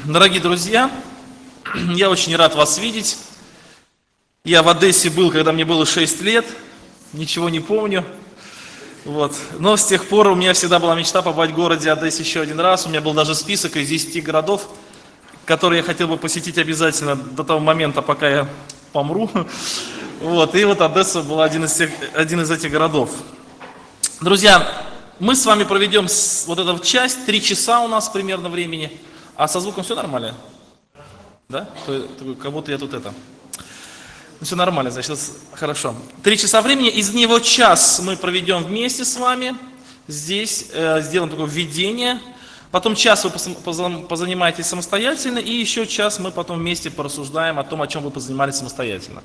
Дорогие друзья, я очень рад вас видеть. Я в Одессе был, когда мне было 6 лет, ничего не помню. Но с тех пор у меня всегда была мечта побывать в городе Одессе еще один раз. У меня был даже список из 10 городов, которые я хотел бы посетить обязательно до того момента, пока я помру. И Одесса была один из этих городов. Друзья, мы с вами проведем эту часть, 3 часа у нас примерно времени. А со звуком все нормально? Да? Как будто я тут все нормально, значит, хорошо. 3 часа времени, из него час мы проведем вместе с вами. Здесь сделаем такое введение. Потом час вы позанимаетесь самостоятельно, и еще час мы потом вместе порассуждаем о том, о чем вы позанимались самостоятельно.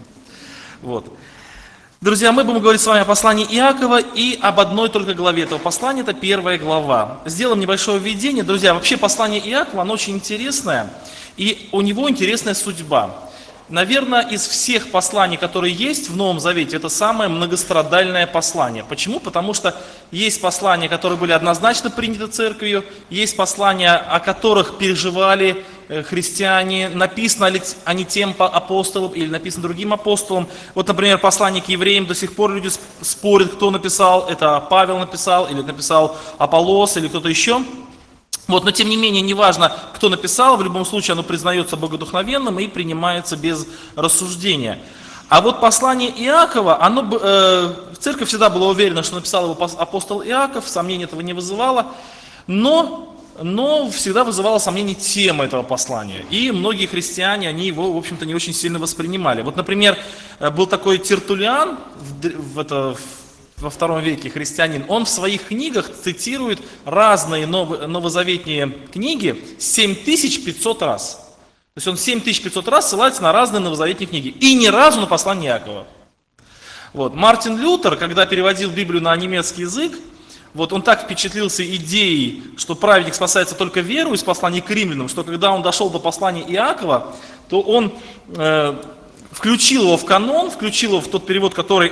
Друзья, мы будем говорить с вами о послании Иакова и об одной только главе этого послания, это 1 глава. Сделаем небольшое введение. Друзья, вообще послание Иакова, оно очень интересное, и у него интересная судьба. Наверное, из всех посланий, которые есть в Новом Завете, это самое многострадальное послание. Почему? Потому что есть послания, которые были однозначно приняты церковью, есть послания, о которых переживали христиане, написано ли они тем апостолам или написано другим апостолам. Например, послание к евреям, до сих пор люди спорят, кто написал, это Павел написал, или написал Аполлос, или кто-то еще. Но тем не менее, неважно, кто написал, в любом случае оно признается богодухновенным и принимается без рассуждения. А послание Иакова, церковь всегда была уверена, что написал его апостол Иаков, сомнений этого не вызывало, но всегда вызывало сомнение тема этого послания. И многие христиане, они его, в общем-то, не очень сильно воспринимали. Например, был такой Тертуллиан во II веке христианин, он в своих книгах цитирует разные новозаветные книги 7500 раз. То есть он 7500 раз ссылается на разные новозаветные книги. И ни разу на послание Иакова. Мартин Лютер, когда переводил Библию на немецкий язык, он так впечатлился идеей, что праведник спасается только верой из послания к римлянам, что когда он дошел до послания Иакова, то он включил его в канон, включил его в тот перевод, который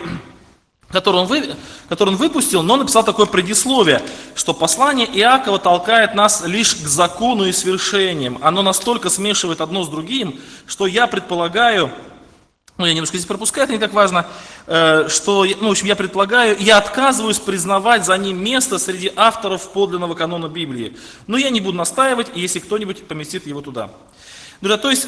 он выпустил, но написал такое предисловие, что послание Иакова толкает нас лишь к закону и свершениям. Оно настолько смешивает одно с другим, что я предполагаю, я немножко здесь пропускаю, это не так важно, я отказываюсь признавать за ним место среди авторов подлинного канона Библии. Но я не буду настаивать, если кто-нибудь поместит его туда. Друзья, то есть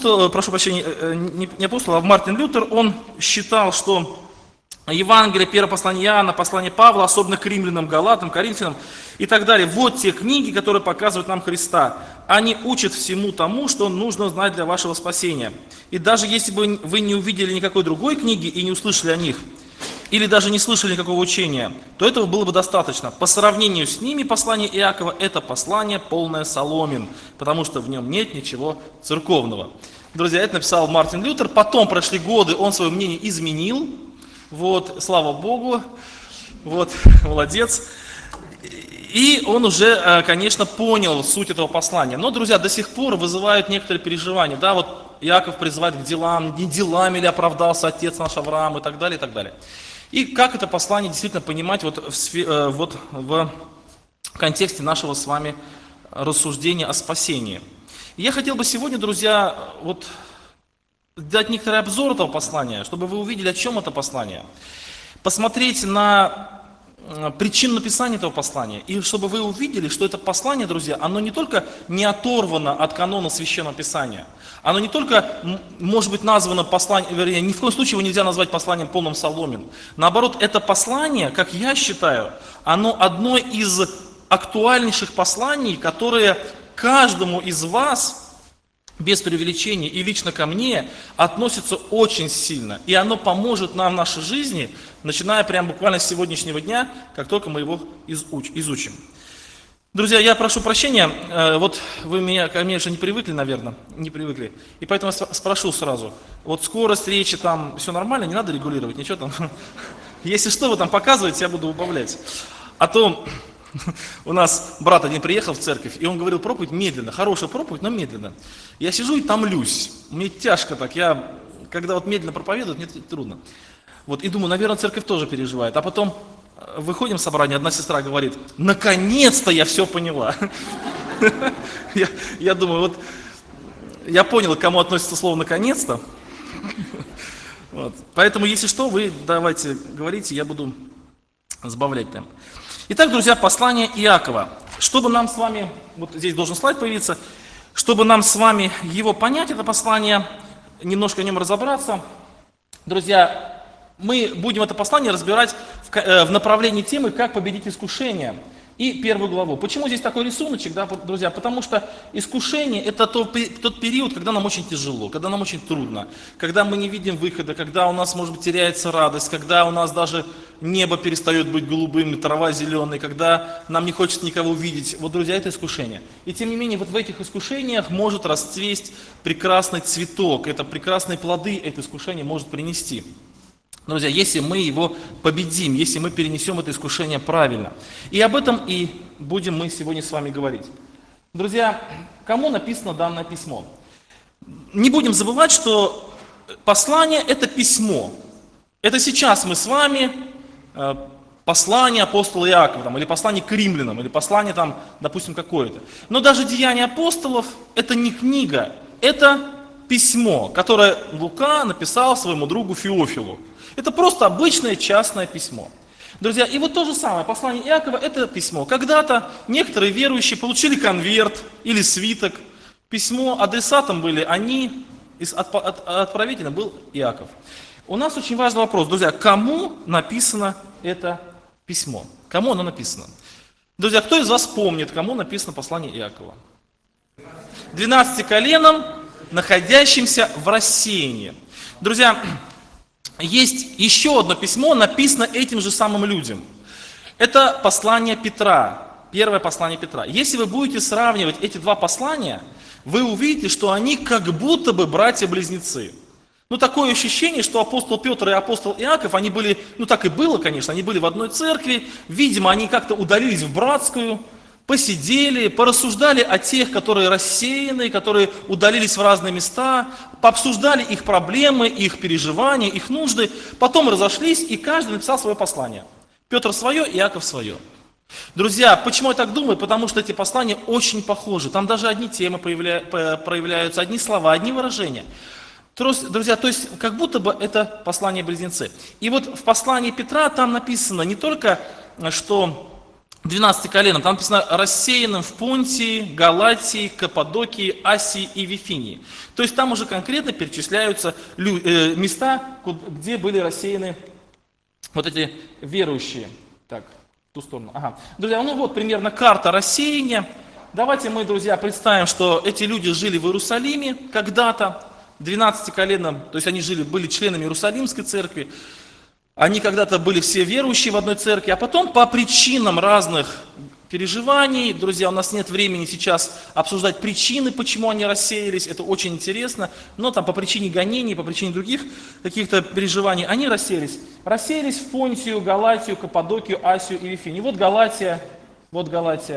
Мартин Лютер, он считал, что Евангелие, первое послание Иоанна, послание Павла, особенно к римлянам, галатам, коринфянам и так далее. Те книги, которые показывают нам Христа. Они учат всему тому, что нужно знать для вашего спасения. И даже если бы вы не увидели никакой другой книги и не услышали о них, или даже не слышали никакого учения, то этого было бы достаточно. По сравнению с ними послание Иакова – это послание полное соломин, потому что в нем нет ничего церковного. Друзья, это написал Мартин Лютер. Потом прошли годы, он свое мнение изменил. Слава Богу, молодец. И он уже, конечно, понял суть этого послания. Но, друзья, до сих пор вызывают некоторые переживания. Иаков призывает к делам, не делами ли оправдался отец наш Авраам и так далее, и так далее. И как это послание действительно понимать в контексте нашего с вами рассуждения о спасении. И я хотел бы сегодня, друзья, дать некоторый обзор этого послания, чтобы вы увидели, о чем это послание. Посмотреть на причину написания этого послания. И чтобы вы увидели, что это послание, друзья, оно не только не оторвано от канона Священного Писания. Оно не только может быть названо посланием, вернее, ни в коем случае его нельзя назвать посланием полным соломин. Наоборот, это послание, как я считаю, оно одно из актуальнейших посланий, которые каждому из вас, без преувеличения и лично ко мне, относится очень сильно. И оно поможет нам в нашей жизни, начиная прямо буквально с сегодняшнего дня, как только мы его изучим. Друзья, я прошу прощения, вы ко мне еще не привыкли, наверное, не привыкли. И поэтому я спрошу сразу, скорость речи там, все нормально, не надо регулировать, ничего там. Если что вы там показываете, я буду убавлять. А то у нас брат один приехал в церковь, и он говорил проповедь медленно, хорошая проповедь, но медленно. Я сижу и томлюсь, мне тяжко так, когда медленно проповедуют, мне трудно. И думаю, наверное, церковь тоже переживает. А потом выходим в собрание, одна сестра говорит, наконец-то я все поняла. Я думаю, Я понял, к кому относится слово «наконец-то». Вот. Поэтому, если что, вы давайте говорите, я буду сбавлять темп. Итак, друзья, послание Иакова. Чтобы нам с вами, вот здесь должен слайд появиться, чтобы нам с вами его понять, это послание, немножко в нем разобраться, друзья, мы будем это послание разбирать в направлении темы «Как победить искушение» и первую главу. Почему здесь такой рисуночек, да, друзья? Потому что искушение – это тот период, когда нам очень тяжело, когда нам очень трудно, когда мы не видим выхода, когда у нас, может быть, теряется радость, когда у нас даже небо перестает быть голубым, трава зеленой, когда нам не хочется никого увидеть. Вот, друзья, это искушение. И тем не менее, вот в этих искушениях может расцвесть прекрасный цветок, это прекрасные плоды это искушение может принести. Друзья, если мы его победим, если мы перенесем это искушение правильно. И об этом и будем мы сегодня с вами говорить. Друзья, кому написано данное письмо? Не будем забывать, что послание – это письмо. Это сейчас мы с вами послание апостола Иакова, там, или послание к римлянам, или послание, там, допустим, какое-то. Но даже Деяния апостолов – это не книга, это письмо, которое Лука написал своему другу Феофилу. Это просто обычное частное письмо. Друзья, и вот то же самое, послание Иакова – это письмо. Когда-то некоторые верующие получили конверт или свиток. Письмо, адресатом были они, отправителем был Иаков. У нас очень важный вопрос, друзья, кому написано это письмо? Кому оно написано? Друзья, кто из вас помнит, кому написано послание Иакова? 12 коленам, находящимся в рассеянии. Друзья, есть еще одно письмо, написано этим же самым людям. Это послание Петра, первое послание Петра. Если вы будете сравнивать эти два послания, вы увидите, что они как будто бы братья-близнецы. Ну, такое ощущение, что апостол Петр и апостол Иаков, они были, ну так и было, конечно, они были в одной церкви, видимо, они как-то удалились в братскую, посидели, порассуждали о тех, которые рассеяны, которые удалились в разные места, пообсуждали их проблемы, их переживания, их нужды, потом разошлись, и каждый написал свое послание. Петр свое, Иаков свое. Друзья, почему я так думаю? Потому что эти послания очень похожи. Там даже одни темы проявляются, одни слова, одни выражения. Друзья, то есть как будто бы это послание-близнецы. И вот в послании Петра там написано не только, что 12 коленам, там написано рассеянным в Понтии, Галатии, Каппадокии, Асии и Вифинии. То есть там уже конкретно перечисляются места, где были рассеяны вот эти верующие. Так, в ту сторону. Ага. Друзья, ну вот примерно карта рассеяния. Давайте мы, друзья, представим, что эти люди жили в Иерусалиме когда-то, 12 коленам, то есть они были членами Иерусалимской церкви. Они когда-то были все верующие в одной церкви, а потом по причинам разных переживаний, друзья, у нас нет времени сейчас обсуждать причины, почему они рассеялись, это очень интересно, но там по причине гонений, по причине других каких-то переживаний, они рассеялись. Рассеялись в Понтию, Галатию, Каппадокию, Асию и Вифинию. Вот Галатия, вот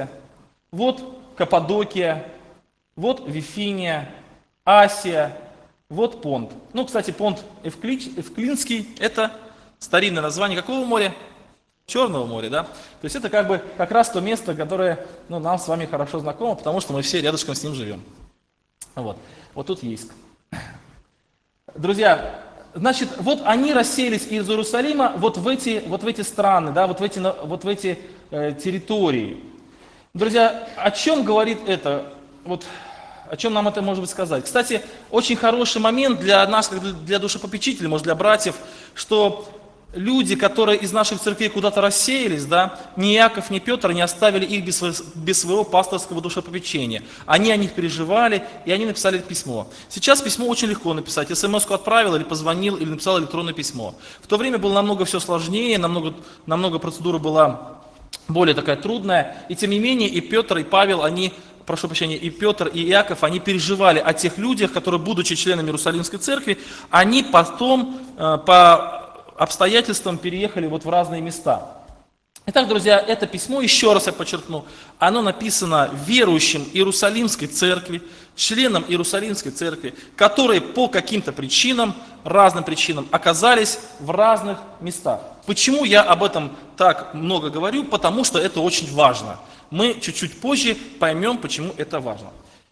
Каппадокия, вот Вифиния, Асия, вот Понт. Ну, кстати, Понт Евклинский, это старинное название какого моря? Черного моря, да? То есть это как раз то место, которое нам с вами хорошо знакомо, потому что мы все рядышком с ним живем. Вот тут Ейск. Друзья, значит, вот они расселись из Иерусалима вот в эти страны, да, вот в эти территории. Друзья, о чем говорит это? Вот о чем нам это может быть сказать? Кстати, очень хороший момент для нас, как для душепопечителей, может, для братьев, что люди, которые из наших церквей куда-то рассеялись, да, ни Иаков, ни Петр не оставили их без своего пасторского душепопечения. Они о них переживали, и они написали письмо. Сейчас письмо очень легко написать. СМС-ку отправил, или позвонил, или написал электронное письмо. В то время было намного все сложнее, намного процедура была более такая трудная. И тем не менее, и Петр, и Павел, и Петр, и Иаков, они переживали о тех людях, которые, будучи членами Иерусалимской церкви, они потом по обстоятельствам переехали вот в разные места. Итак, друзья, это письмо, еще раз я подчеркну, оно написано верующим Иерусалимской церкви, членам Иерусалимской церкви, которые по каким-то причинам, разным причинам оказались в разных местах. Почему я об этом так много говорю? Потому что это очень важно. Мы чуть-чуть позже поймем, почему это важно.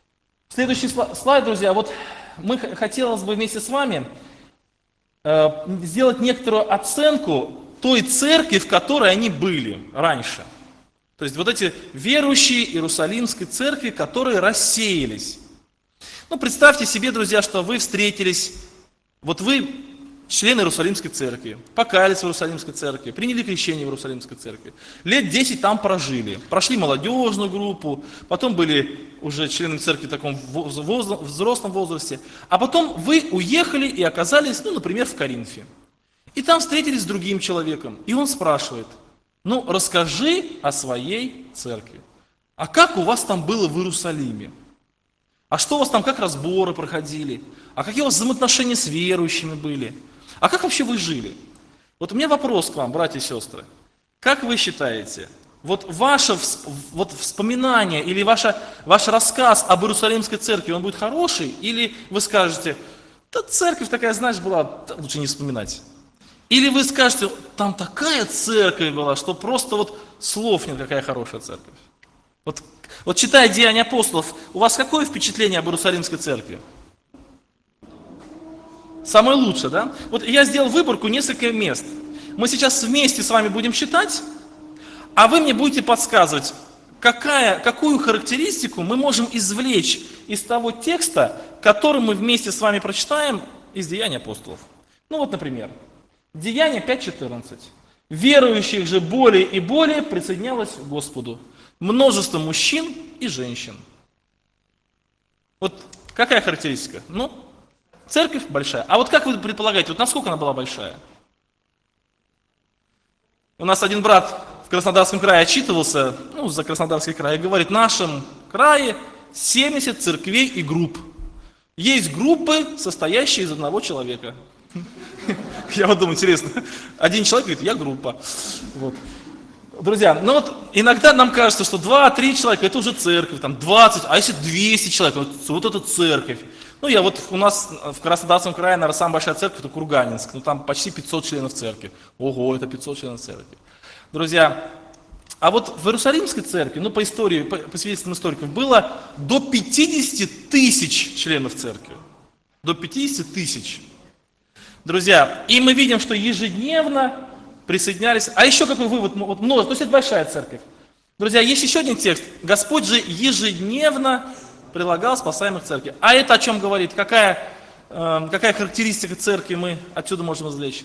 Следующий слайд, друзья. Вот хотелось бы вместе с вами сделать некоторую оценку той церкви, в которой они были раньше. То есть вот эти верующие Иерусалимской церкви, которые рассеялись. Ну, представьте себе, друзья, что вы встретились, вот вы члены Иерусалимской церкви, покаялись в Иерусалимской церкви, приняли крещение в Иерусалимской церкви, лет 10 там прожили, прошли молодежную группу, потом были уже членами церкви в таком взрослом возрасте, а потом вы уехали и оказались, ну, например, в Коринфе. И там встретились с другим человеком, и он спрашивает: ну, расскажи о своей церкви. А как у вас там было в Иерусалиме? А что у вас там, как разборы проходили? А какие у вас взаимоотношения с верующими были? А как вообще вы жили? Вот у меня вопрос к вам, братья и сестры. Как вы считаете, вот ваше вспоминание или ваш рассказ об Иерусалимской церкви, он будет хороший? Или вы скажете: да церковь такая, знаешь, была, лучше не вспоминать. Или вы скажете: там такая церковь была, что просто вот слов нет, какая хорошая церковь. Вот читая Деяния апостолов, у вас какое впечатление об Иерусалимской церкви? Самое лучшее, да? Вот я сделал выборку несколько мест. Мы сейчас вместе с вами будем читать, а вы мне будете подсказывать, какую характеристику мы можем извлечь из того текста, который мы вместе с вами прочитаем из Деяний апостолов. Ну вот, например, Деяния 5:14. Верующих же более и более присоединялось к Господу множество мужчин и женщин. Вот какая характеристика? Ну, церковь большая. А вот как вы предполагаете, вот насколько она была большая? У нас один брат в Краснодарском крае отчитывался, ну, за Краснодарский край, и говорит: в нашем крае 70 церквей и групп. Есть группы, состоящие из одного человека. Я вот думаю, интересно, один человек говорит: я группа. Вот. Друзья, ну вот иногда нам кажется, что 2-3 человека это уже церковь, там 20, а если 200 человек, вот это церковь. Ну я вот у нас в Краснодарском крае, наверное, самая большая церковь это Курганинск, ну там почти 500 членов церкви. Ого, это 500 членов церкви. Друзья, а вот в Иерусалимской церкви, ну по истории, по свидетельствам историков, было до 50 тысяч членов церкви. До 50 тысяч. Друзья, и мы видим, что ежедневно присоединялись. А еще какой вывод? Вот множество, то есть это большая церковь. Друзья, есть еще один текст. Господь же ежедневно прилагал спасаемых церкви. А это о чем говорит? Какая характеристика церкви мы отсюда можем извлечь?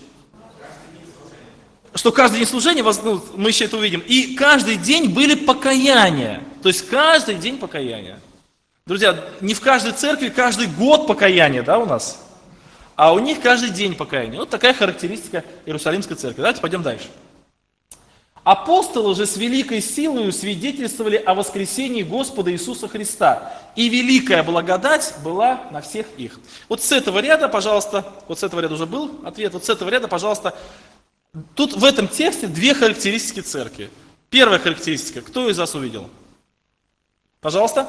Что каждый день служения, мы еще это увидим, и каждый день были покаяния. То есть каждый день покаяния. Друзья, не в каждой церкви каждый год покаяния, да, у нас? А у них каждый день покаяния. Вот такая характеристика Иерусалимской церкви. Давайте пойдем дальше. Апостолы же с великой силой свидетельствовали о воскресении Господа Иисуса Христа. И великая благодать была на всех их. Вот с этого ряда, пожалуйста, вот с этого ряда уже был ответ, вот с этого ряда, пожалуйста, тут в этом тексте две характеристики церкви. Первая характеристика, кто из вас увидел? Пожалуйста.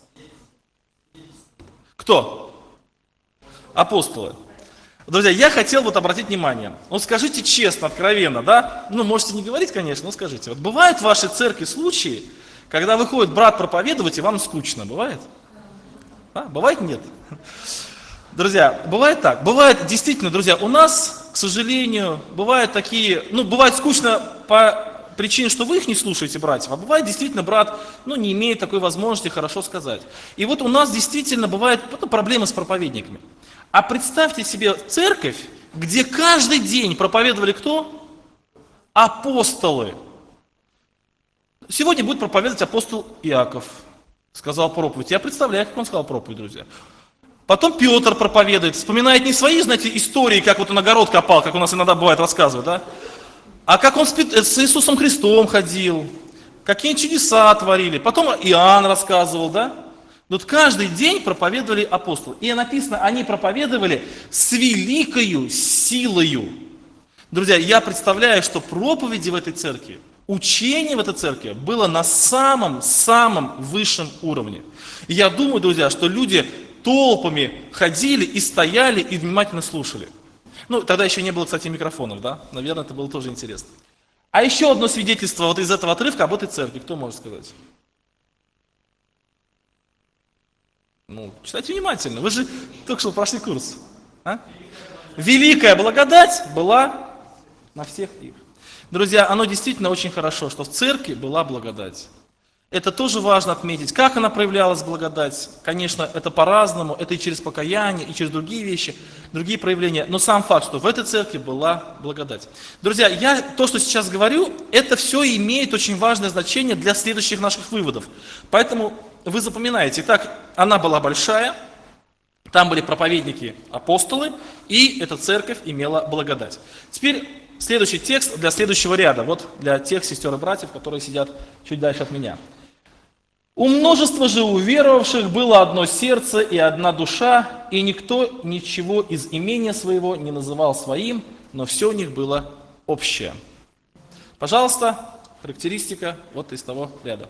Кто? Апостолы. Друзья, я хотел вот обратить внимание. Вот скажите честно, откровенно, да? Ну, можете не говорить, конечно, но скажите. Вот бывают в вашей церкви случаи, когда выходит брат проповедовать, и вам скучно. Бывает? А, бывает нет? Друзья, бывает так. Бывает действительно, друзья, у нас, к сожалению, бывают такие, ну, бывает скучно по причине, что вы их не слушаете, братьев, а бывает действительно брат, ну, не имеет такой возможности хорошо сказать. И вот у нас действительно бывают проблемы с проповедниками. А представьте себе церковь, где каждый день проповедовали кто? Апостолы. Сегодня будет проповедовать апостол Иаков. Сказал проповедь. Я представляю, как он сказал проповедь, друзья. Потом Петр проповедует. Вспоминает не свои, знаете, истории, как вот он огород копал, как у нас иногда бывает рассказывают, да? А как он с Иисусом Христом ходил, какие чудеса творили. Потом Иоанн рассказывал, да? Вот каждый день проповедовали апостолы. И написано, они проповедовали с великою силою. Друзья, я представляю, что проповеди в этой церкви, учение в этой церкви было на самом высшем уровне. И я думаю, друзья, что люди толпами ходили и стояли и внимательно слушали. Ну, тогда еще не было, кстати, микрофонов, да? Наверное, это было тоже интересно. А еще одно свидетельство вот из этого отрывка об этой церкви. Кто может сказать? Ну, читайте внимательно, вы же только что прошли курс. А? Великая благодать была на всех их. Друзья, оно действительно очень хорошо, что в церкви была благодать. Это тоже важно отметить. Как она проявлялась, благодать? Конечно, это по-разному, это и через покаяние, и через другие вещи, другие проявления. Но сам факт, что в этой церкви была благодать. Друзья, я то, что сейчас говорю, это все имеет очень важное значение для следующих наших выводов. Поэтому вы запоминаете. Итак, она была большая, там были проповедники, апостолы, и эта церковь имела благодать. Теперь следующий текст для следующего ряда, вот для тех сестер и братьев, которые сидят чуть дальше от меня. «У множества же уверовавших было одно сердце и одна душа, и никто ничего из имения своего не называл своим, но все у них было общее». Пожалуйста, характеристика вот из того ряда.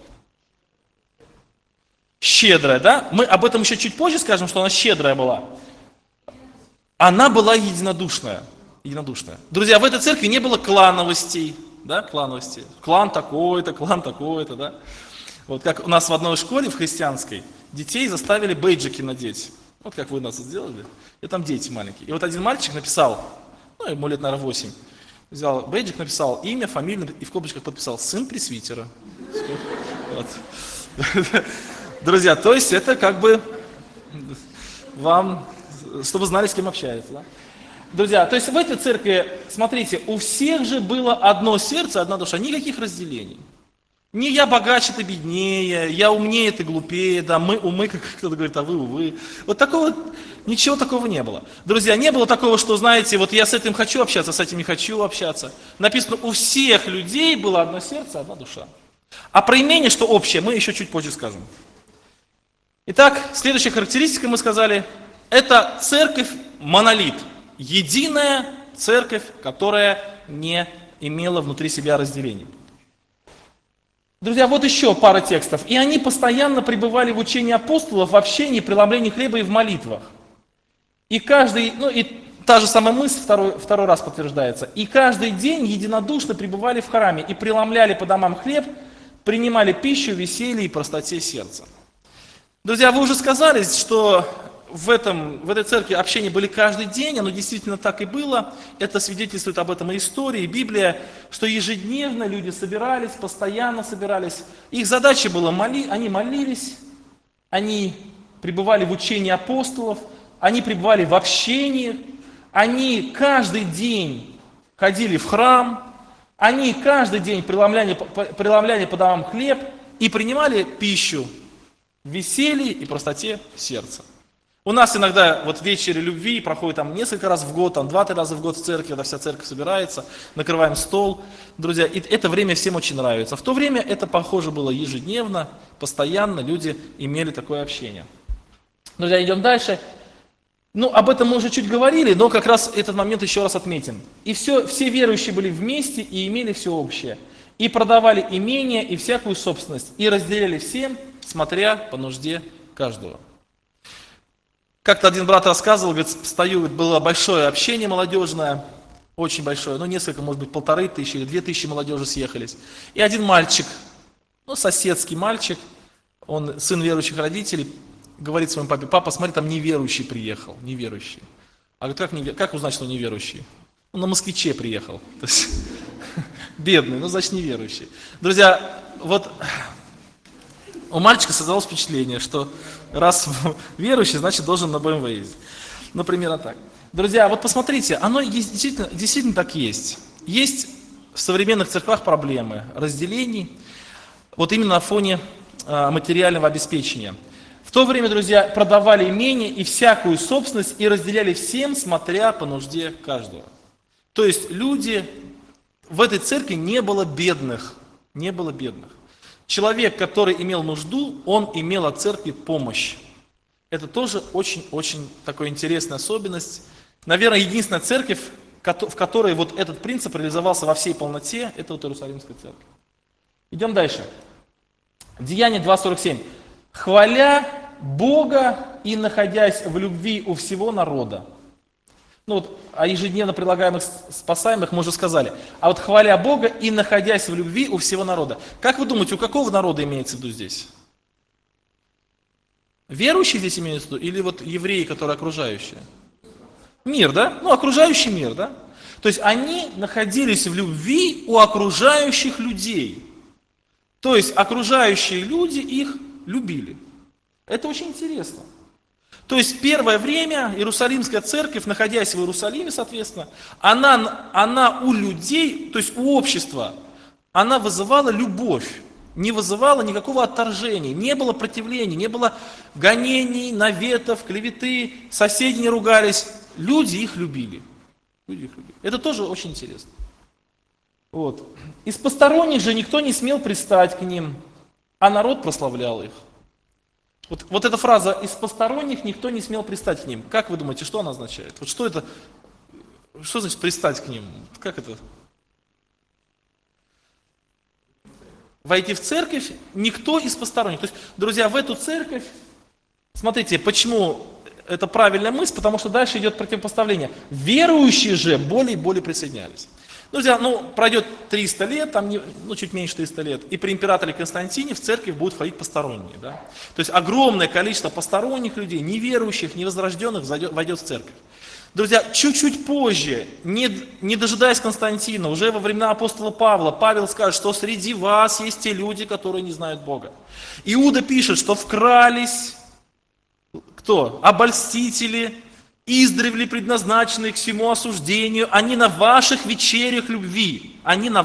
Щедрая, да? Мы об этом еще чуть позже скажем, что она щедрая была. Она была единодушная. Друзья, в этой церкви не было клановостей, да, клановостей. Клан такой-то, да. Вот как у нас в одной школе, в христианской, детей заставили бейджики надеть. Вот как вы нас сделали. И там дети маленькие. И вот один мальчик написал, ну, ему лет, наверное, 8, взял бейджик, написал имя, фамилию и в копочках подписал «Сын пресвитера». Вот. Друзья, то есть это как бы вам, чтобы знали, с кем общаются. Да? Друзья, то есть в этой церкви, смотрите, у всех же было одно сердце, одна душа, никаких разделений. Не я богаче, ты беднее, я умнее, ты глупее, да, мы умы, как кто-то говорит, а вы увы. Вот такого, ничего такого не было. Друзья, не было такого, что, знаете, вот я с этим хочу общаться, с этим не хочу общаться. Написано, у всех людей было одно сердце, одна душа. А про имение, что общее, мы еще чуть позже скажем. Итак, следующая характеристика, мы сказали, это церковь монолит. Единая церковь, которая не имела внутри себя разделений. Друзья, вот еще пара текстов. «И они постоянно пребывали в учении апостолов, в общении, преломлении хлеба и в молитвах». И каждый, ну и та же самая мысль второй раз подтверждается. «И каждый день единодушно пребывали в храме и преломляли по домам хлеб, принимали пищу в веселье и простоте сердца». Друзья, вы уже сказали, что в этой церкви общения были каждый день, оно действительно так и было. Это свидетельствует об этом и история, и Библия, что ежедневно люди собирались, постоянно собирались. Их задача была они молились, они пребывали в учении апостолов, они пребывали в общении, они каждый день ходили в храм, они каждый день преломляли по домам хлеб и принимали пищу в веселье и простоте сердца. У нас иногда вот вечери любви проходит там несколько раз в год, там 2-3 раза в год в церкви, когда вся церковь собирается, накрываем стол. Друзья, и это время всем очень нравится. В то время это, похоже, было ежедневно, постоянно люди имели такое общение. Друзья, идем дальше. Ну, об этом мы уже чуть говорили, но как раз этот момент еще раз отметим. И все верующие были вместе и имели все общее. И продавали имение и всякую собственность, и разделяли всем, смотря по нужде каждого. Как-то один брат рассказывал, говорит, стою, было большое общение молодежное, очень большое, ну несколько, может быть, 1500 или 2000 молодежи съехались. И один мальчик, ну соседский мальчик, он сын верующих родителей, говорит своему папе: папа, смотри, там неверующий приехал, неверующий. А говорит, как узнать, что неверующий? Он на москвиче приехал, то есть бедный, ну значит неверующий. Друзья, вот у мальчика создалось впечатление, что раз верующий, значит должен на БМВ ездить. Ну, примерно так. Друзья, вот посмотрите, оно действительно так есть. Есть в современных церквах проблемы разделений, вот именно на фоне материального обеспечения. В то время, друзья, продавали имение и всякую собственность и разделяли всем, смотря по нужде каждого. То есть люди, в этой церкви не было бедных, не было бедных. Человек, который имел нужду, он имел от церкви помощь. Это тоже очень-очень такая интересная особенность. Наверное, единственная церковь, в которой вот этот принцип реализовался во всей полноте, это вот Иерусалимская церковь. Идем дальше. Деяние 2:47. «Хваля Бога и находясь в любви у всего народа». Ну вот о ежедневно прилагаемых спасаемых мы уже сказали. А вот хваля Бога и находясь в любви у всего народа. Как вы думаете, у какого народа имеется в виду здесь? Верующие здесь имеются в виду, или вот евреи, которые окружающие? Мир, да? Ну, окружающий мир, да? То есть они находились в любви у окружающих людей. То есть окружающие люди их любили. Это очень интересно. То есть первое время Иерусалимская церковь, находясь в Иерусалиме, соответственно, она у людей, то есть у общества, она вызывала любовь, не вызывала никакого отторжения, не было противления, не было гонений, наветов, клеветы, соседи не ругались. Люди их любили. Люди их любили. Это тоже очень интересно. Вот. Из посторонних же никто не смел пристать к ним, а народ прославлял их. Вот эта фраза «из посторонних никто не смел пристать к ним». Как вы думаете, что она означает? Вот что это? Что значит пристать к ним? Как это? Войти в церковь никто из посторонних. То есть, друзья, в эту церковь, смотрите, почему это правильная мысль, потому что дальше идет противопоставление. Верующие же более и более присоединялись. Друзья, пройдет 300 лет, чуть меньше 300 лет, и при императоре Константине в церковь будут входить посторонние. Да? То есть огромное количество посторонних людей, неверующих, невозрожденных войдет в церковь. Друзья, чуть-чуть позже, не дожидаясь Константина, уже во времена апостола Павла, Павел скажет, что среди вас есть те люди, которые не знают Бога. Иуда пишет, что вкрались, кто? Обольстители, издревле предназначенные к всему осуждению, они на ваших вечерях любви,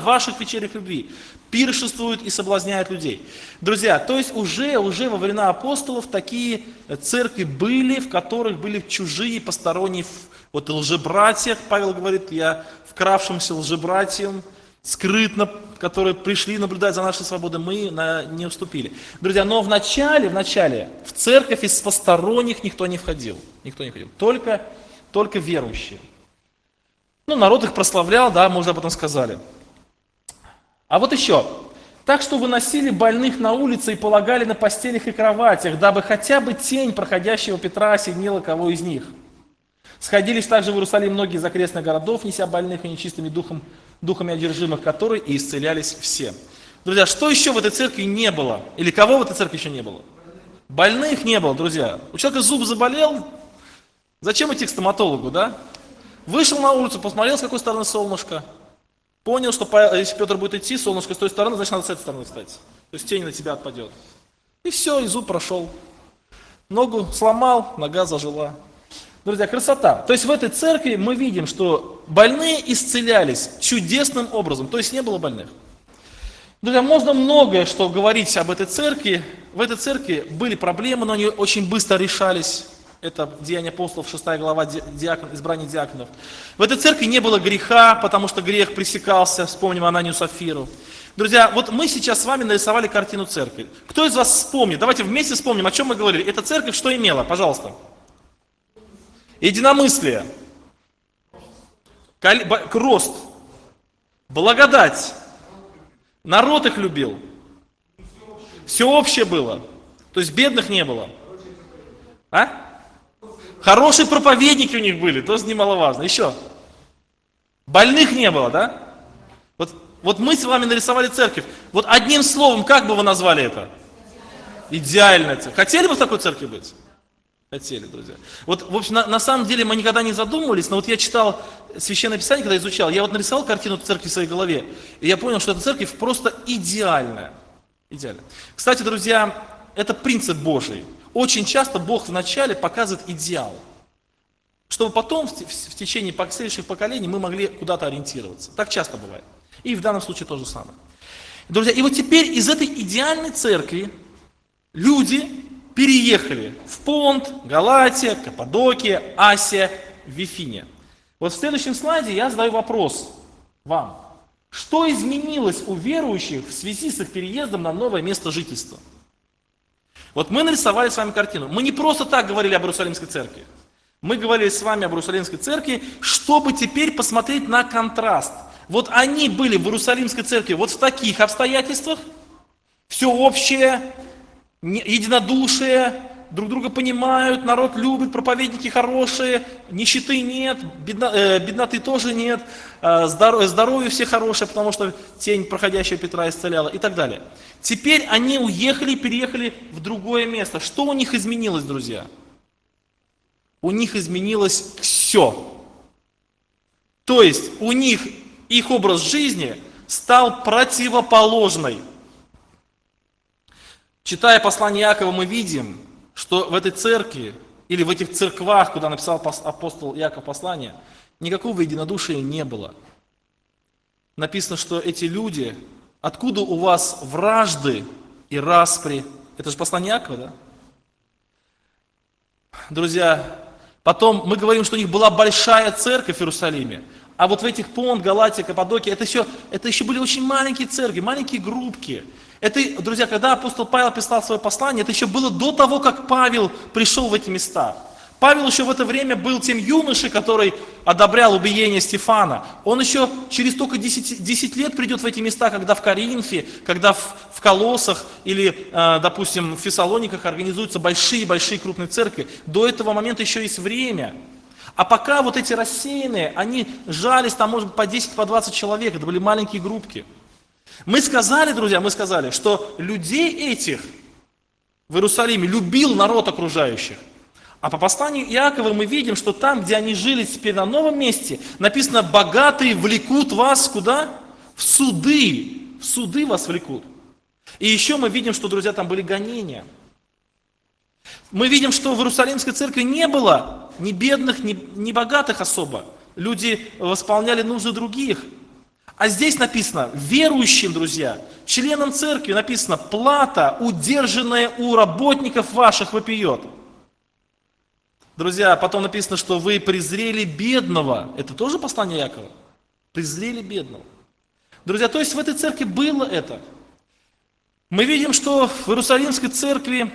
пиршествуют и соблазняют людей. Друзья, то есть уже во времена апостолов такие церкви были, в которых были чужие, посторонние, вот лжебратья, Павел говорит, я вкравшимся лжебратьям, скрытно, которые пришли наблюдать за нашей свободой, мы не уступили. Друзья, но в начале в церковь из посторонних никто не входил. Только верующие. Народ их прославлял, да, мы уже об этом сказали. А вот еще. Так что выносили больных на улице и полагали на постелях и кроватях, дабы хотя бы тень проходящего Петра осенила кого из них. Сходились также в Иерусалим многие из окрестных городов, неся больных и нечистыми духами одержимых, которые и исцелялись все. Друзья, что еще в этой церкви не было? Или кого в этой церкви еще не было? Больных не было, друзья. У человека зуб заболел, зачем идти к стоматологу, да? Вышел на улицу, посмотрел, с какой стороны солнышко, понял, что если Петр будет идти, солнышко с той стороны, значит надо с этой стороны встать. То есть тень на тебя отпадет. И все, и зуб прошел. Ногу сломал, нога зажила. Друзья, красота. То есть в этой церкви мы видим, что больные исцелялись чудесным образом, то есть не было больных. Друзья, можно многое что говорить об этой церкви. В этой церкви были проблемы, но они очень быстро решались. Это Деяния апостолов, 6 глава, избрание диаконов. В этой церкви не было греха, потому что грех пресекался, вспомним Ананию Сафиру. Друзья, вот мы сейчас с вами нарисовали картину церкви. Кто из вас вспомнит? Давайте вместе вспомним, о чем мы говорили. Эта церковь что имела? Пожалуйста. Единомыслие, рост, благодать, народ их любил, все общее было, то есть бедных не было. Хорошие проповедники у них были, тоже немаловажно. Еще, больных не было, да? Вот мы с вами нарисовали церковь. Вот одним словом, как бы вы назвали это? Идеальная церковь. Хотели бы в такой церкви быть? Хотели, друзья. В общем, на самом деле мы никогда не задумывались, но я читал Священное Писание, когда изучал, я нарисовал картину церкви в своей голове, и я понял, что эта церковь просто идеальная. Идеальная. Кстати, друзья, это принцип Божий. Очень часто Бог вначале показывает идеал, чтобы потом в течение следующих поколений мы могли куда-то ориентироваться. Так часто бывает. И в данном случае то же самое. Друзья, и вот теперь из этой идеальной церкви люди переехали в Понт, Галатия, Каппадокия, Асия, Вифиния. В следующем слайде я задаю вопрос вам. Что изменилось у верующих в связи с их переездом на новое место жительства? Мы нарисовали с вами картину. Мы не просто так говорили об Иерусалимской церкви. Мы говорили с вами об Иерусалимской церкви, чтобы теперь посмотреть на контраст. Они были в Иерусалимской церкви в таких обстоятельствах, все общее, единодушие, друг друга понимают, народ любит, проповедники хорошие, нищеты нет, бедноты тоже нет, здоровье все хорошее, потому что тень проходящего Петра исцеляла и так далее. Теперь они уехали, переехали в другое место. Что у них изменилось, друзья? У них изменилось все. То есть у них их образ жизни стал противоположный. Читая послание Иакова, мы видим, что в этой церкви, или в этих церквах, куда написал апостол Иаков послание, никакого единодушия не было. Написано, что эти люди, откуда у вас вражды и распри? Это же послание Иакова, да? Друзья, потом мы говорим, что у них была большая церковь в Иерусалиме, а вот в этих Понт, Галатия, Каппадокия, это еще были очень маленькие церкви, маленькие группки. Это, друзья, когда апостол Павел писал свое послание, это еще было до того, как Павел пришел в эти места. Павел еще в это время был тем юношей, который одобрял убиение Стефана. Он еще через только 10 лет придет в эти места, когда в Коринфе, когда в Колоссах или, допустим, в Фессалониках организуются большие-большие крупные церкви. До этого момента еще есть время. А пока вот эти рассеянные, они жались там, может быть, по 10, по 20 человек, это были маленькие группки. Мы сказали, друзья, что людей этих в Иерусалиме любил народ окружающих. А по посланию Иакова мы видим, что там, где они жили теперь на новом месте, написано, богатые влекут вас куда? В суды. В суды вас влекут. И еще мы видим, что, друзья, там были гонения. Мы видим, что в Иерусалимской церкви не было ни бедных, ни богатых особо. Люди восполняли нужды других. А здесь написано, верующим, друзья, членам церкви написано, плата, удержанная у работников ваших, вопиет. Друзья, потом написано, что вы презрели бедного. Это тоже послание Иакова? Презрели бедного. Друзья, то есть в этой церкви было это. Мы видим, что в Иерусалимской церкви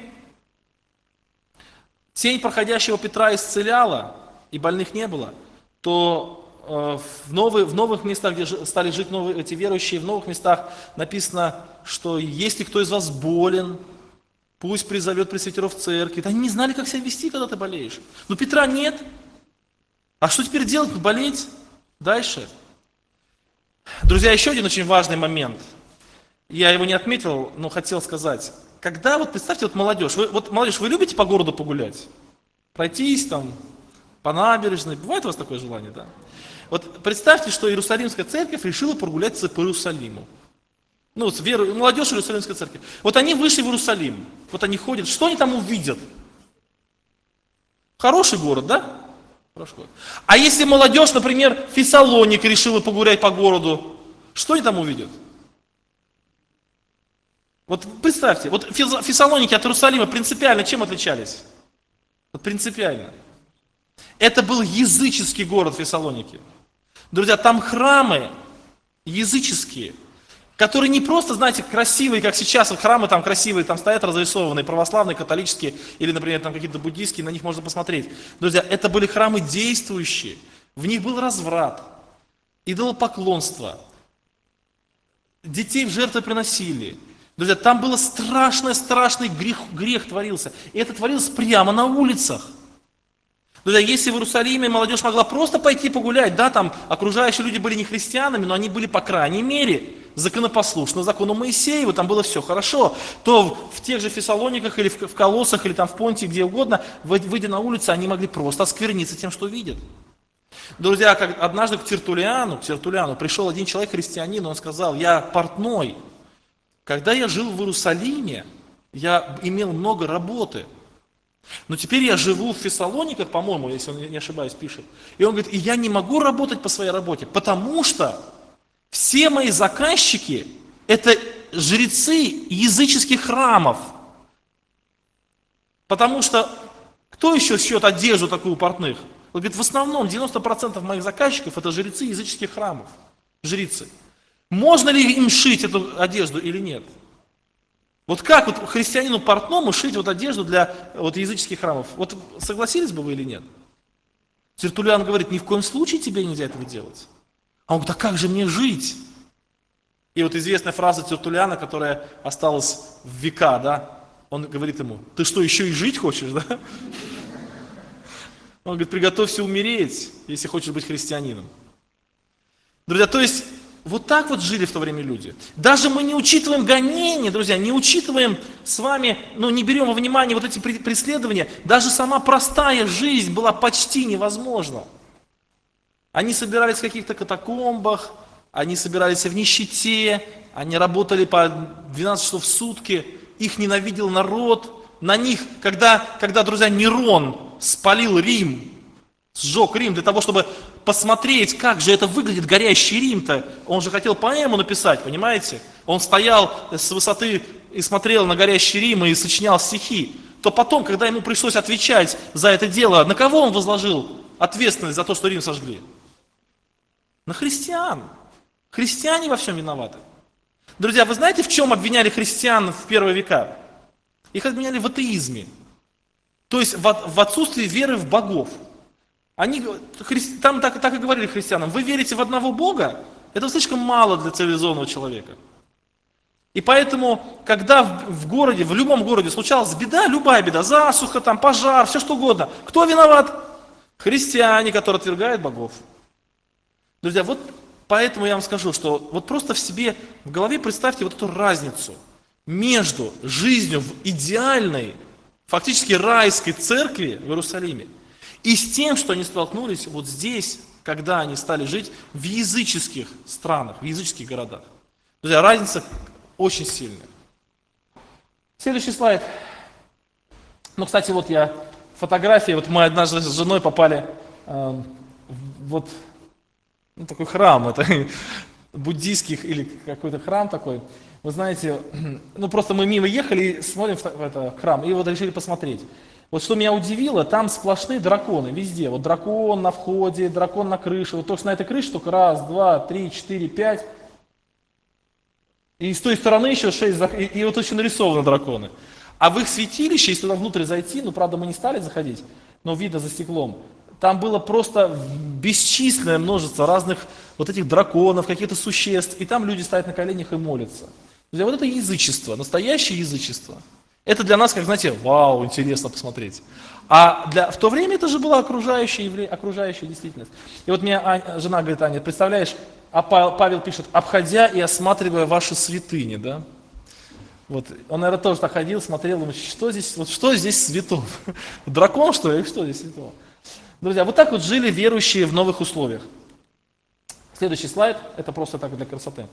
тень проходящего Петра исцеляла, и больных не было, то в новых местах, где стали жить эти верующие, в новых местах написано, что если кто из вас болен, пусть призовет пресвитеров церкви. Они не знали, как себя вести, когда ты болеешь. Но Петра нет. А что теперь делать? Болеть? Дальше. Друзья, еще один очень важный момент. Я его не отметил, но хотел сказать. Когда, вот представьте, вот молодежь. Молодежь, вы любите по городу погулять? Пройтись там, по набережной. Бывает у вас такое желание, да? Вот представьте, что Иерусалимская церковь решила прогуляться по Иерусалиму. Ну, молодежь Иерусалимской церкви. Вот они вышли в Иерусалим. Вот они ходят. Что они там увидят? Хороший город, да? Хороший город. А если молодежь, например, Фессалоник решила погулять по городу, что они там увидят? Вот представьте, вот Фессалоники от Иерусалима принципиально чем отличались? Вот принципиально. Это был языческий город Фессалоники. Друзья, там храмы языческие, которые не просто, знаете, красивые, как сейчас, вот храмы там красивые, там стоят разрисованные, православные, католические, или, например, там какие-то буддийские, на них можно посмотреть. Друзья, это были храмы действующие, в них был разврат, идолопоклонство, детей в жертвы приносили. Друзья, там был страшный грех творился, и это творилось прямо на улицах. Друзья, если в Иерусалиме молодежь могла просто пойти погулять, да, там окружающие люди были не христианами, но они были, по крайней мере, законопослушны закону Моисеева, там было все хорошо, то в тех же Фессалониках или в Колоссах, или там в Понтии, где угодно, выйдя на улицу, они могли просто оскверниться тем, что видят. Друзья, однажды к Тертуллиану пришел один человек, христианин, он сказал, я портной. Когда я жил в Иерусалиме, я имел много работы. Но теперь я живу в Фессалониках, по-моему, если он не ошибаюсь, пишет. И он говорит, и я не могу работать по своей работе, потому что все мои заказчики – это жрецы языческих храмов. Потому что кто еще шьет одежду такую у портных? Он говорит, в основном 90% моих заказчиков – это жрецы языческих храмов. Жрицы. Можно ли им шить эту одежду или нет? Вот как вот христианину портному шить вот одежду для вот языческих храмов? Вот согласились бы вы или нет? Тертуллиан говорит, ни в коем случае тебе нельзя этого делать. А он говорит, а как же мне жить? И вот известная фраза Тертуллиана, которая осталась в века, да? Он говорит ему: ты что, еще и жить хочешь, да? Он говорит: приготовься умереть, если хочешь быть христианином. Друзья, то есть вот так вот жили в то время люди. Даже мы не учитываем гонения, друзья, не учитываем с вами, не берем во внимание вот эти преследования. Даже сама простая жизнь была почти невозможна. Они собирались в каких-то катакомбах, они собирались в нищете, они работали по 12 часов в сутки, их ненавидел народ. На них, когда, друзья, Нерон спалил Рим, сжег Рим для того, чтобы посмотреть, как же это выглядит, горящий Рим-то. Он же хотел поэму написать, понимаете? Он стоял с высоты и смотрел на горящий Рим и сочинял стихи. То потом, когда ему пришлось отвечать за это дело, на кого он возложил ответственность за то, что Рим сожгли? На христиан. Христиане во всем виноваты. Друзья, вы знаете, в чем обвиняли христиан в первые века? Их обвиняли в атеизме. То есть в отсутствии веры в богов. Там так и говорили христианам: вы верите в одного Бога? Это слишком мало для цивилизованного человека. И поэтому, когда в городе, в любом городе случалась беда, любая беда, засуха, пожар, все что угодно, кто виноват? Христиане, которые отвергают богов. Друзья, вот поэтому я вам скажу, что вот просто в голове представьте вот эту разницу между жизнью в идеальной, фактически райской церкви в Иерусалиме и с тем, что они столкнулись вот здесь, когда они стали жить в языческих странах, в языческих городах. Друзья, разница очень сильная. Следующий слайд. Кстати, вот фотографии, вот мы однажды с женой попали в такой храм, это буддийских или какой-то храм такой. Вы знаете, просто мы мимо ехали и смотрим в этот храм, и вот решили посмотреть. Вот что меня удивило, там сплошные драконы везде. Вот дракон на входе, дракон на крыше. Вот только на этой крыше только 1, 2, 3, 4, 5. И с той стороны еще 6, и вот еще нарисованы драконы. А в их святилище, если туда внутрь зайти, правда мы не стали заходить, но видно за стеклом, там было просто бесчисленное множество разных вот этих драконов, каких-то существ, и там люди стоят на коленях и молятся. Друзья, вот это язычество, настоящее язычество. Это для нас, как, знаете, вау, интересно посмотреть. А в то время это же была окружающая действительность. И вот мне жена говорит: Аня, представляешь, Павел пишет: обходя и осматривая ваши святыни, да? Вот, он, наверное, тоже так ходил, смотрел, думает: что здесь святого? Дракон, что ли? Что здесь святого? Друзья, вот так вот жили верующие в новых условиях. Следующий слайд, это просто так для красоты.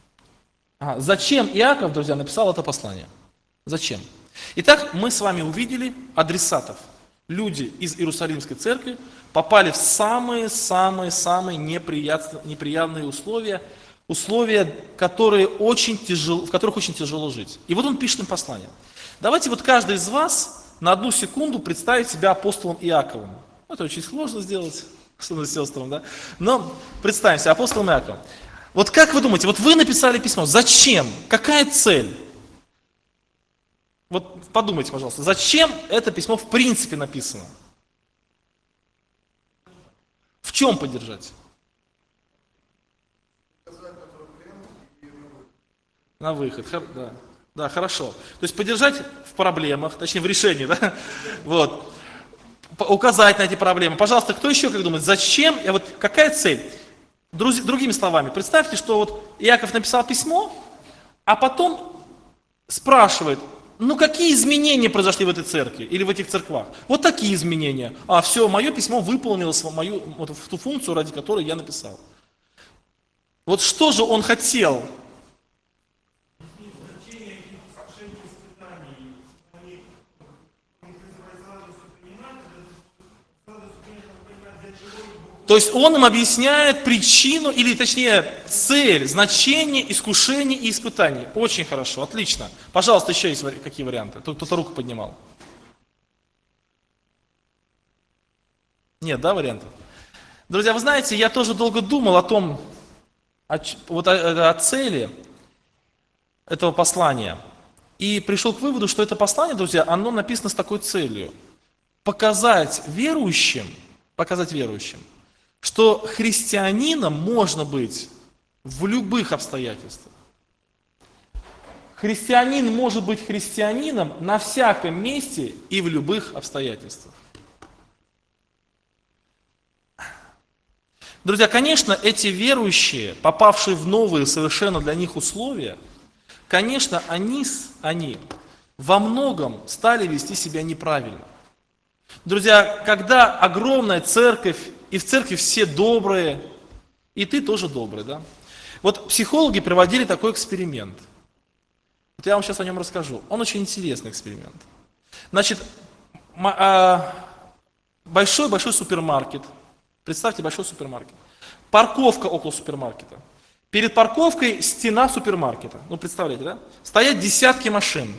Зачем Иаков, друзья, написал это послание? Зачем? Итак, мы с вами увидели адресатов. Люди из Иерусалимской церкви попали в самые-самые-самые неприятные условия, в которых очень тяжело жить. И вот он пишет им послание. Давайте вот каждый из вас на 1 секунду представить себя апостолом Иаковом. Это очень сложно сделать, с сестрам, да? Но представим себя апостолом Иаковом. Вот как вы думаете, вот вы написали письмо, зачем? Какая цель? Вот подумайте, пожалуйста, зачем это письмо в принципе написано? В чем поддержать? На выход, да, хорошо. То есть поддержать в проблемах, точнее в решении, да? Вот. Указать на эти проблемы. Пожалуйста, кто еще как думает, зачем, вот какая цель? Другими словами, представьте, что вот Иаков написал письмо, а потом спрашивает: какие изменения произошли в этой церкви или в этих церквах? Вот такие изменения. Все, мое письмо выполнило в ту функцию, ради которой я написал. Вот что же он хотел? То есть он им объясняет причину, или точнее цель, значение искушений и испытаний. Очень хорошо, отлично. Пожалуйста, еще есть какие варианты? Кто-то руку поднимал. Нет, да, вариантов? Друзья, вы знаете, я тоже долго думал о цели этого послания. И пришел к выводу, что это послание, друзья, оно написано с такой целью. Показать верующим, что христианином можно быть в любых обстоятельствах. Христианин может быть христианином на всяком месте и в любых обстоятельствах. Друзья, конечно, эти верующие, попавшие в новые совершенно для них условия, конечно, они во многом стали вести себя неправильно. Друзья, когда огромная церковь, и в церкви все добрые, и ты тоже добрый, да? Вот психологи проводили такой эксперимент. Вот я вам сейчас о нем расскажу. Он очень интересный эксперимент. Значит, большой супермаркет. Представьте, большой супермаркет. Парковка около супермаркета. Перед парковкой стена супермаркета. Ну, представляете, да? Стоят десятки машин.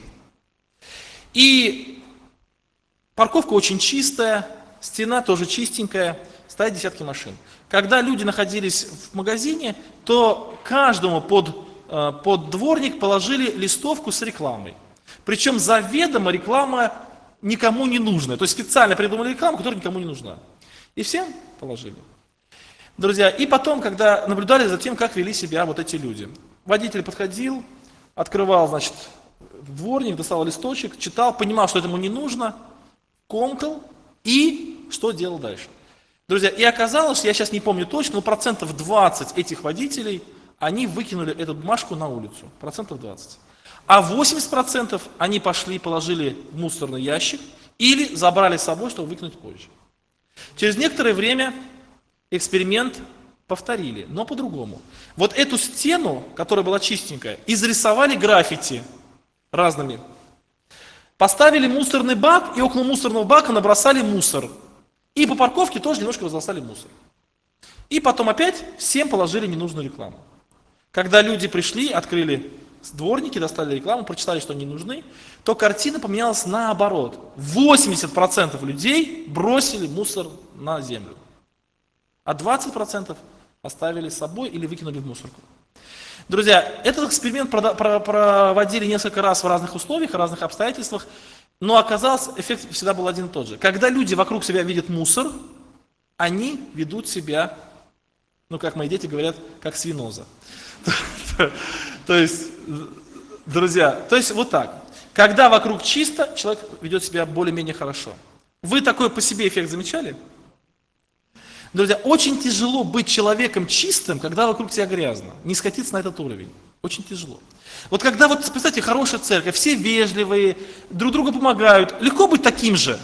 И парковка очень чистая, стена тоже чистенькая, стоят десятки машин. Когда люди находились в магазине, то каждому под дворник положили листовку с рекламой. Причем заведомо реклама никому не нужная. То есть специально придумали рекламу, которая никому не нужна. И всем положили. Друзья, и потом, когда наблюдали за тем, как вели себя вот эти люди. Водитель подходил, открывал, значит, дворник, достал листочек, читал, понимал, что этому не нужно, комкал и что делал дальше. Друзья, и оказалось, я сейчас не помню точно, но 20% этих водителей, они выкинули эту бумажку на улицу. 20%. А 80% они пошли и положили в мусорный ящик или забрали с собой, чтобы выкинуть позже. Через некоторое время эксперимент повторили, но по-другому. Вот эту стену, которая была чистенькая, изрисовали граффити разными. Поставили мусорный бак, и около мусорного бака набросали мусор. И по парковке тоже немножко разбросали мусор. И потом опять всем положили ненужную рекламу. Когда люди пришли, открыли дворники, достали рекламу, прочитали, что они нужны, то картина поменялась наоборот. 80% людей бросили мусор на землю. А 20% оставили с собой или выкинули в мусорку. Друзья, этот эксперимент проводили несколько раз в разных условиях, в разных обстоятельствах, но оказалось, эффект всегда был один и тот же. Когда люди вокруг себя видят мусор, они ведут себя, ну как мои дети говорят, как свиноза. То есть, друзья, то есть вот так. Когда вокруг чисто, человек ведет себя более-менее хорошо. Вы такой по себе эффект замечали? Друзья, очень тяжело быть человеком чистым, когда вокруг тебя грязно. Не скатиться на этот уровень. Очень тяжело. Вот когда, вот, представьте, хорошая церковь, все вежливые, друг другу помогают, легко быть таким же.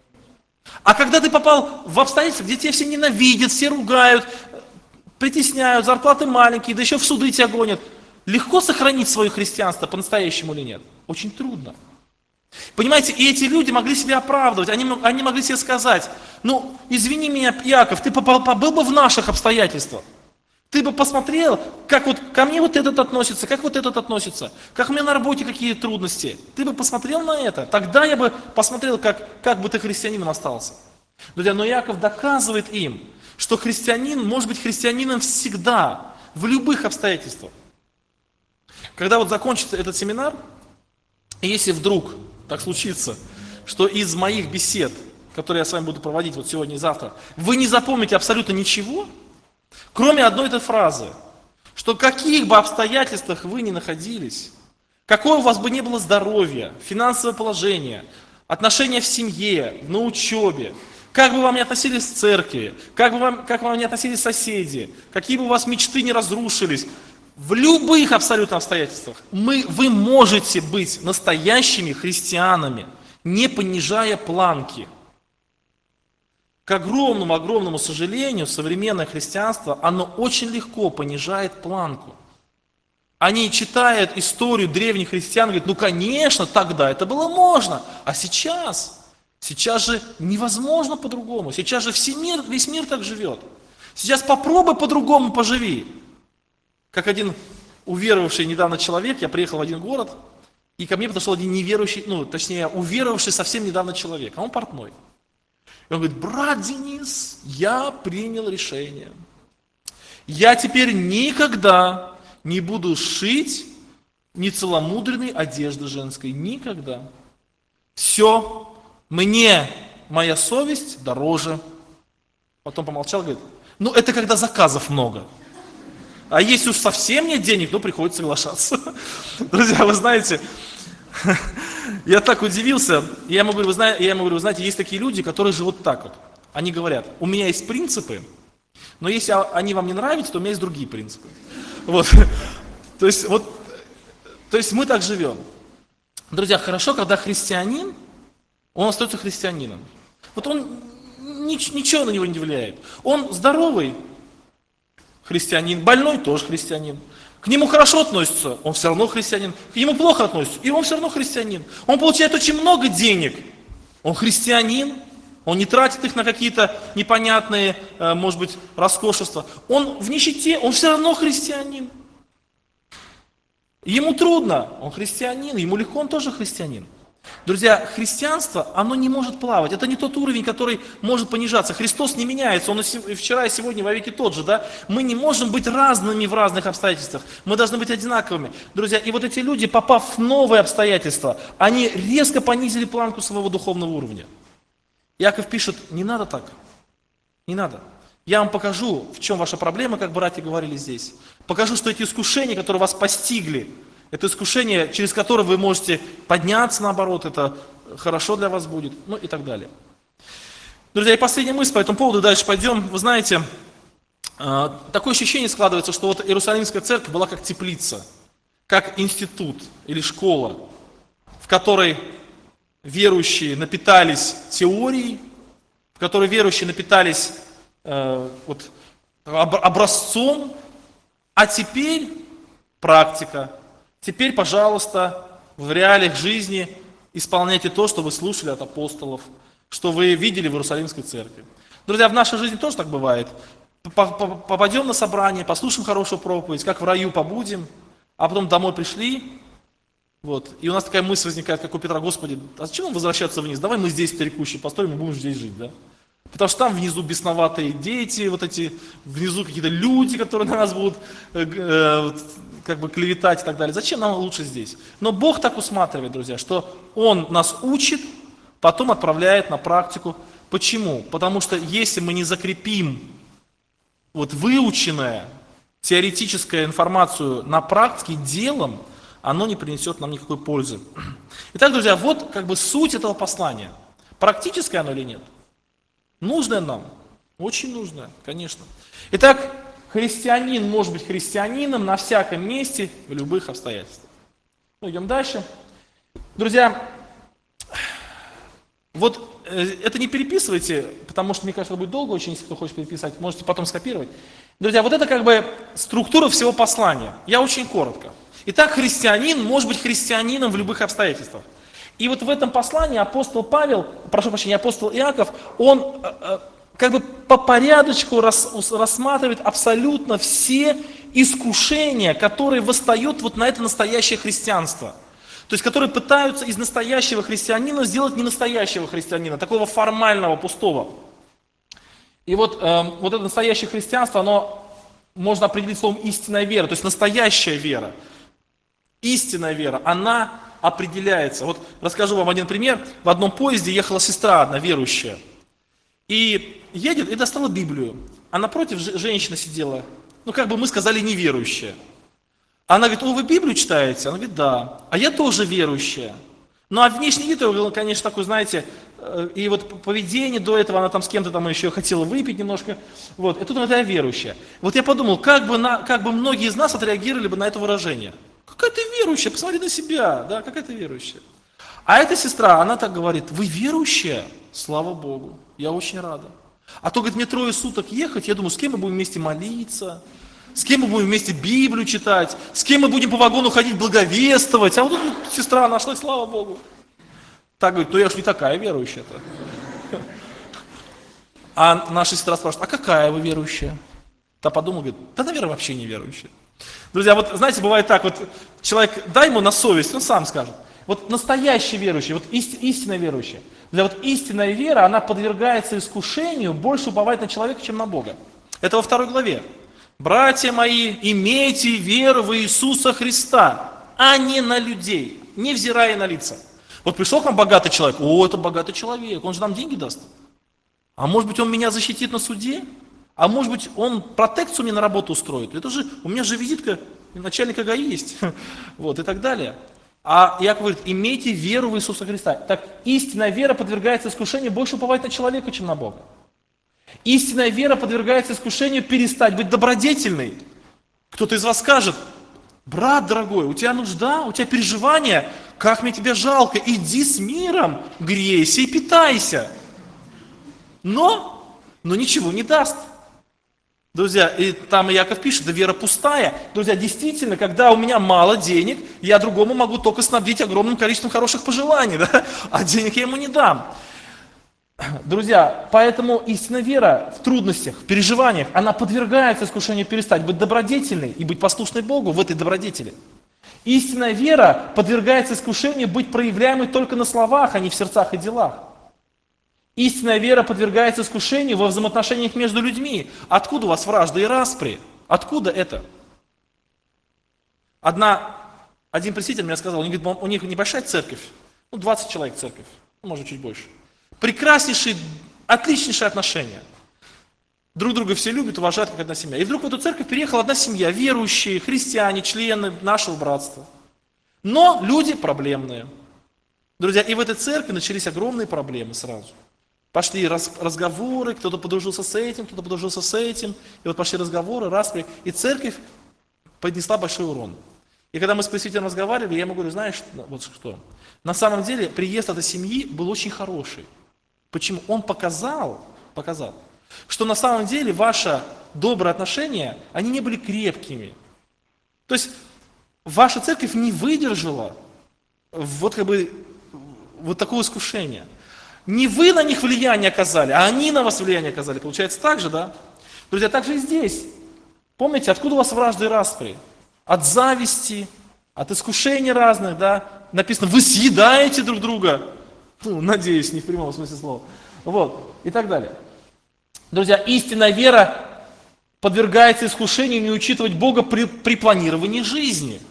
А когда ты попал в обстоятельства, где тебя все ненавидят, все ругают, притесняют, зарплаты маленькие, да еще в суды тебя гонят, легко сохранить свое христианство по-настоящему или нет? Очень трудно. Понимаете, и эти люди могли себя оправдывать, они могли себе сказать, ну, извини меня, Яков, ты побыл бы в наших обстоятельствах. Ты бы посмотрел, как вот ко мне вот этот относится, как вот этот относится, как у меня на работе какие трудности. Ты бы посмотрел на это, тогда я бы посмотрел, как бы ты христианином остался. Друзья, но Яков доказывает им, что христианин может быть христианином всегда, в любых обстоятельствах. Когда вот закончится этот семинар, если вдруг так случится, что из моих бесед, которые я с вами буду проводить вот сегодня и завтра, вы не запомните абсолютно ничего, кроме одной этой фразы, что в каких бы обстоятельствах вы ни находились, какое у вас бы ни было здоровье, финансовое положение, отношения в семье, на учебе, как бы вам ни относились в церкви, как вам ни относились соседи, какие бы у вас мечты не разрушились, в любых абсолютно обстоятельствах вы можете быть настоящими христианами, не понижая планки. К огромному сожалению, современное христианство, оно очень легко понижает планку. Они читают историю древних христиан, говорят, ну конечно, тогда это было можно, а сейчас же невозможно по-другому, сейчас же весь мир так живет. Сейчас попробуй по-другому поживи. Как один уверовавший недавно человек, я приехал в один город, и ко мне подошел один неверующий, уверовавший совсем недавно человек, а он портной. И он говорит, брат Денис, я принял решение. Я теперь никогда не буду шить нецеломудренной одежды женской. Никогда. Все, мне моя совесть дороже. Потом помолчал, говорит, ну это когда заказов много. А если уж совсем нет денег, то приходится соглашаться. Друзья, вы знаете, я так удивился. Я ему говорю, вы знаете, есть такие люди, которые живут так вот. Они говорят, у меня есть принципы, но если они вам не нравятся, то у меня есть другие принципы. Вот. То есть мы так живем. Друзья, хорошо, когда христианин, он остается христианином. Вот он, ничего на него не влияет. Он здоровый христианин, больной тоже христианин. К нему хорошо относятся, он все равно христианин. К нему плохо относятся, и он все равно христианин. Он получает очень много денег, он христианин. Он не тратит их на какие-то непонятные, может быть, роскошества. Он в нищете, он все равно христианин. Ему трудно, он христианин, ему легко, он тоже христианин. Друзья, христианство, оно не может плавать. Это не тот уровень, который может понижаться. Христос не меняется, он и вчера, и сегодня вовеки тот же. Да? Мы не можем быть разными в разных обстоятельствах. Мы должны быть одинаковыми. Друзья, и вот эти люди, попав в новые обстоятельства, они резко понизили планку своего духовного уровня. Яков пишет, не надо так, не надо. Я вам покажу, в чем ваша проблема, как братья говорили здесь. Покажу, что эти искушения, которые вас постигли, это искушение, через которое вы можете подняться, наоборот, это хорошо для вас будет, ну и так далее. Друзья, и последняя мысль по этому поводу, дальше пойдем. Вы знаете, такое ощущение складывается, что вот Иерусалимская церковь была как теплица, как институт или школа, в которой верующие напитались теорией, в которой верующие напитались образцом, а теперь практика. Теперь, пожалуйста, в реалиях жизни исполняйте то, что вы слушали от апостолов, что вы видели в Иерусалимской церкви. Друзья, в нашей жизни тоже так бывает. Попадем на собрание, послушаем хорошую проповедь, как в раю побудем, а потом домой пришли, вот, и у нас такая мысль возникает, как у Петра: Господи, а зачем нам возвращаться вниз? Давай мы здесь старикущие построим и будем здесь жить, да? Потому что там внизу бесноватые дети, вот эти, внизу какие-то люди, которые на нас будут как бы клеветать и так далее. Зачем нам лучше здесь? Но Бог так усматривает, друзья, что Он нас учит, потом отправляет на практику. Почему? Потому что если мы не закрепим вот выученную теоретическую информацию на практике делом, оно не принесет нам никакой пользы. Итак, друзья, вот как бы суть этого послания. Практическое оно или нет? Нужное нам? Очень нужное, конечно. Итак, христианин может быть христианином на всяком месте, в любых обстоятельствах. Ну, идем дальше. Друзья, вот это не переписывайте, потому что, мне кажется, это будет долго очень, если кто хочет переписать, можете потом скопировать. Друзья, вот это как бы структура всего послания. Я очень коротко. Итак, христианин может быть христианином в любых обстоятельствах. И вот в этом послании апостол Павел, прошу прощения, апостол Иаков, он как бы по порядочку рассматривает абсолютно все искушения, которые восстают вот на это настоящее христианство. То есть, которые пытаются из настоящего христианина сделать ненастоящего христианина, такого формального, пустого. И вот это настоящее христианство, оно можно определить словом истинная вера, то есть настоящая вера. Истинная вера, она определяется. Вот расскажу вам один пример. В одном поезде ехала сестра одна, верующая. И едет и достала Библию. А напротив женщина сидела, ну как бы мы сказали, неверующая. Она говорит: о, вы Библию читаете? Она говорит: да. А я тоже верующая. Ну а внешний вид, конечно, такой, знаете, и вот поведение до этого, она там с кем-то там еще хотела выпить немножко. Вот, и тут она такая верующая. Вот я подумал, как бы многие из нас отреагировали бы на это выражение. Какая ты верующая, посмотри на себя, да, какая ты верующая. А эта сестра, она так говорит: вы верующая? Слава Богу, я очень рада. А то, говорит, мне 3 суток ехать, я думаю, с кем мы будем вместе молиться, с кем мы будем вместе Библию читать, с кем мы будем по вагону ходить благовествовать. А вот тут сестра нашлась, слава Богу. Так говорит: ну я уж не такая верующая-то. А наша сестра спрашивает: а какая вы верующая? Та подумала, говорит: да, наверное, вообще не верующая. Друзья, вот знаете, бывает так, вот человек, дай ему на совесть, он сам скажет. Вот настоящий верующий, вот истинная верующая. Для вот истинная вера, она подвергается искушению больше уповать на человека, чем на Бога. Это во 2 главе. Братья мои, имейте веру в Иисуса Христа, а не на людей, невзирая на лица. Вот пришел к нам богатый человек: о, это богатый человек, он же нам деньги даст. А может быть, он меня защитит на суде? А может быть, он протекцию мне на работу устроит. Это же, у меня же визитка начальника ГАИ есть. Вот, и так далее. А Иаков говорит, имейте веру в Иисуса Христа. Так, истинная вера подвергается искушению больше уповать на человека, чем на Бога. Истинная вера подвергается искушению перестать быть добродетельной. Кто-то из вас скажет, брат дорогой, у тебя нужда, у тебя переживания, как мне тебя жалко, иди с миром, грейся и питайся. Но ничего не даст. Друзья, и там Иаков пишет, да вера пустая. Друзья, действительно, когда у меня мало денег, я другому могу только снабдить огромным количеством хороших пожеланий, да? А денег я ему не дам. Друзья, поэтому истинная вера в трудностях, в переживаниях, она подвергается искушению перестать быть добродетельной и быть послушной Богу в этой добродетели. Истинная вера подвергается искушению быть проявляемой только на словах, а не в сердцах и делах. Истинная вера подвергается искушению во взаимоотношениях между людьми. Откуда у вас вражда и распри? Откуда это? Один пресвитер мне сказал, у них небольшая церковь, 20 человек церковь, может чуть больше. Прекраснейшие, отличнейшие отношения. Друг друга все любят, уважают, как одна семья. И вдруг в эту церковь переехала одна семья, верующие, христиане, члены нашего братства. Но люди проблемные. Друзья, и в этой церкви начались огромные проблемы сразу. Пошли разговоры, кто-то подружился с этим, кто-то подружился с этим. И вот пошли разговоры, распри. И церковь поднесла большой урон. И когда мы с пресвитером разговаривали, я ему говорю, знаешь, вот что. На самом деле приезд этой семьи был очень хороший. Почему? Он показал, что на самом деле ваши добрые отношения, они не были крепкими. То есть ваша церковь не выдержала вот такое искушение. Не вы на них влияние оказали, а они на вас влияние оказали. Получается так же, да? Друзья, так же и здесь. Помните, откуда у вас вражда и распри? От зависти, от искушений разных, да? Написано, вы съедаете друг друга. Надеюсь, не в прямом смысле слова. Вот, и так далее. Друзья, истинная вера подвергается искушению не учитывать Бога при планировании жизни.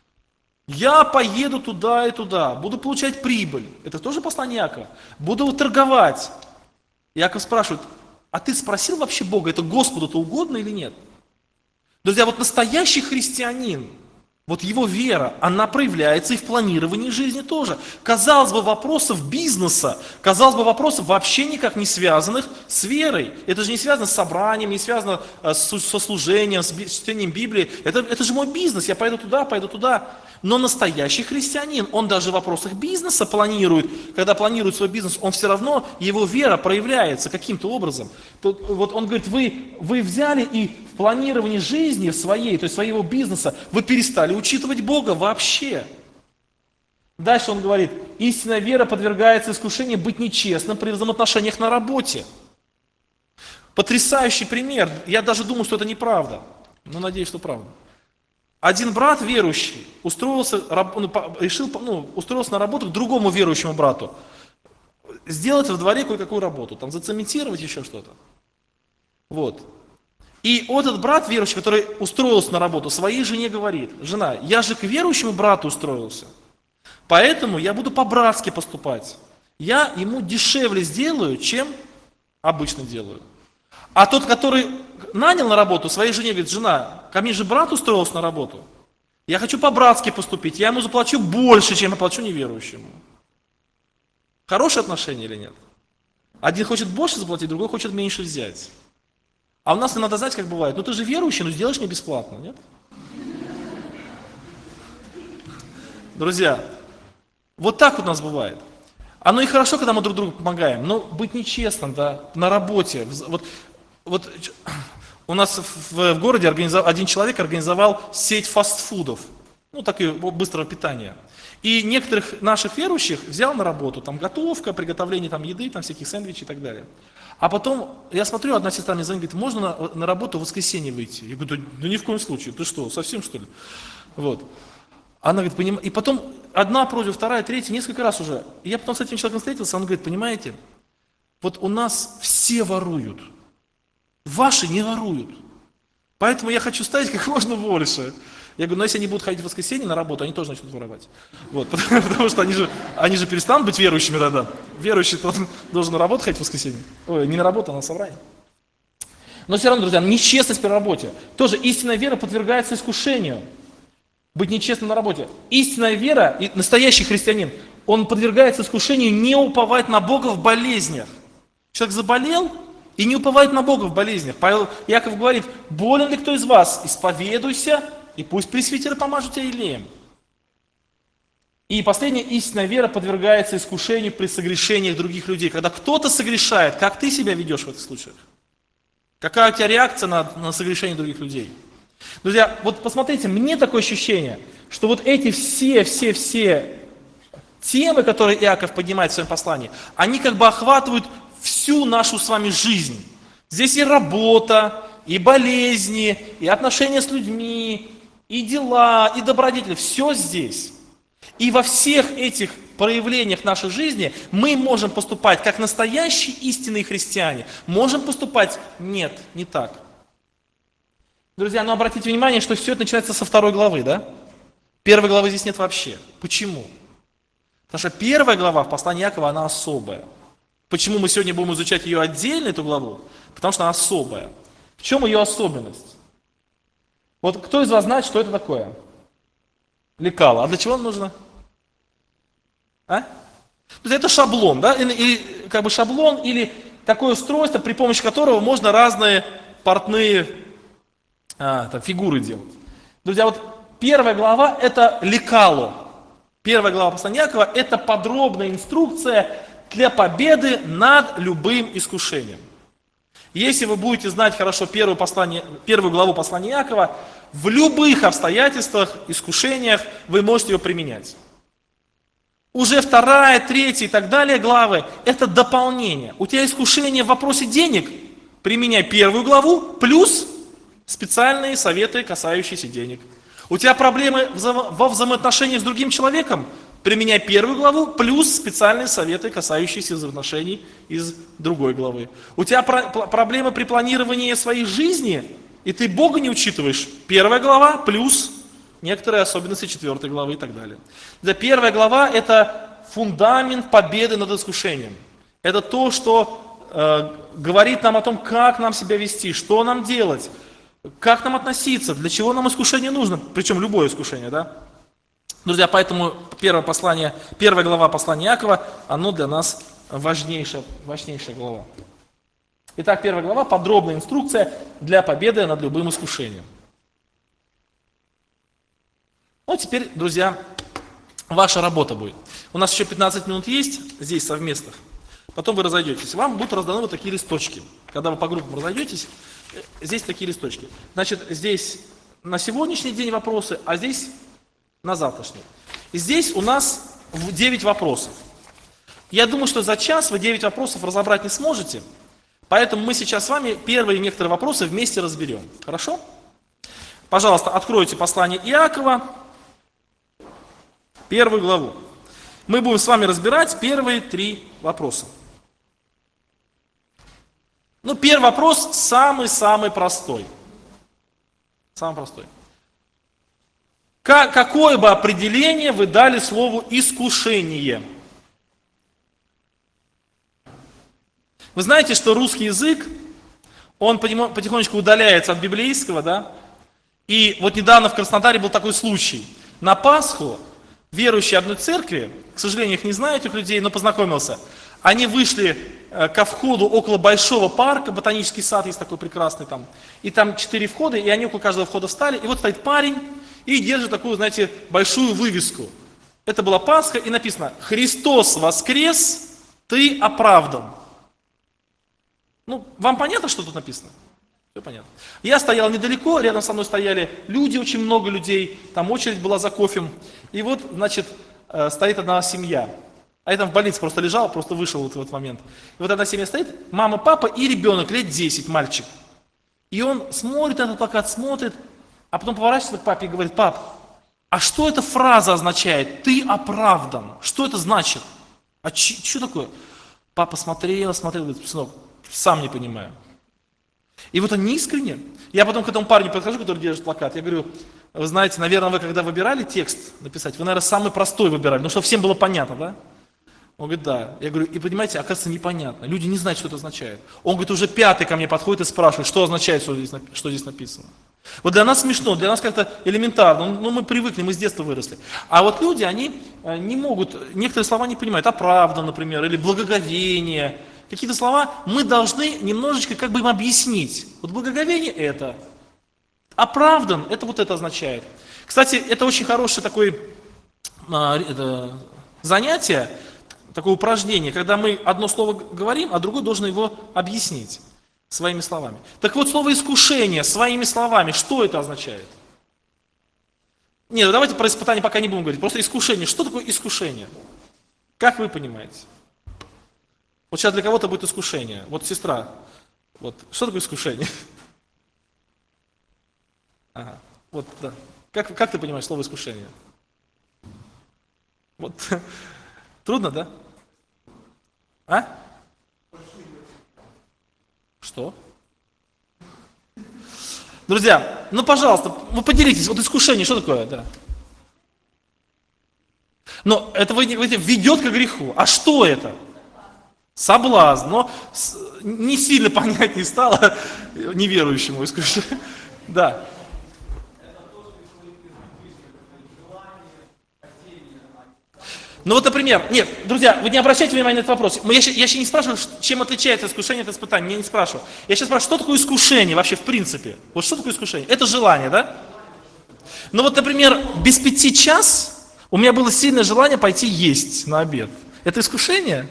Я поеду туда и туда, буду получать прибыль. Это тоже послание Иакова. Буду торговать. Иаков спрашивает, а ты спросил вообще Бога, это Господу-то угодно или нет? Друзья, вот настоящий христианин, вот его вера, она проявляется и в планировании жизни тоже. Казалось бы, вопросов бизнеса, казалось бы, вопросов вообще никак не связанных с верой. Это же не связано с собранием, не связано со служением, с чтением Библии. Это же мой бизнес, я пойду туда, пойду туда. Но настоящий христианин, он даже в вопросах бизнеса планирует, когда планирует свой бизнес, он все равно, его вера проявляется каким-то образом. Вот он говорит, вы взяли и в планировании жизни своей, то есть своего бизнеса, вы перестали учитывать Бога вообще. Дальше он говорит, истинная вера подвергается искушению быть нечестным при взаимоотношениях на работе. Потрясающий пример, я даже думаю, что это неправда, но надеюсь, что правда. Один брат верующий устроился на работу к другому верующему брату. Сделать во дворе кое-какую работу, там зацементировать еще что-то. Вот. И вот этот брат верующий, который устроился на работу, своей жене говорит, жена, я же к верующему брату устроился, поэтому я буду по-братски поступать. Я ему дешевле сделаю, чем обычно делаю. А тот, который нанял на работу, своей жене говорит, жена, ко мне же брат устроился на работу, я хочу по-братски поступить, я ему заплачу больше, чем я плачу неверующему. Хорошие отношения или нет? Один хочет больше заплатить, другой хочет меньше взять. А у нас иногда, знаете, как бывает, ты же верующий, но сделаешь мне бесплатно, нет? Друзья, вот так вот у нас бывает. Оно и хорошо, когда мы друг другу помогаем, но быть нечестным, да, на работе. Вот у нас в городе один человек организовал сеть фастфудов, быстрого питания. И некоторых наших верующих взял на работу, там готовка, приготовление там еды, там всяких сэндвичей и так далее. А потом, я смотрю, одна сестра мне звонит, говорит, можно на работу в воскресенье выйти? Я говорю, да ни в коем случае, ты что, совсем что ли? Вот. Она говорит, и потом одна просьба, вторая, третья, несколько раз уже. И я потом с этим человеком встретился, он говорит, понимаете, вот у нас все воруют, ваши не воруют. Поэтому я хочу ставить как можно больше. Я говорю, если они будут ходить в воскресенье на работу, они тоже начнут воровать. Вот, потому что они же перестанут быть верующими тогда. Верующий должен на работу ходить в воскресенье. Ой, не на работу, а на собрание. Но все равно, друзья, нечестность при работе. Тоже истинная вера подвергается искушению. Быть нечестным на работе. Истинная вера и настоящий христианин, он подвергается искушению не уповать на Бога в болезнях. Человек заболел и не уповает на Бога в болезнях. Павел Яков говорит: болен ли кто из вас? Исповедуйся, и пусть пресвитеры помажут тебя елеем. И последняя, истинная вера подвергается искушению при согрешениях других людей. Когда кто-то согрешает, как ты себя ведешь в этих случаях? Какая у тебя реакция на согрешение других людей? Друзья, вот посмотрите, мне такое ощущение, что вот эти все темы, которые Иаков поднимает в своем послании, они как бы охватывают всю нашу с вами жизнь. Здесь и работа, и болезни, и отношения с людьми, и дела, и добродетели. Все здесь. И во всех этих проявлениях нашей жизни мы можем поступать как настоящие истинные христиане. Можем поступать нет, не так. Друзья, но обратите внимание, что все это начинается со 2 главы, да? 1 главы здесь нет вообще. Почему? Потому что 1 глава в послании Иакова, она особая. Почему мы сегодня будем изучать ее отдельно, эту главу? Потому что она особая. В чем ее особенность? Вот кто из вас знает, что это такое? Лекало. А для чего оно нужно? Это шаблон, да? Или как бы шаблон, или такое устройство, при помощи которого можно разные портные фигуры делать. Друзья, вот 1 глава это лекало. 1 глава послания Иакова это подробная инструкция для победы над любым искушением. Если вы будете знать хорошо первую главу послания Иакова, в любых обстоятельствах, искушениях вы можете ее применять. Уже 2, 3 и так далее главы – это дополнение. У тебя искушение в вопросе денег, применяй 1 главу плюс специальные советы, касающиеся денег. У тебя проблемы во взаимоотношениях с другим человеком, применяй 1 главу плюс специальные советы, касающиеся взаимоотношений из другой главы. У тебя проблемы при планировании своей жизни, и ты Бога не учитываешь, 1 глава плюс некоторые особенности 4 главы и так далее. 1 глава это фундамент победы над искушением. Это то, что говорит нам о том, как нам себя вести, что нам делать, как нам относиться, для чего нам искушение нужно, причем любое искушение, да? Друзья, поэтому 1 глава послания Иакова, оно для нас важнейшая глава. Итак, 1 глава, подробная инструкция для победы над любым искушением. Ну, теперь, друзья, ваша работа будет. У нас еще 15 минут есть здесь совместных, потом вы разойдетесь. Вам будут разданы вот такие листочки. Когда вы по группам разойдетесь, здесь такие листочки. Значит, здесь на сегодняшний день вопросы, а здесь на завтрашний. И здесь у нас 9 вопросов. Я думаю, что за час вы 9 вопросов разобрать не сможете, поэтому мы сейчас с вами первые некоторые вопросы вместе разберем. Хорошо? Пожалуйста, откройте послание Иакова, 1 главу. Мы будем с вами разбирать первые 3 вопроса. Ну, первый вопрос самый-самый простой. Самый простой. Какое бы определение вы дали слову «искушение»? Вы знаете, что русский язык, он потихонечку удаляется от библейского, да? И вот недавно в Краснодаре был такой случай. На Пасху верующие одной церкви, к сожалению, их не знаю, этих людей, но познакомился, они вышли ко входу около большого парка, ботанический сад есть такой прекрасный там, и там 4 входа, и они около каждого входа встали, и вот стоит парень и держит такую, знаете, большую вывеску. Это была Пасха, и написано: «Христос воскрес, ты оправдан». Ну, вам понятно, что тут написано? Все понятно. Я стоял недалеко, рядом со мной стояли люди, очень много людей, там очередь была за кофе. И вот, значит, стоит одна семья. А я там в больнице просто лежал, просто вышел вот в этот момент. И вот одна семья стоит, мама, папа и ребенок, лет 10, мальчик. И он смотрит на этот плакат, смотрит, а потом поворачивается к папе и говорит: пап, а что эта фраза означает? Ты оправдан. Что это значит? А что такое? Папа смотрел, говорит: сынок, сам не понимаю. И вот они искренне. Я потом к этому парню подхожу, который держит плакат, я говорю: вы знаете, наверное, вы когда выбирали текст написать, вы, наверное, самый простой выбирали, ну, чтобы всем было понятно, да? Он говорит, да. Я говорю, и понимаете, оказывается, непонятно. Люди не знают, что это означает. Он говорит, уже пятый ко мне подходит и спрашивает, что означает, что здесь написано. Вот для нас смешно, для нас как-то элементарно. Ну, мы привыкли, мы с детства выросли. А вот люди, они не могут, некоторые слова не понимают. Оправдан, например, или благоговение. Какие-то слова мы должны немножечко как бы им объяснить. Вот благоговение это. Оправдан, это вот это означает. Кстати, это очень хорошее такое занятие, такое упражнение, когда мы одно слово говорим, а другой должен его объяснить своими словами. Так вот, слово искушение своими словами, что это означает? Нет, давайте про испытание пока не будем говорить, просто искушение. Что такое искушение? Как вы понимаете? Вот сейчас для кого-то будет искушение. Вот сестра, вот, что такое искушение? Ага, вот, да. Как ты понимаешь слово искушение? Вот, трудно, да? А? Что? Друзья, ну пожалуйста, вы поделитесь, вот искушение, что такое? Да. Но это ведет к греху. А что это? Соблазн. Но не сильно понять не стало неверующему искушение. Да. Ну вот, например, нет, друзья, вы не обращайте внимания на этот вопрос. Я сейчас не спрашиваю, чем отличается искушение от испытания, я не спрашиваю. Я сейчас спрашиваю, что такое искушение вообще в принципе? Вот что такое искушение? Это желание, да? Ну вот, например, без 5 час у меня было сильное желание пойти есть на обед. Это искушение?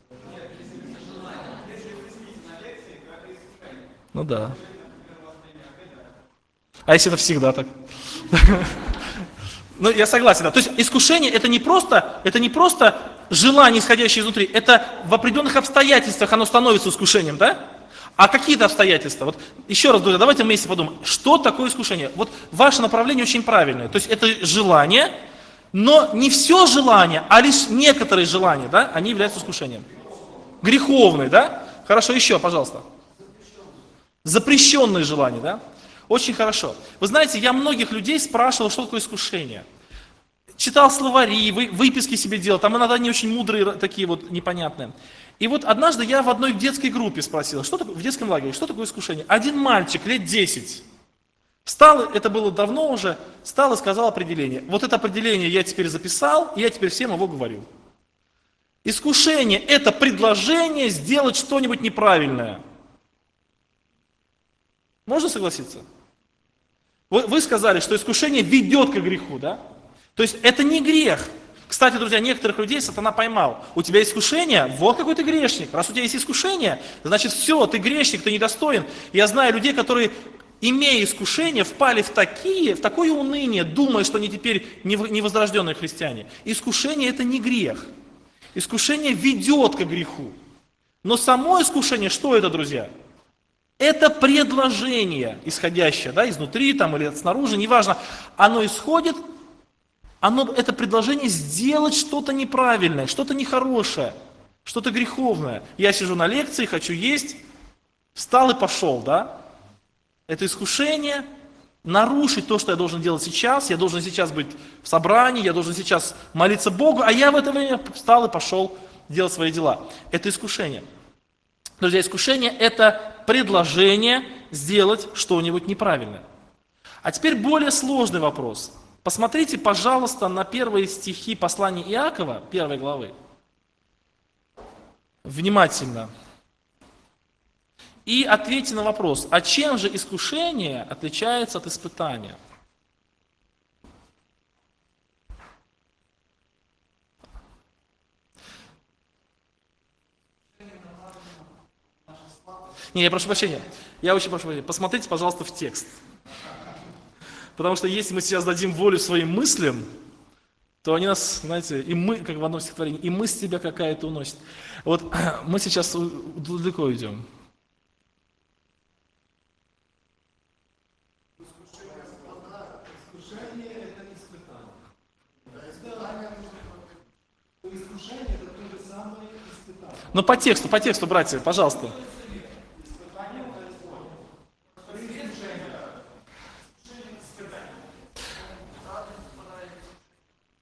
Ну да. А если это всегда так? Ну, я согласен, да. То есть искушение это не просто желание, исходящее изнутри, это в определенных обстоятельствах оно становится искушением, да? А какие-то обстоятельства? Вот еще раз, друзья, давайте вместе подумаем, что такое искушение? Вот ваше направление очень правильное. То есть это желание, но не все желание, а лишь некоторые желания, да, они являются искушением. Греховные, да? Хорошо, еще, пожалуйста. Запрещенные желания, да? Очень хорошо. Вы знаете, я многих людей спрашивал, что такое искушение. Читал словари, выписки себе делал, там иногда не очень мудрые, такие вот непонятные. И вот однажды я в одной детской группе спросил, что такое, в детском лагере, что такое искушение? Один мальчик, лет 10, встал, это было давно уже, встал и сказал определение. Вот это определение я теперь записал, и я теперь всем его говорю. Искушение – это предложение сделать что-нибудь неправильное. Можно согласиться? Вы сказали, что искушение ведет к греху, да? То есть это не грех. Кстати, друзья, некоторых людей сатана поймал. У тебя есть искушение, вот какой ты грешник. Раз у тебя есть искушение, значит все, ты грешник, ты недостоин. Я знаю людей, которые, имея искушение, впали в такое уныние, думая, что они теперь невозрожденные христиане. Искушение это не грех. Искушение ведет к греху. Но само искушение, что это, друзья? Это предложение, исходящее, да, изнутри там, или снаружи, неважно, оно исходит, это предложение сделать что-то неправильное, что-то нехорошее, что-то греховное. Я сижу на лекции, хочу есть, встал и пошел, да? Это искушение нарушить то, что я должен делать сейчас, я должен сейчас быть в собрании, я должен сейчас молиться Богу, а я в это время встал и пошел делать свои дела. Это искушение. Друзья, искушение – это предложение сделать что-нибудь неправильное. А теперь более сложный вопрос. Посмотрите, пожалуйста, на первые стихи послания Иакова, 1 главы. Внимательно. И ответьте на вопрос, а чем же искушение отличается от испытания? Не, я прошу прощения. Я очень прошу прощения. Посмотрите, пожалуйста, в текст. Потому что если мы сейчас дадим волю своим мыслям, то они нас, знаете, и мы, как в одном стихотворении, и мысль тебя какая-то уносит. Вот мы сейчас далеко идем. Искушение – это испытание. Искушение – это то же самое испытание. Ну по тексту, братья, пожалуйста.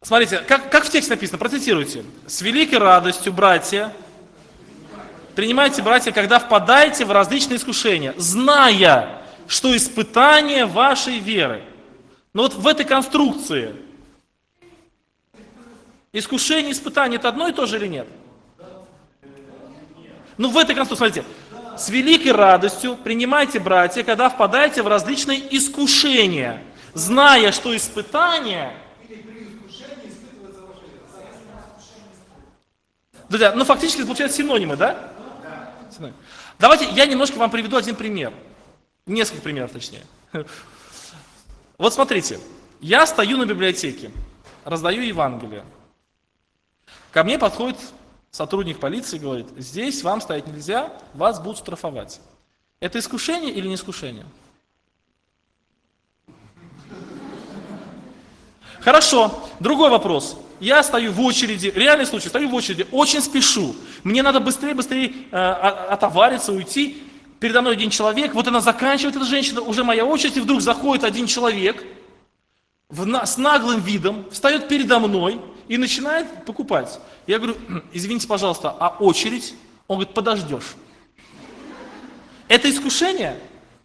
Смотрите, как в тексте написано, процитируйте. «С великой радостью, братья, принимайте, братья, когда впадаете в различные искушения, зная, что испытание вашей веры». Но вот в этой конструкции искушение и испытание это одно и то же или нет? Ну в этой конструкции, смотрите, «С великой радостью принимайте, братья, когда впадаете в различные искушения, зная, что испытание...» Друзья, ну фактически это получается синонимы, да? Синонимы. Давайте я немножко вам приведу один пример. Несколько примеров, точнее. Вот смотрите, я стою на библиотеке, раздаю Евангелие. Ко мне подходит сотрудник полиции и говорит: здесь вам стоять нельзя, вас будут штрафовать. Это искушение или не искушение? Хорошо, другой вопрос. Я стою в очереди, реальный случай, стою в очереди, очень спешу. Мне надо быстрее отовариться, уйти. Передо мной один человек, вот она заканчивает, эта женщина, уже моя очередь, и вдруг заходит один человек с наглым видом, встает передо мной и начинает покупать. Я говорю: извините, пожалуйста, а очередь? Он говорит: подождешь. Это искушение?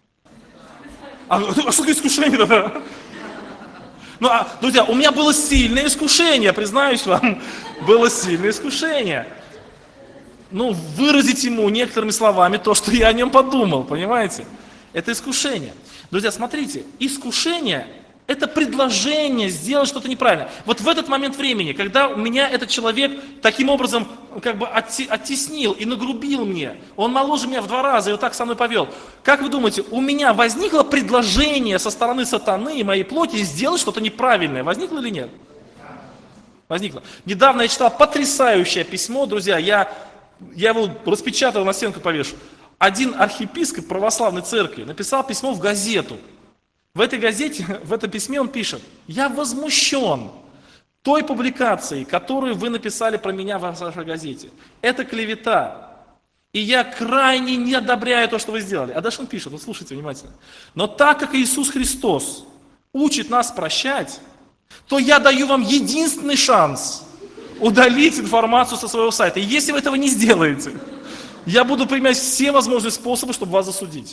А что такое искушение-то? Ну, друзья, у меня было сильное искушение, признаюсь вам, было сильное искушение. Ну, выразить ему некоторыми словами то, что я о нем подумал, понимаете? Это искушение. Друзья, смотрите, искушение – это предложение сделать что-то неправильно. Вот в этот момент времени, когда меня этот человек таким образом как бы оттеснил и нагрубил мне, он моложе меня в 2 раза и вот так со мной повел. Как вы думаете, у меня возникло предложение со стороны сатаны и моей плоти сделать что-то неправильное? Возникло или нет? Возникло. Недавно я читал потрясающее письмо, друзья, я его распечатал, на стенку повешу. Один архиепископ православной церкви написал письмо в газету. В этой газете, в этом письме он пишет: «Я возмущен той публикацией, которую вы написали про меня в вашей газете. Это клевета. И я крайне не одобряю то, что вы сделали». А дальше он пишет, вот слушайте внимательно. «Но так как Иисус Христос учит нас прощать, то я даю вам единственный шанс удалить информацию со своего сайта. И если вы этого не сделаете, я буду применять все возможные способы, чтобы вас засудить».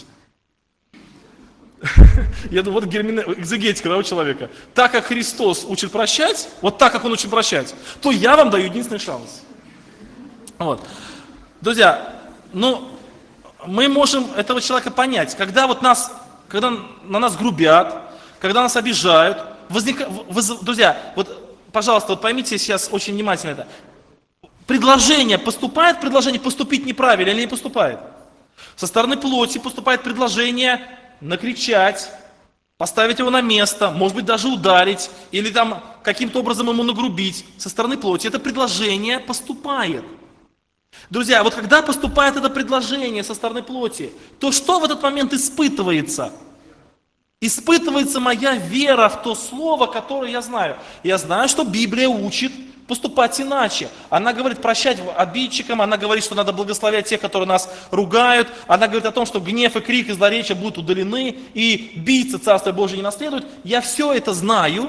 Я думаю, вот экзегетика, да, у человека. Так как Христос учит прощать, вот так как Он учит прощать, то я вам даю единственный шанс. Вот. Друзья, ну, мы можем этого человека понять, когда когда на нас грубят, когда нас обижают, друзья, вот, пожалуйста, вот поймите сейчас очень внимательно это. Предложение поступить неправильно или не поступает? Со стороны плоти поступает предложение накричать, поставить его на место, может быть даже ударить, или там каким-то образом ему нагрубить. Со стороны плоти это предложение поступает. Друзья, вот когда поступает это предложение со стороны плоти, то что в этот момент испытывается? Испытывается моя вера в то слово, которое я знаю. Я знаю, что Библия учит поступать иначе. Она говорит прощать обидчикам, она говорит, что надо благословлять тех, которые нас ругают, она говорит о том, что гнев и крик и злоречие будут удалены, и бийцы Царства Божие не наследуют. Я все это знаю,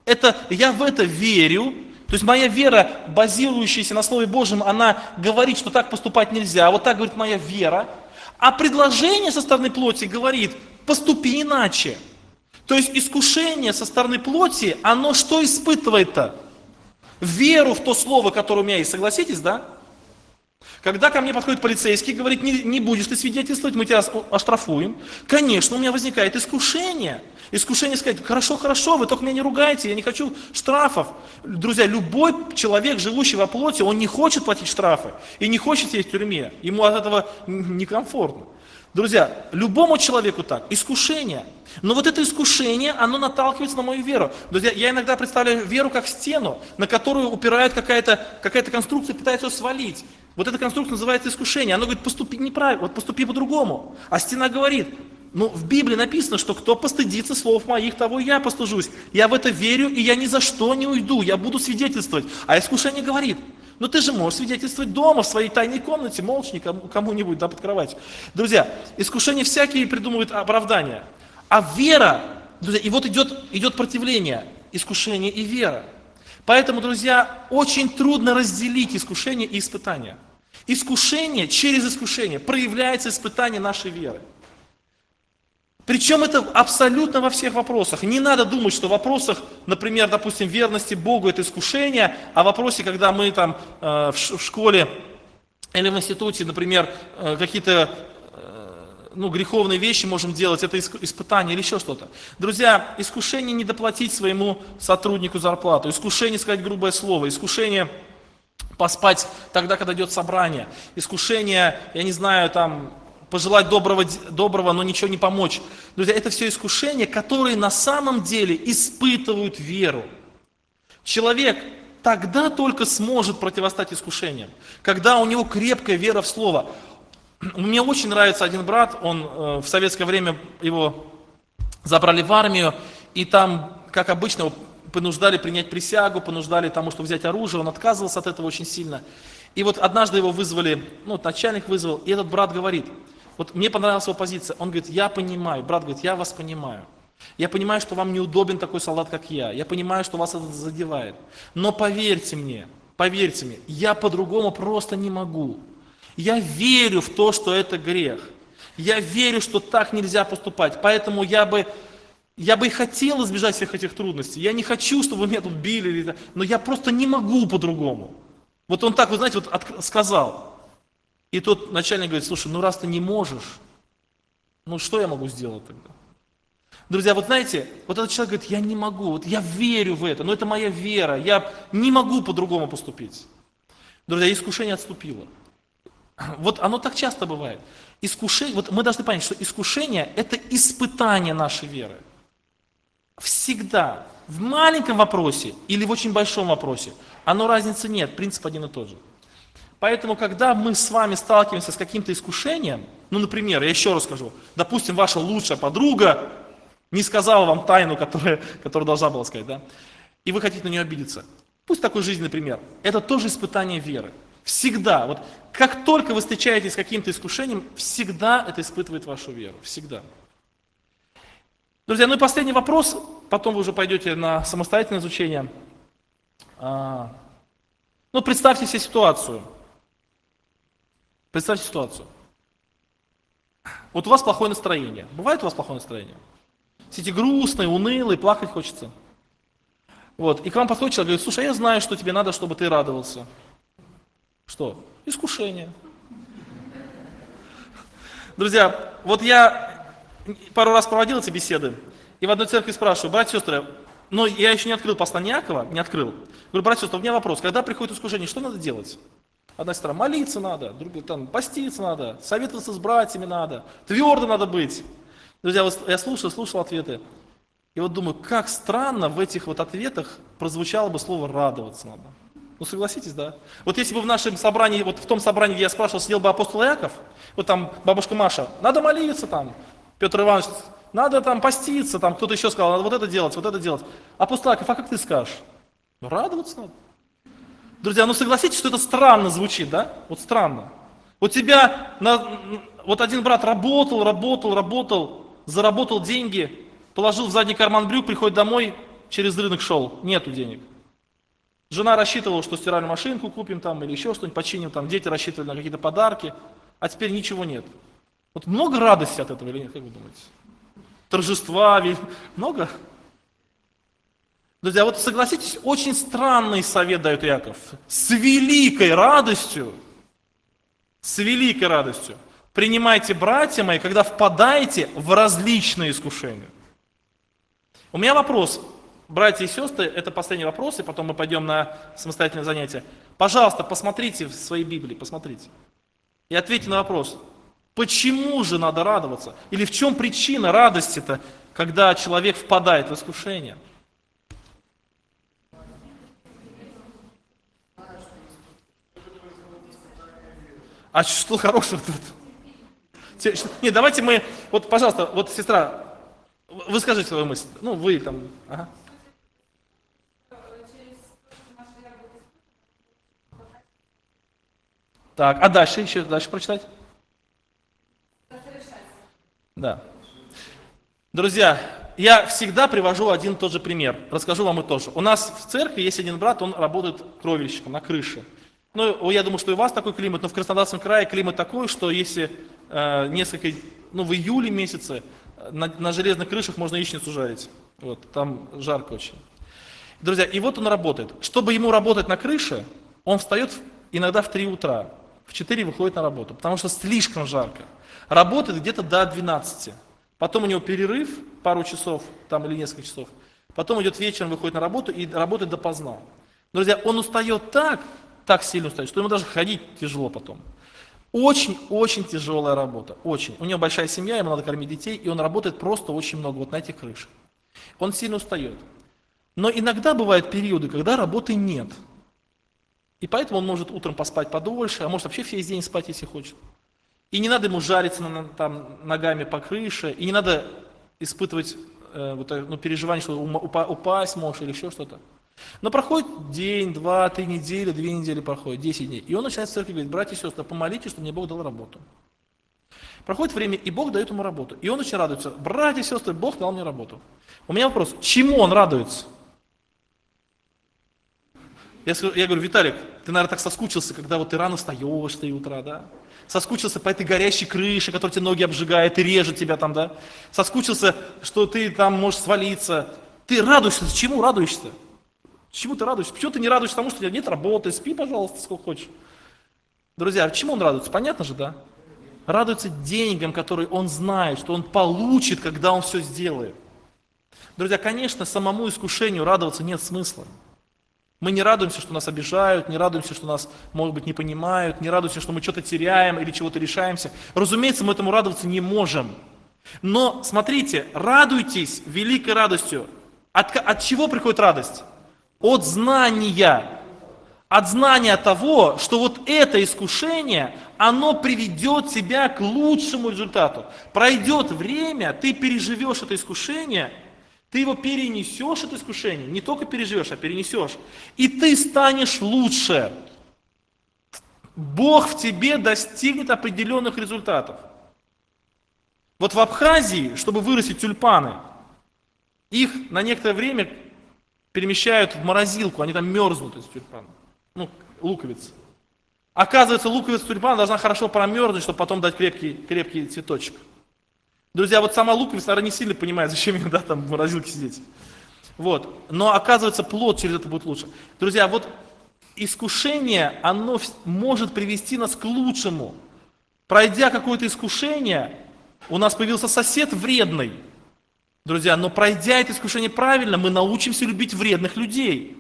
я в это верю. То есть моя вера, базирующаяся на Слове Божьем, она говорит, что так поступать нельзя. Вот так говорит моя вера. А предложение со стороны плоти говорит: поступи иначе. То есть искушение со стороны плоти, оно что испытывает-то? Веру в то слово, которое у меня есть, согласитесь, да? Когда ко мне подходит полицейский и говорит: не будешь ты свидетельствовать, мы тебя оштрафуем. Конечно, у меня возникает искушение. Искушение сказать: хорошо, вы только меня не ругайте, я не хочу штрафов. Друзья, любой человек, живущий во плоти, он не хочет платить штрафы и не хочет сидеть в тюрьме. Ему от этого некомфортно. Друзья, любому человеку так, искушение. Но вот это искушение, оно наталкивается на мою веру. Друзья, я иногда представляю веру как стену, на которую упирает какая-то конструкция, пытается ее свалить. Вот эта конструкция называется искушение. Оно говорит: поступи неправильно, вот поступи по-другому. А стена говорит: ну, в Библии написано, что кто постыдится слов моих, того и я постыжусь. Я в это верю, и я ни за что не уйду, я буду свидетельствовать. А искушение говорит: ну ты же можешь свидетельствовать дома, в своей тайной комнате, молча, кому-нибудь, да, под кроватью. Друзья, искушения всякие придумывают оправдания. А вера, друзья, и вот идет противление, искушение и вера. Поэтому, друзья, очень трудно разделить искушение и испытание. Искушение, через искушение проявляется испытание нашей веры. Причем это абсолютно во всех вопросах. Не надо думать, что в вопросах, например, допустим, верности Богу это искушение, а в вопросе, когда мы там в школе или в институте, например, какие-то греховные вещи можем делать, это испытание или еще что-то. Друзья, искушение не доплатить своему сотруднику зарплату, искушение сказать грубое слово, искушение поспать тогда, когда идет собрание, искушение, я не знаю, там, пожелать доброго, но ничего не помочь. Друзья, это все искушения, которые на самом деле испытывают веру. Человек тогда только сможет противостать искушениям, когда у него крепкая вера в Слово. Мне очень нравится один брат, он в советское время его забрали в армию, и там, как обычно, его понуждали принять присягу, понуждали тому, чтобы взять оружие, он отказывался от этого очень сильно. И вот однажды его вызвали, начальник вызвал, и этот брат говорит, вот мне понравилась его позиция, он говорит, я понимаю, брат говорит, я вас понимаю. Я понимаю, что вам неудобен такой солдат, как я понимаю, что вас это задевает. Но поверьте мне, я по-другому просто не могу. Я верю в то, что это грех. Я верю, что так нельзя поступать. Поэтому я бы и хотел избежать всех этих трудностей. Я не хочу, чтобы вы меня тут били, но я просто не могу по-другому. Вот он так, вы знаете, сказал. И тот начальник говорит, слушай, раз ты не можешь, что я могу сделать тогда? Друзья, вот знаете, вот этот человек говорит, я не могу, вот я верю в это, но это моя вера, я не могу по-другому поступить. Друзья, искушение отступило. Вот оно так часто бывает. Искушение, вот мы должны понять, что искушение – это испытание нашей веры. Всегда, в маленьком вопросе или в очень большом вопросе, разницы нет, принцип один и тот же. Поэтому, когда мы с вами сталкиваемся с каким-то искушением, например, я еще раз скажу, допустим, ваша лучшая подруга не сказала вам тайну, которую должна была сказать, да, и вы хотите на нее обидеться. Пусть такой жизненный пример. Это тоже испытание веры. Всегда, вот как только вы встречаетесь с каким-то искушением, всегда это испытывает вашу веру, всегда. Друзья, и последний вопрос, потом вы уже пойдете на самостоятельное изучение. Представьте себе ситуацию. Представьте ситуацию. Вот у вас плохое настроение. Бывает у вас плохое настроение? Сидите грустные, унылые, плакать хочется. И к вам подходит человек и говорит, слушай, я знаю, что тебе надо, чтобы ты радовался. Что? Искушение. Друзья, вот я пару раз проводил эти беседы, и в одной церкви спрашиваю, братья и сестры, я еще не открыл послание Иакова, Говорю, братья и сестры, у меня вопрос, когда приходит искушение, что надо делать? Одна сестра, молиться надо, другая, поститься надо, советоваться с братьями надо, твердо надо быть. Друзья, я слушал ответы, и думаю, как странно в этих ответах прозвучало бы слово «радоваться надо». Согласитесь, да? Вот если бы в нашем собрании, в том собрании, где я спрашивал, сидел бы апостол Иаков, там бабушка Маша, надо молиться Петр Иванович, надо поститься, кто-то еще сказал, надо вот это делать. Апостол Иаков, а как ты скажешь? Радоваться надо. Друзья, согласитесь, что это странно звучит, да? Странно. Тебя, один брат работал, заработал деньги, положил в задний карман брюк, приходит домой, через рынок шел, нету денег. Жена рассчитывала, что стиральную машинку купим или еще что-нибудь починим, дети рассчитывали на какие-то подарки, а теперь ничего нет. Много радости от этого или нет, как вы думаете? Торжества, много? Друзья, согласитесь, очень странный совет дает Иаков. С великой радостью принимайте, братья мои, когда впадаете в различные искушения. У меня вопрос. Братья и сестры, это последний вопрос, и потом мы пойдем на самостоятельное занятие. Пожалуйста, посмотрите в своей Библии, посмотрите. И ответьте на вопрос, почему же надо радоваться? Или в чем причина радости-то, когда человек впадает в искушение? А что хорошего тут? Нет, давайте мы, пожалуйста, сестра, вы скажите свою мысль. Вы ага. Так, а дальше прочитать? Да. Друзья, я всегда привожу один и тот же пример. Расскажу вам и тоже. У нас в церкви есть один брат, он работает кровельщиком на крыше. Ну, я думаю, что и у вас такой климат, но в Краснодарском крае климат такой, что если в июле месяце на железных крышах можно яичницу жарить. Вот, там жарко очень. Друзья, и вот он работает. Чтобы ему работать на крыше, он встает иногда в 3 утра. В 4 выходит на работу, потому что слишком жарко. Работает где-то до 12. Потом у него перерыв, пару часов там, или несколько часов. Потом идет вечером, выходит на работу и работает допоздна. Друзья, он устает так сильно устает, что ему даже ходить тяжело потом. Очень-очень тяжелая работа, очень. У него большая семья, ему надо кормить детей, и он работает просто очень много вот на этих крышах. Он сильно устает. Но иногда бывают периоды, когда работы нет. И поэтому он может утром поспать подольше, а может вообще весь день спать, если хочет. И не надо ему жариться там, ногами по крыше, и не надо испытывать переживание, что упасть можешь или еще что-то. Но проходит день, 2, 3 недели, 2 недели проходит, 10 дней. И он начинает в церкви говорить: братья и сестры, помолитесь, чтобы мне Бог дал работу. Проходит время, и Бог дает ему работу. И он очень радуется: братья и сестры, Бог дал мне работу. У меня вопрос: чему он радуется? Я говорю: Виталик, ты, наверное, так соскучился, когда вот ты рано встаешь в 3 утра, да? Соскучился по этой горящей крыше, которая тебе ноги обжигает и режет тебя там, да? Соскучился, что ты там можешь свалиться. Ты радуешься, чему радуешься? Чему ты радуешься? Почему ты не радуешься тому, что у тебя нет работы? Спи, пожалуйста, сколько хочешь. Друзья, чему он радуется? Понятно же, да? Радуется деньгам, которые он знает, что он получит, когда он все сделает. Друзья, конечно, самому искушению радоваться нет смысла. Мы не радуемся, что нас обижают, не радуемся, что нас, может быть, не понимают, не радуемся, что мы что-то теряем или чего-то решаемся. Разумеется, мы этому радоваться не можем. Но, смотрите, радуйтесь великой радостью. От чего приходит радость? От знания. От знания того, что вот это искушение, оно приведет тебя к лучшему результату. Пройдет время, ты переживешь это искушение, ты его перенесешь, это искушение, не только переживешь, а перенесешь. И ты станешь лучше. Бог в тебе достигнет определенных результатов. Вот в Абхазии, чтобы вырастить тюльпаны, их на некоторое время перемещают в морозилку, они там мерзнут, эти тюльпаны. Луковицы. Оказывается, луковица тюльпана должна хорошо промерзнуть, чтобы потом дать крепкий цветочек. Друзья, вот сама луковица, наверное, не сильно понимает, зачем ей там в морозилке сидеть. Вот. Но оказывается, плод через это будет лучше. Друзья, вот искушение, оно может привести нас к лучшему. Пройдя какое-то искушение, у нас появился сосед вредный. Друзья, но пройдя это искушение правильно, мы научимся любить вредных людей.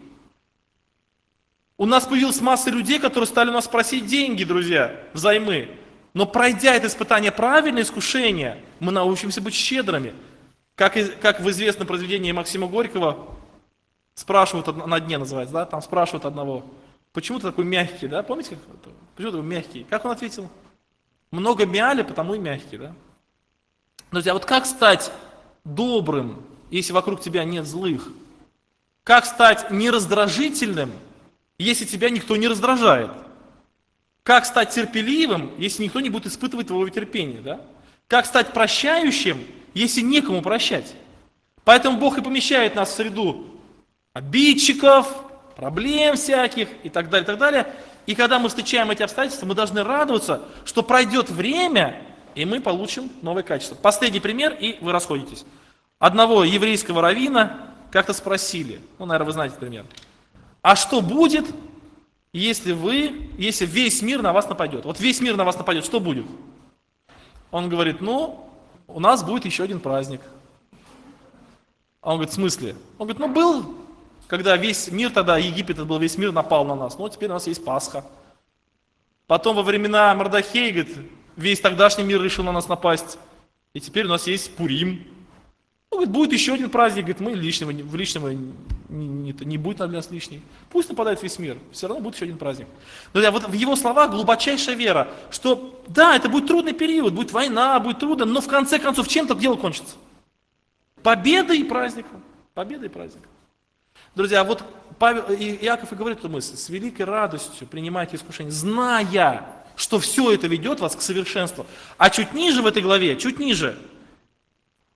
У нас появилась масса людей, которые стали у нас просить деньги, друзья, взаймы. Но пройдя это испытание правильно, искушение, мы научимся быть щедрыми. Как в известном произведении Максима Горького, спрашивают, на дне называется, да, там спрашивают одного: почему ты такой мягкий, да, помните, почему ты такой мягкий? Как он ответил? Много мяли, потому и мягкий, да. Друзья, вот как стать добрым, если вокруг тебя нет злых? Как стать нераздражительным, если тебя никто не раздражает? Как стать терпеливым, если никто не будет испытывать твоего терпения, да? Как стать прощающим, если некому прощать? Поэтому Бог и помещает нас в среду обидчиков, проблем всяких и так далее, и так далее. И когда мы встречаем эти обстоятельства, мы должны радоваться, что пройдет время, и мы получим новое качество. Последний пример, и вы расходитесь. Одного еврейского раввина как-то спросили, наверное, вы знаете пример: а что будет, если весь мир на вас нападет? Вот весь мир на вас нападет, что будет? Он говорит: у нас будет еще один праздник. А он говорит: в смысле? Он говорит: был, когда весь мир тогда, Египет был, весь мир напал на нас, теперь у нас есть Пасха. Потом во времена Мардохея, говорит, весь тогдашний мир решил на нас напасть, и теперь у нас есть Пурим. Он говорит: будет еще один праздник, говорит, мы лишнего не будет для нас лишний. Пусть нападает весь мир, все равно будет еще один праздник. Друзья, вот в его словах глубочайшая вера, что да, это будет трудный период, будет война, будет трудно, но в конце концов чем-то дело кончится. Победой и праздником. Победой и праздником. Друзья, вот Иаков и говорит эту мысль: с великой радостью принимайте искушение, зная, что все это ведет вас к совершенству. А чуть ниже в этой главе, чуть ниже,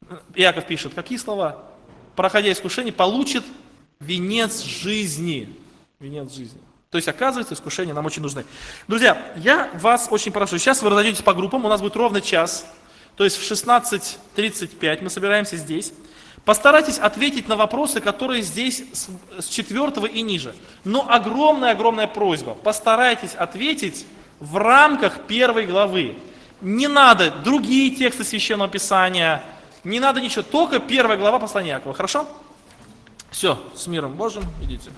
Иаков пишет, какие слова? Проходя искушение, получит венец жизни. Венец жизни. То есть, оказывается, искушения нам очень нужны. Друзья, я вас очень прошу, сейчас вы разойдетесь по группам, у нас будет ровно час. То есть в 16:35 мы собираемся здесь. Постарайтесь ответить на вопросы, которые здесь с 4 и ниже. Но огромная просьба, постарайтесь ответить в рамках 1 главы. Не надо другие тексты Священного Писания, не надо ничего, только 1 глава послания Иакова, хорошо? Все, с миром Божьим, идите.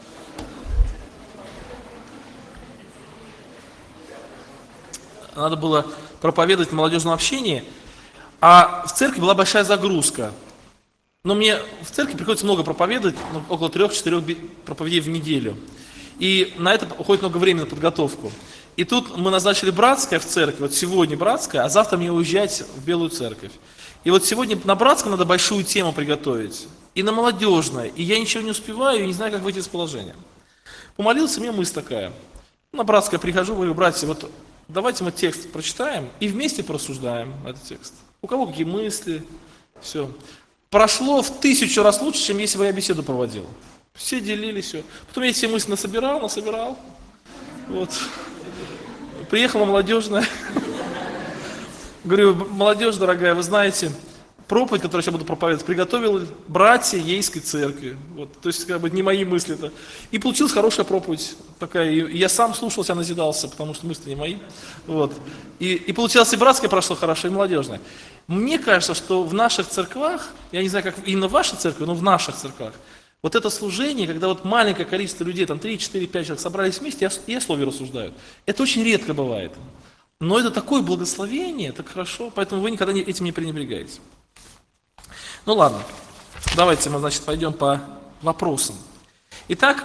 Надо было проповедовать в молодежном общении, а в церкви была большая загрузка. Но мне в церкви приходится много проповедовать, около 3-4 проповедей в неделю. И на это уходит много времени на подготовку. И тут мы назначили братское в церкви, вот сегодня братское, а завтра мне уезжать в Белую церковь. И вот сегодня на братском надо большую тему приготовить, и на молодежное, и я ничего не успеваю, и не знаю, как выйти из положения. Помолился, мне мысль такая. На братское прихожу, говорю, братья, вот давайте мы текст прочитаем и вместе порассуждаем этот текст. У кого какие мысли, все. Прошло в 1000 раз лучше, чем если бы я беседу проводил. Все делили, все. Потом я эти мысли насобирал. Вот. Приехала молодежная. Говорю, молодежь дорогая, вы знаете, проповедь, которую я сейчас буду проповедовать, приготовил братья Ейской церкви. Вот. То есть, как бы, не мои мысли-то. И получилась хорошая проповедь такая. И я сам слушался, назидался, потому что мысли не мои. Вот. И получилось, и братская прошло хорошо, и молодежная. Мне кажется, что в наших церквах, я не знаю, как именно в вашей церкви, но в наших церквах, вот это служение, когда вот маленькое количество людей, там 3, 4, 5 человек собрались вместе и о слове рассуждают, это очень редко бывает. Но это такое благословение, так хорошо, поэтому вы никогда этим не пренебрегаете. Ну ладно, давайте мы, значит, пойдем по вопросам. Итак,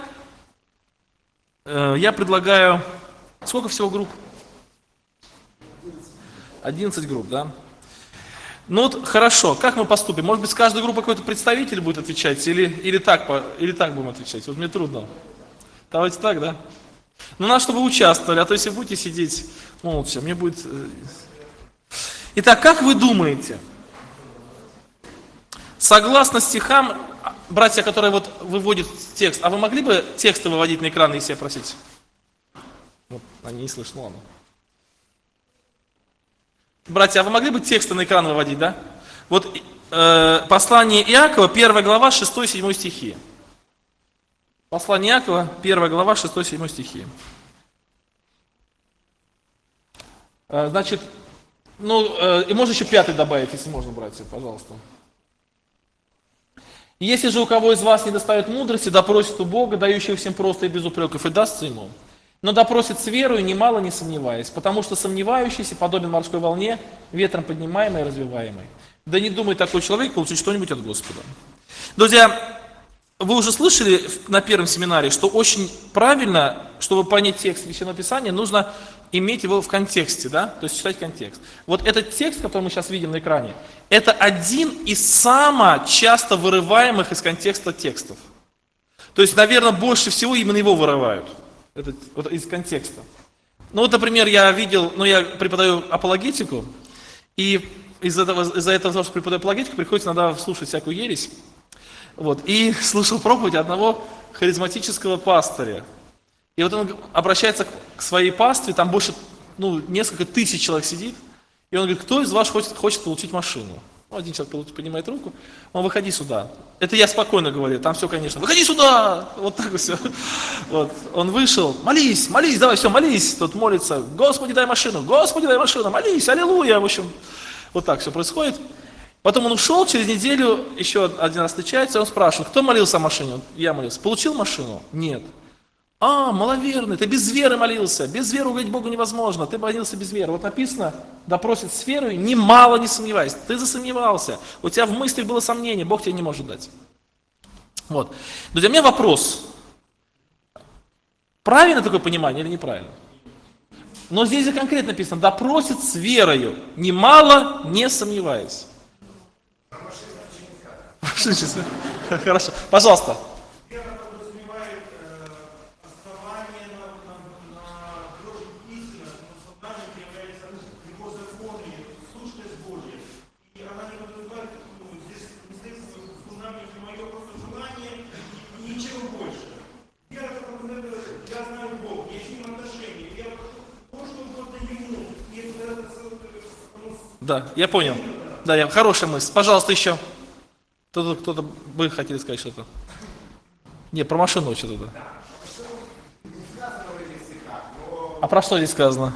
я предлагаю, сколько всего групп? 11 групп, да? Ну вот хорошо, как мы поступим? Может быть, с каждой группы какой-то представитель будет отвечать, или так будем отвечать? Вот мне трудно. Давайте так, да? Ну, надо, чтобы вы участвовали, а то если будете сидеть молча, мне будет... Итак, как вы думаете, согласно стихам, братья, которые вот выводят текст, а вы могли бы тексты выводить на экран, если я просить? Вот, они не слышно, ладно. Братья, а вы могли бы тексты на экран выводить, да? Вот послание Иакова, 1 глава, 6-7 стихи. Послание Иакова, 1 глава, 6-7 стихи. Значит, и можно еще 5 добавить, если можно, братья, пожалуйста. Если же у кого из вас не достает мудрости, допросит у Бога, дающего всем просто и без упреков, и дастся ему. Но допросит с верою, немало не сомневаясь, потому что сомневающийся подобен морской волне, ветром поднимаемой и развиваемой. Да не думает такой человек получить что-нибудь от Господа. Друзья, вы уже слышали на первом семинаре, что очень правильно, чтобы понять текст Священного Писания, нужно иметь его в контексте, да? То есть читать контекст. Вот этот текст, который мы сейчас видим на экране, это один из самых часто вырываемых из контекста текстов. То есть, наверное, больше всего именно его вырывают. Вот из контекста. Ну вот, например, я преподаю апологетику, и из-за этого, что преподаю апологетику, приходится иногда слушать всякую ересь. Вот, и слушал проповедь одного харизматического пастыря. И вот он обращается к своей пастве, там больше, несколько тысяч человек сидит, и он говорит, кто из вас хочет получить машину? Один человек поднимает руку, он, выходи сюда. Это я спокойно говорю, там все, конечно, выходи сюда, вот так вот все. Вот. Он вышел, молись, давай, все, молись. Тот молится, Господи, дай машину, молись, аллилуйя. В общем, вот так все происходит. Потом он ушел, через неделю еще один раз встречается, и он спрашивает, кто молился о машине? Я молился. Получил машину? Нет. Маловерный, ты без веры молился. Без веры угодить Богу невозможно. Ты молился без веры. Вот написано, допросит с верой, немало не сомневаясь. Ты засомневался. У тебя в мыслях было сомнение, Бог тебе не может дать. Вот. Друзья, у меня вопрос. Правильно такое понимание или неправильно? Но здесь же конкретно написано, допросит с верою, немало не сомневаясь. Хорошо. Пожалуйста. Да, я понял. Да, хорошая мысль. Пожалуйста, еще. Кто-то вы хотели сказать что-то? Не, про машину что-то. Да. А про что здесь сказано?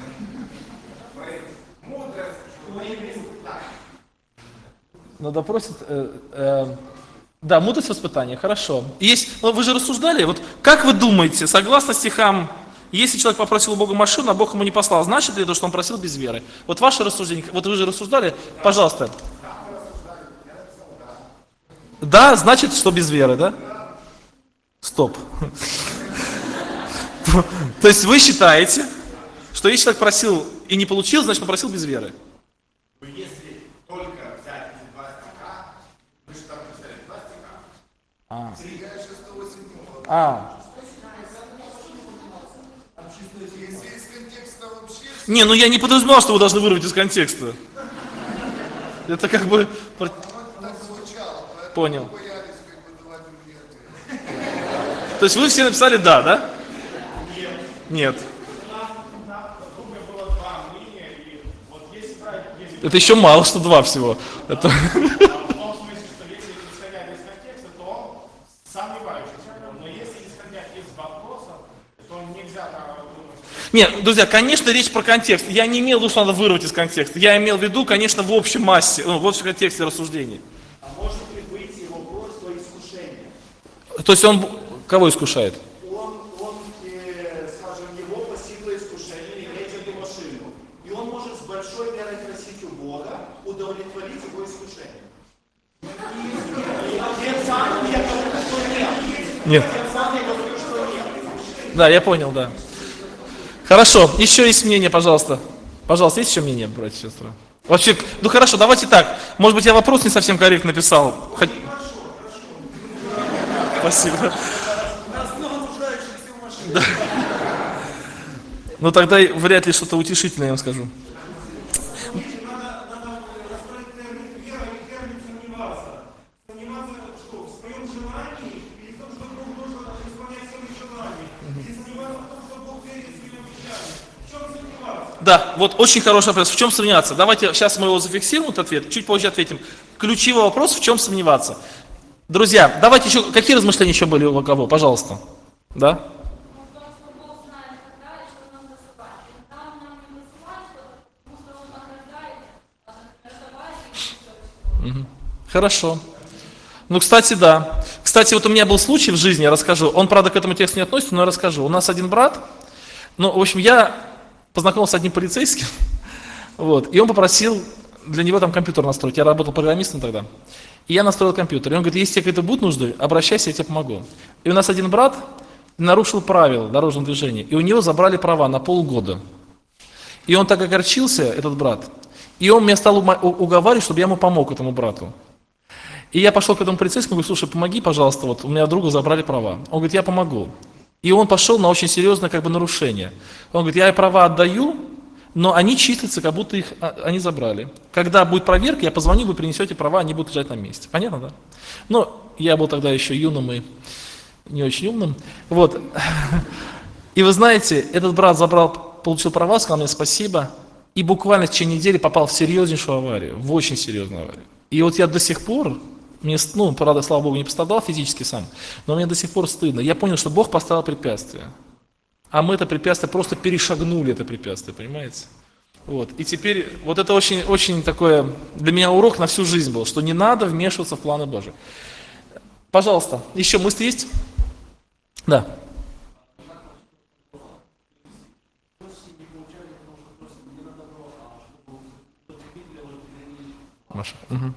Ну, допросит... да, мудрость воспитания, хорошо. Есть, ну, вы же рассуждали, вот как вы думаете, согласно стихам, если человек попросил у Бога машину, а Бог ему не послал, значит ли это, что он просил без веры? Вот ваше рассуждение, вот вы же рассуждали, пожалуйста. Да, значит, что без веры, да? Стоп. То есть вы считаете, что если человек просил и не получил, значит он просил без веры? Если только взять эти два стиха, мы же там представили два стиха. Среди 6-8. Из контекста вообще... Не, ну я не подразумевал, что вы должны вырвать из контекста. Это как бы... Так звучало, поэтому Понял. мы боялись как бы давать аргументы. То есть вы все написали «да», да? Нет. Это еще мало, что два всего. Это... В том смысле, что если исходя из контекста, то он сомневающийся. Но если исходя из вопросов, то нельзя думать. Нет, друзья, конечно, речь про контекст. Я не имел в виду, что надо вырвать из контекста. Я имел в виду, конечно, в общей массе, в общем контексте рассуждений. А может ли быть его просьба искушения? То есть он кого искушает? Скажем, его постигло искушение, иметь эту машину. И он может с большой верой просить у Бога удовлетворить его искушение. И тем самым я говорю, что нет. Нет. Тем самым я говорю, что нет. Да, я понял, да. Хорошо, еще есть мнение, пожалуйста. Пожалуйста, есть еще мнение, братья и сестры? Вообще, ну хорошо, давайте так. Может быть, я вопрос не совсем корректно написал. Спасибо. Да. Ну тогда вряд ли что-то утешительное я вам скажу. Да, вот очень хороший вопрос. В чем сомневаться? Давайте сейчас мы его зафиксируем, этот ответ, чуть позже ответим. Ключевой вопрос, в чем сомневаться? Друзья, давайте еще, какие размышления еще были у кого? Пожалуйста. Да? Хорошо. Ну, кстати, да. Кстати, вот у меня был случай в жизни, я расскажу. Он, правда, к этому тексту не относится, но я расскажу. У нас один брат, ну, в общем, я познакомился с одним полицейским, вот, и он попросил для него там компьютер настроить. Я работал программистом тогда. И я настроил компьютер. И он говорит, если тебе какие-то будут нужды, обращайся, я тебе помогу. И у нас один брат нарушил правила дорожного движения, и у него забрали права на полгода. И он так огорчился, этот брат, и он меня стал уговаривать, чтобы я ему помог, этому брату. И я пошел к этому полицейскому, говорю, слушай, помоги, пожалуйста, вот у меня друга забрали права. Он говорит, я помогу. И он пошел на очень серьезное как бы нарушение. Он говорит, я права отдаю, но они числятся, как будто их они забрали. Когда будет проверка, я позвоню, вы принесете права, они будут лежать на месте. Понятно, да? Но я был тогда еще юным и не очень умным. Вот. И вы знаете, этот брат получил права, сказал мне спасибо, и буквально в течение недели попал в серьезнейшую аварию, в очень серьезную аварию. И вот я до сих пор, мне, ну, правда, слава Богу, не пострадал физически сам, но мне до сих пор стыдно. Я понял, что Бог поставил препятствие. А мы это препятствие просто перешагнули, это препятствие, понимаете? Вот. И теперь, вот это очень, очень такое, для меня урок на всю жизнь был, что не надо вмешиваться в планы Божьи. Пожалуйста, еще мысли есть? Да. Маша. Угу.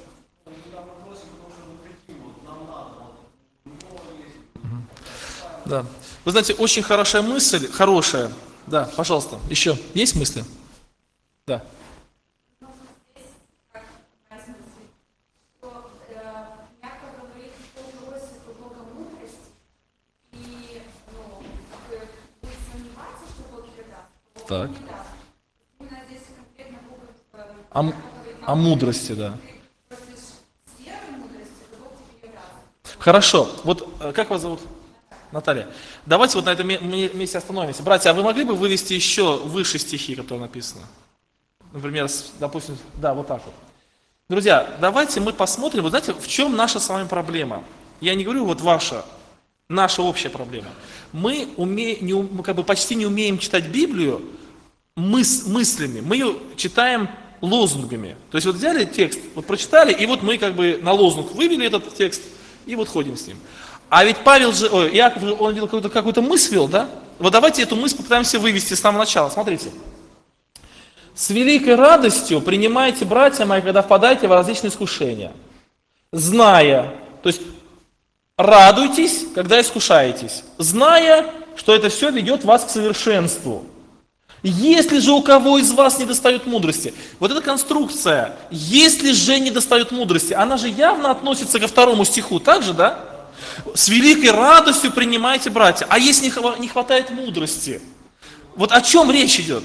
Да. Вы знаете, очень хорошая мысль, хорошая. Да, пожалуйста, еще есть мысли? Да. Так. О мудрости, да. Хорошо. Вот как вас зовут? Наталья. Давайте вот на этом месте остановимся. Братья, а вы могли бы вывести еще выше стихи, которые написаны? например, допустим, да, вот так вот. Друзья, давайте мы посмотрим, вы знаете, в чем наша с вами проблема. Я не говорю вот ваша, наша общая проблема. Мы как бы почти не умеем читать Библию мыслями, мы ее читаем лозунгами. То есть вот взяли текст, вот прочитали, и вот мы как бы на лозунг вывели этот текст, и вот ходим с ним. А ведь Иаков же, он видел какую-то мысль, вел, да? Вот давайте эту мысль попытаемся вывести с самого начала. Смотрите. «С великой радостью принимайте, братья мои, когда впадаете в различные искушения, зная», то есть радуйтесь, когда искушаетесь, зная, что это все ведет вас к совершенству. Если же у кого из вас не достает мудрости, вот эта конструкция, если же не достает мудрости, она же явно относится ко 2 стиху, так же, да? «С великой радостью принимайте, братья». А если не хватает мудрости, вот о чем речь идет?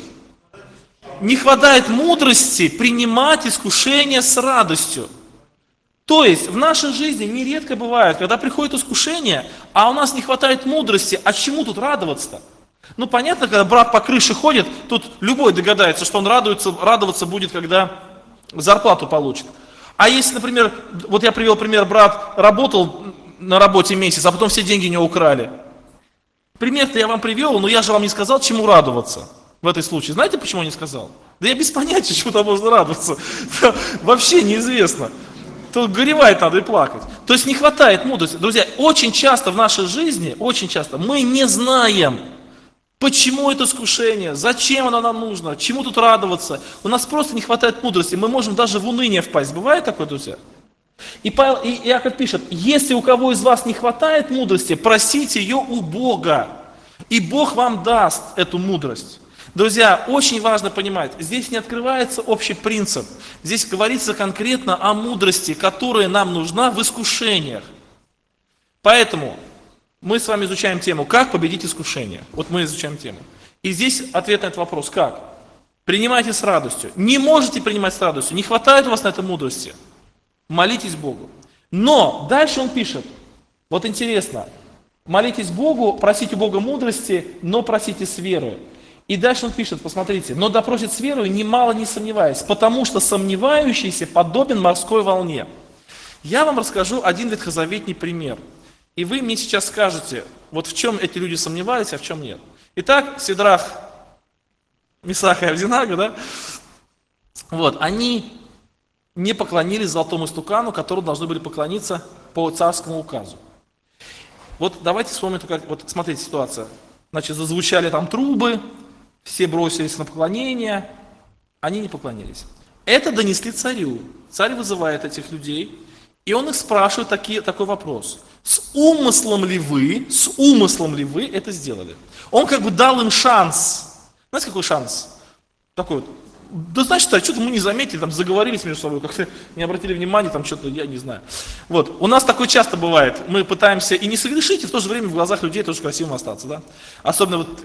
Не хватает мудрости принимать искушение с радостью. То есть в нашей жизни нередко бывает, когда приходит искушение, а у нас не хватает мудрости, а чему тут радоваться-то? Ну понятно, когда брат по крыше ходит, тут любой догадается, что он радоваться будет, когда зарплату получит. А если, например, вот я привел пример, брат работал на работе месяц, а потом все деньги у него украли. Пример-то я вам привел, но я же вам не сказал, чему радоваться в этой случае. Знаете, почему не сказал? Да я без понятия, чему там можно радоваться. Вообще неизвестно. Тут горевать надо и плакать. То есть не хватает мудрости. Друзья, очень часто в нашей жизни, мы не знаем, почему это искушение, зачем оно нам нужно, чему тут радоваться. У нас просто не хватает мудрости. Мы можем даже в уныние впасть. Бывает такое, друзья? И Иаков пишет: если у кого из вас не хватает мудрости, просите ее у Бога, и Бог вам даст эту мудрость. Друзья, очень важно понимать, здесь не открывается общий принцип, здесь говорится конкретно о мудрости, которая нам нужна в искушениях. Поэтому мы с вами изучаем тему «Как победить искушение». Вот мы изучаем тему. И здесь ответ на этот вопрос: как? Принимайте с радостью. Не можете принимать с радостью, не хватает у вас на это мудрости. Молитесь Богу. Но дальше он пишет, вот интересно, молитесь Богу, просите у Бога мудрости, но просите с верой. И дальше он пишет, посмотрите, но допросит с верой, немало не сомневаясь, потому что сомневающийся подобен морской волне. Я вам расскажу один ветхозаветний пример. И вы мне сейчас скажете, вот в чем эти люди сомневались, а в чем нет. Итак, Сидрах, Месах и Авденаго, да, вот, они не поклонились золотому истукану, которому должны были поклониться по царскому указу. Вот давайте вспомним, вот смотрите ситуация. Значит, зазвучали там трубы, все бросились на поклонение, они не поклонились. Это донесли царю. Царь вызывает этих людей, и он их спрашивает такой вопрос. С умыслом ли вы это сделали? Он как бы дал им шанс. Знаете, какой шанс? Такой вот. Да значит, что-то мы не заметили, там заговорились между собой, как-то не обратили внимания, там что-то, я не знаю. Вот, у нас такое часто бывает. Мы пытаемся и не согрешить, и в то же время в глазах людей тоже красивым остаться, да? Особенно вот...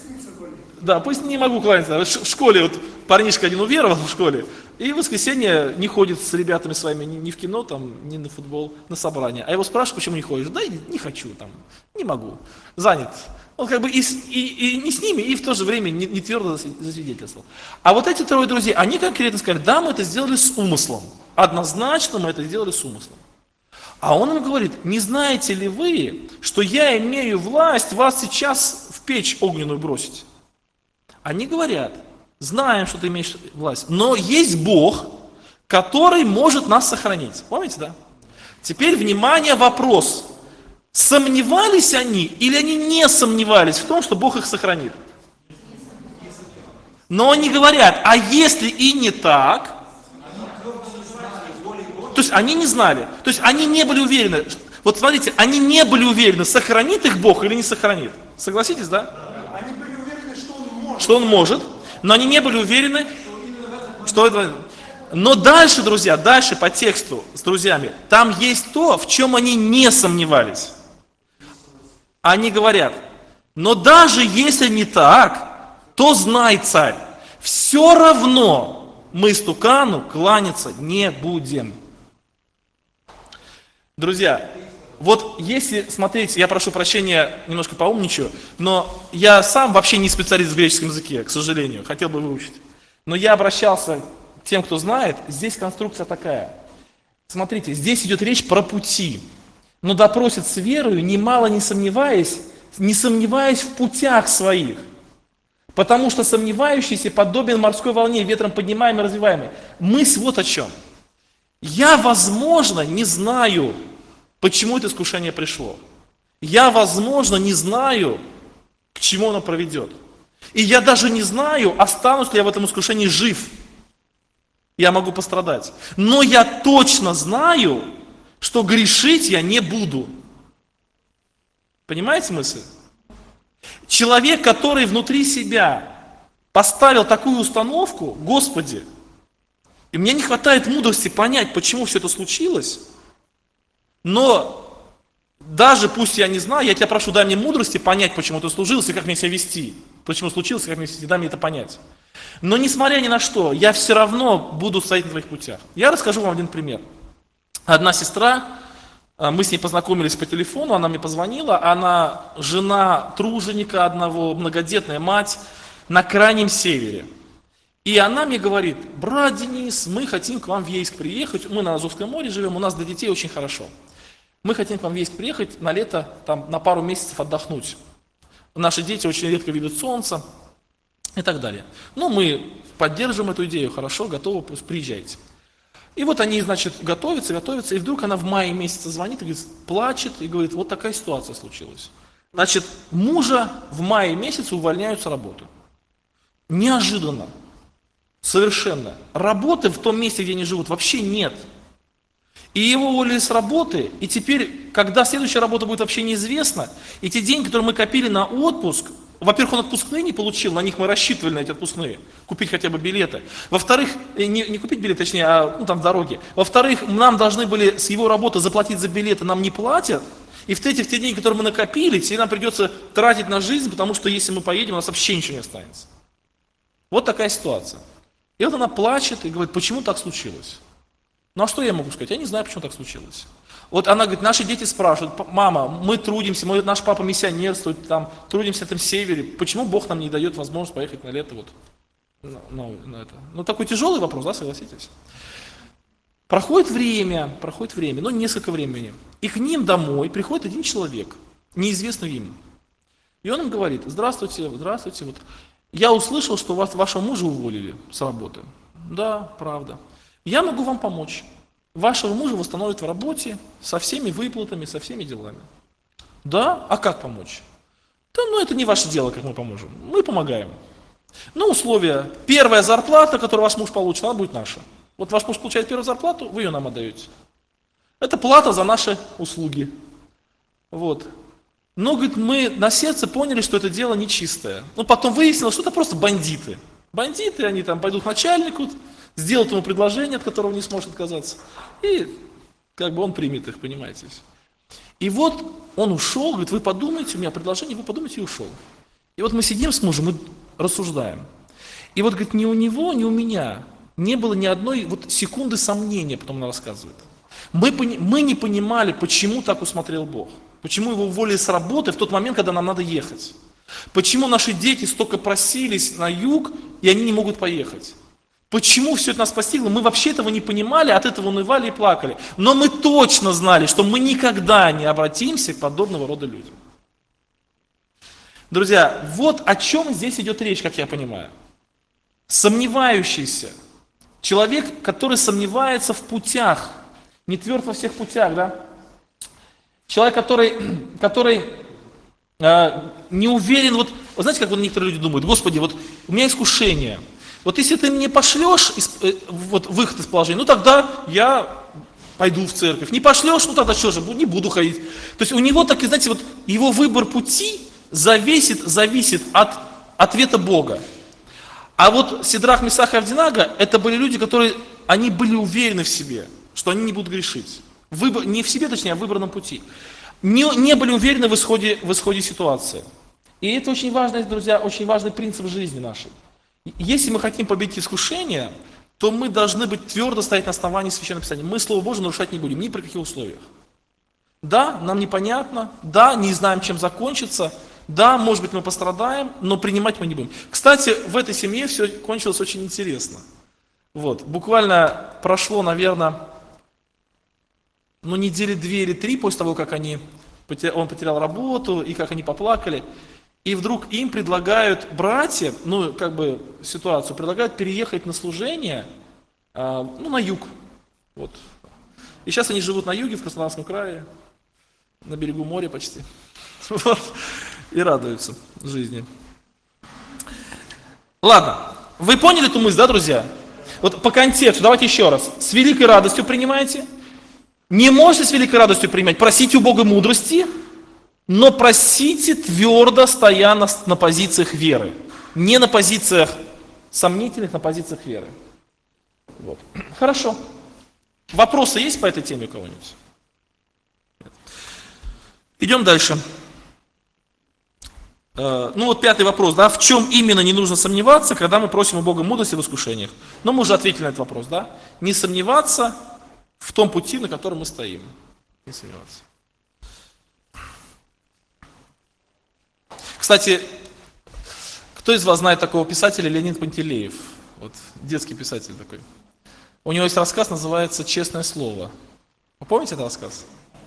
Да, пусть не могу кланяться. В школе, вот парнишка один уверовал в школе, и в воскресенье не ходит с ребятами своими ни в кино, там, ни на футбол, на собрание. А его спрашивают, почему не ходишь? Да, не хочу, там, не могу, занят. Он как бы и не с ними, и в то же время не твердо засвидетельствовал. А вот эти трое друзей, они конкретно сказали: да, мы это сделали с умыслом. Однозначно мы это сделали с умыслом. А он им говорит: не знаете ли вы, что я имею власть вас сейчас в печь огненную бросить? Они говорят: знаем, что ты имеешь власть, но есть Бог, который может нас сохранить. Помните, да? Теперь, внимание, вопрос. Сомневались они или они не сомневались в том, что Бог их сохранит? Но они говорят: а если и не так? То есть они не знали, то есть они не были уверены. Вот смотрите, они не были уверены, сохранит их Бог или не сохранит. Согласитесь, да? Они были уверены, что что он может, но они не были уверены, что это... Но дальше, друзья, дальше по тексту с друзьями, там есть то, в чем они не сомневались. Они говорят: но даже если не так, то знай, царь, все равно мы истукану кланяться не будем. Друзья, вот если смотреть, я прошу прощения, немножко поумничаю, но я сам вообще не специалист в греческом языке, к сожалению, хотел бы выучить. Но я обращался к тем, кто знает, здесь конструкция такая. Смотрите, здесь идет речь про пути. Но допросит с верою, немало не сомневаясь в путях своих. Потому что сомневающийся подобен морской волне, ветром поднимаемой и развиваемой. Мысль вот о чем. Я, возможно, не знаю, почему это искушение пришло. Я, возможно, не знаю, к чему оно проведет. И я даже не знаю, останусь ли я в этом искушении жив. Я могу пострадать. Но я точно знаю, что грешить я не буду. Понимаете мысль? Человек, который внутри себя поставил такую установку, Господи, и мне не хватает мудрости понять, почему все это случилось, но даже пусть я не знаю, я тебя прошу, дай мне мудрости понять, почему это случилось и как мне себя вести. Почему случилось и как мне себя вести, дай мне это понять. Но несмотря ни на что, я все равно буду стоять на твоих путях. Я расскажу вам один пример. Одна сестра, мы с ней познакомились по телефону, она мне позвонила, она жена труженика одного, многодетная мать на крайнем севере. И она мне говорит: брат Денис, мы хотим к вам в Ейск приехать, мы на Азовском море живем, у нас для детей очень хорошо. Мы хотим к вам в Ейск приехать на лето, там, на пару месяцев отдохнуть. Наши дети очень редко видят солнце и так далее. Ну, мы поддержим эту идею, хорошо, готовы, пусть приезжайте. И вот они, значит, готовятся, и вдруг она в мае месяце звонит и говорит, плачет, и говорит, вот такая ситуация случилась. Значит, мужа в мае месяце увольняют с работы. Неожиданно, совершенно. Работы в том месте, где они живут, вообще нет. И его уволили с работы, и теперь, когда следующая работа будет, вообще неизвестно, и те деньги, которые мы копили на отпуск, во-первых, он отпускные не получил, на них мы рассчитывали, на эти отпускные, купить хотя бы билеты. Во-вторых, не купить билеты, точнее, а там в дороге. Во-вторых, нам должны были с его работы заплатить за билеты, нам не платят. И в-третьих, те деньги, которые мы накопили, все нам придется тратить на жизнь, потому что если мы поедем, у нас вообще ничего не останется. Вот такая ситуация. И вот она плачет и говорит, почему так случилось? Ну а что я могу сказать? Я не знаю, почему так случилось. Вот она говорит, наши дети спрашивают, мама, мы трудимся, наш папа миссионерствует, там, трудимся на этом севере, почему Бог нам не дает возможность поехать на лето вот на это? Ну такой тяжелый вопрос, да, согласитесь? Проходит время, ну несколько времени, и к ним домой приходит один человек, неизвестный им. И он им говорит, здравствуйте, вот я услышал, что вашего мужа уволили с работы. Да, правда. Я могу вам помочь. Вашего мужа восстановят в работе, со всеми выплатами, со всеми делами. Да? А как помочь? Да, ну это не ваше дело, как мы поможем. Мы помогаем. Но условия. Первая зарплата, которую ваш муж получит, она будет наша. Вот ваш муж получает первую зарплату, вы ее нам отдаете. Это плата за наши услуги. Вот. Но, говорит, мы на сердце поняли, что это дело нечистое. Но потом выяснилось, что это просто бандиты. Бандиты, они там пойдут к начальнику, сделают ему предложение, от которого не сможет отказаться. И как бы он примет их, понимаете. И вот он ушел, говорит, вы подумайте, у меня предложение, вы подумайте, и ушел. И вот мы сидим с мужем, мы рассуждаем. И вот, говорит, ни у него, ни у меня не было ни одной вот секунды сомнения, потом она рассказывает. Мы не понимали, почему так усмотрел Бог. Почему его уволили с работы в тот момент, когда нам надо ехать. Почему наши дети столько просились на юг, и они не могут поехать. Почему все это нас постигло? Мы вообще этого не понимали, от этого унывали и плакали. Но мы точно знали, что мы никогда не обратимся к подобного рода людям. Друзья, вот о чем здесь идет речь, как я понимаю. Сомневающийся. Человек, который сомневается в путях. Не тверд во всех путях, да? Человек, который не уверен, вот знаете, как вот некоторые люди думают, Господи, вот у меня искушение. Вот если ты мне пошлешь вот, выход из положения, ну тогда я пойду в церковь. Не пошлешь, ну тогда что же, не буду ходить. То есть у него так, знаете, вот его выбор пути зависит от ответа Бога. А вот Сидрах, Месах и Авдинага, это были люди, они были уверены в себе, что они не будут грешить. Не в себе, точнее, а в выбранном пути. Не были уверены в исходе ситуации. И это очень важный, друзья, очень важный принцип жизни нашей. Если мы хотим победить искушение, то мы должны быть твердо стоять на основании Священного Писания. Мы Слово Божие нарушать не будем, ни при каких условиях. Да, нам непонятно, да, не знаем, чем закончится, Да, может быть, мы пострадаем, но принимать мы не будем. Кстати, в этой семье все кончилось очень интересно. Вот, буквально прошло, наверное, недели 2 или 3 после того, как он потерял работу, и как они поплакали. И вдруг им предлагают братья, ситуацию, предлагают переехать на служение, на юг. Вот. И сейчас они живут на юге, в Краснодарском крае, на берегу моря почти. Вот. И радуются жизни. Ладно, вы поняли эту мысль, да, друзья? Вот по контексту, давайте еще раз. С великой радостью принимайте. Не можете с великой радостью принимать, просите у Бога мудрости, но просите твердо, стоя на позициях веры. Не на позициях сомнительных, на позициях веры. Вот. Хорошо. Вопросы есть по этой теме у кого-нибудь? Идем дальше. 5-й вопрос, да, в чем именно не нужно сомневаться, когда мы просим у Бога мудрости в искушениях? Мы уже ответили на этот вопрос, да? Не сомневаться в том пути, на котором мы стоим. Не сомневаться. Кстати, кто из вас знает такого писателя Леонид Пантелеев? Вот, детский писатель такой. У него есть рассказ, называется «Честное слово». Вы помните этот рассказ?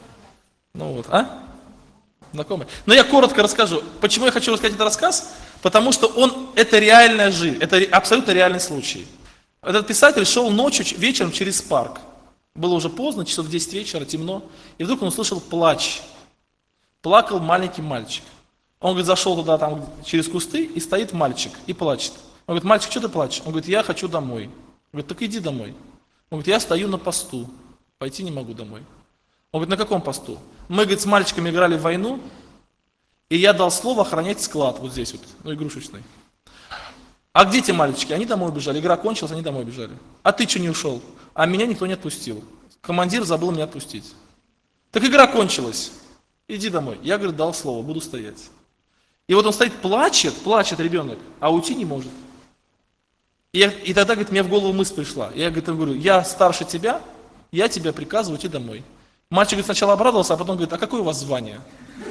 Знакомый? Но я коротко расскажу. Почему я хочу рассказать этот рассказ? Потому что это реальная жизнь, это абсолютно реальный случай. Этот писатель шел ночью, вечером через парк. Было уже поздно, часов в 10 вечера, темно. И вдруг он услышал плач. Плакал маленький мальчик. Он, говорит, зашел туда, через кусты, и стоит мальчик, и плачет. Он говорит, мальчик, что ты плачешь? Он говорит, я хочу домой. Он говорит, так иди домой. Он говорит, я стою на посту, пойти не могу домой. Он говорит, на каком посту? Мы, говорит, с мальчиками играли в войну, и я дал слово охранять склад вот здесь вот, игрушечный. А где те мальчики? Они домой убежали. Игра кончилась, они домой убежали. А ты что не ушел? А меня никто не отпустил. Командир забыл меня отпустить. Так игра кончилась. Иди домой. Я, говорит, дал слово, буду стоять. И вот он стоит, плачет ребенок, а уйти не может. И тогда, говорит, мне в голову мысль пришла. Я, говорю, я старше тебя, я тебе приказываю идти домой. Мальчик, говорит, сначала обрадовался, а потом говорит, а какое у вас звание?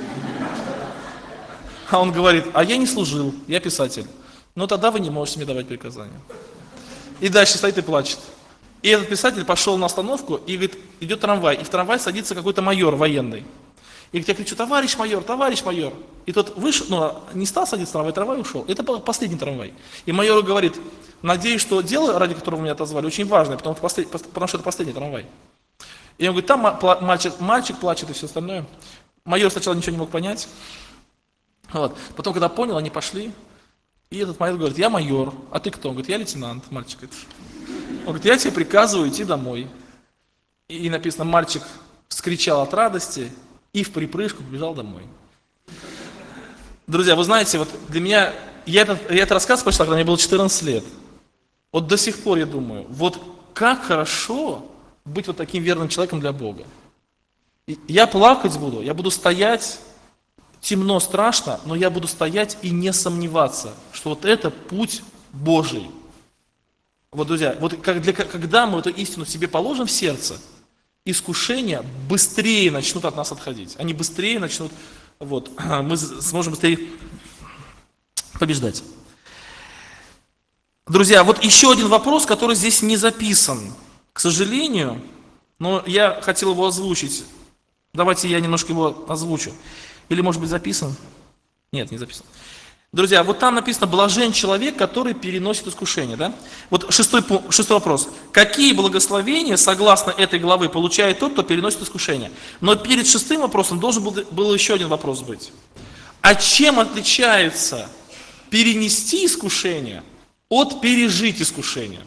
А он говорит, а я не служил, я писатель. Но тогда вы не можете мне давать приказания. И дальше стоит и плачет. И этот писатель пошел на остановку, и говорит, идет трамвай, и в трамвай садится какой-то майор военный. И я кричу, товарищ майор. И тот вышел, не стал садиться в трамвай ушел. Это был последний трамвай. И майор говорит, надеюсь, что дело, ради которого меня отозвали, очень важное, потому что это последний трамвай. И он говорит, там мальчик плачет и все остальное. Майор сначала ничего не мог понять. Вот. Потом, когда понял, они пошли. И этот майор говорит, я майор, а ты кто? Он говорит, я лейтенант, мальчик. Он говорит, я тебе приказываю идти домой. И написано, мальчик вскричал от радости и в припрыжку побежал домой. Друзья, вы знаете, вот для меня, я этот рассказ прочитал, когда мне было 14 лет. Вот до сих пор я думаю, вот как хорошо быть вот таким верным человеком для Бога. И я плакать буду, я буду стоять, темно, страшно, но я буду стоять и не сомневаться, что вот это путь Божий. Вот, друзья, вот когда мы эту истину себе положим в сердце, искушения быстрее начнут от нас отходить. Они быстрее начнут, мы сможем быстрее побеждать. Друзья, вот еще один вопрос, который здесь не записан, к сожалению, но я хотел его озвучить. Давайте я немножко его озвучу. Или, может быть, записан? Нет, не записан. Друзья, вот там написано «блажен человек, который переносит искушение». Да? Вот шестой вопрос. Какие благословения, согласно этой главы, получает тот, кто переносит искушение? Но перед шестым вопросом должен был еще один вопрос быть. А чем отличается перенести искушение от пережить искушение?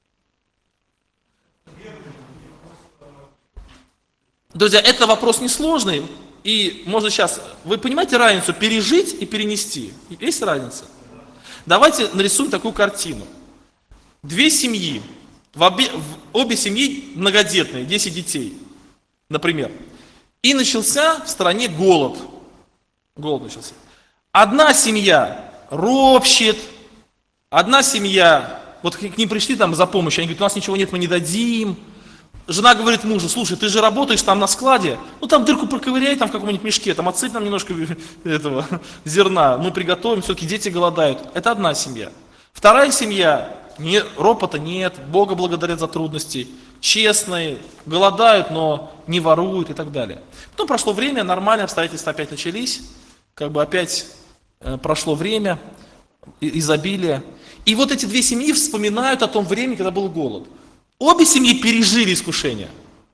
Друзья, это вопрос несложный. И можно сейчас, вы понимаете разницу пережить и перенести? Есть разница? Давайте нарисуем такую картину. Две семьи, обе семьи многодетные, 10 детей, например. И начался в стране голод. Голод начался. Одна семья ропщет, одна семья, вот к ним пришли там за помощью, они говорят, у нас ничего нет, мы не дадим. жена говорит мужу: слушай, ты же работаешь там на складе, ну там дырку проковыряй там в каком-нибудь мешке, там отсыпь нам немножко этого зерна, мы приготовим, все-таки дети голодают. Это одна семья. Вторая семья, ропота нет, Бога благодарят за трудности, честные, голодают, но не воруют и так далее. Потом прошло время, нормально, обстоятельства опять начались, как бы опять прошло время, изобилие. И вот эти две семьи вспоминают о том времени, когда был голод. Обе семьи пережили искушение.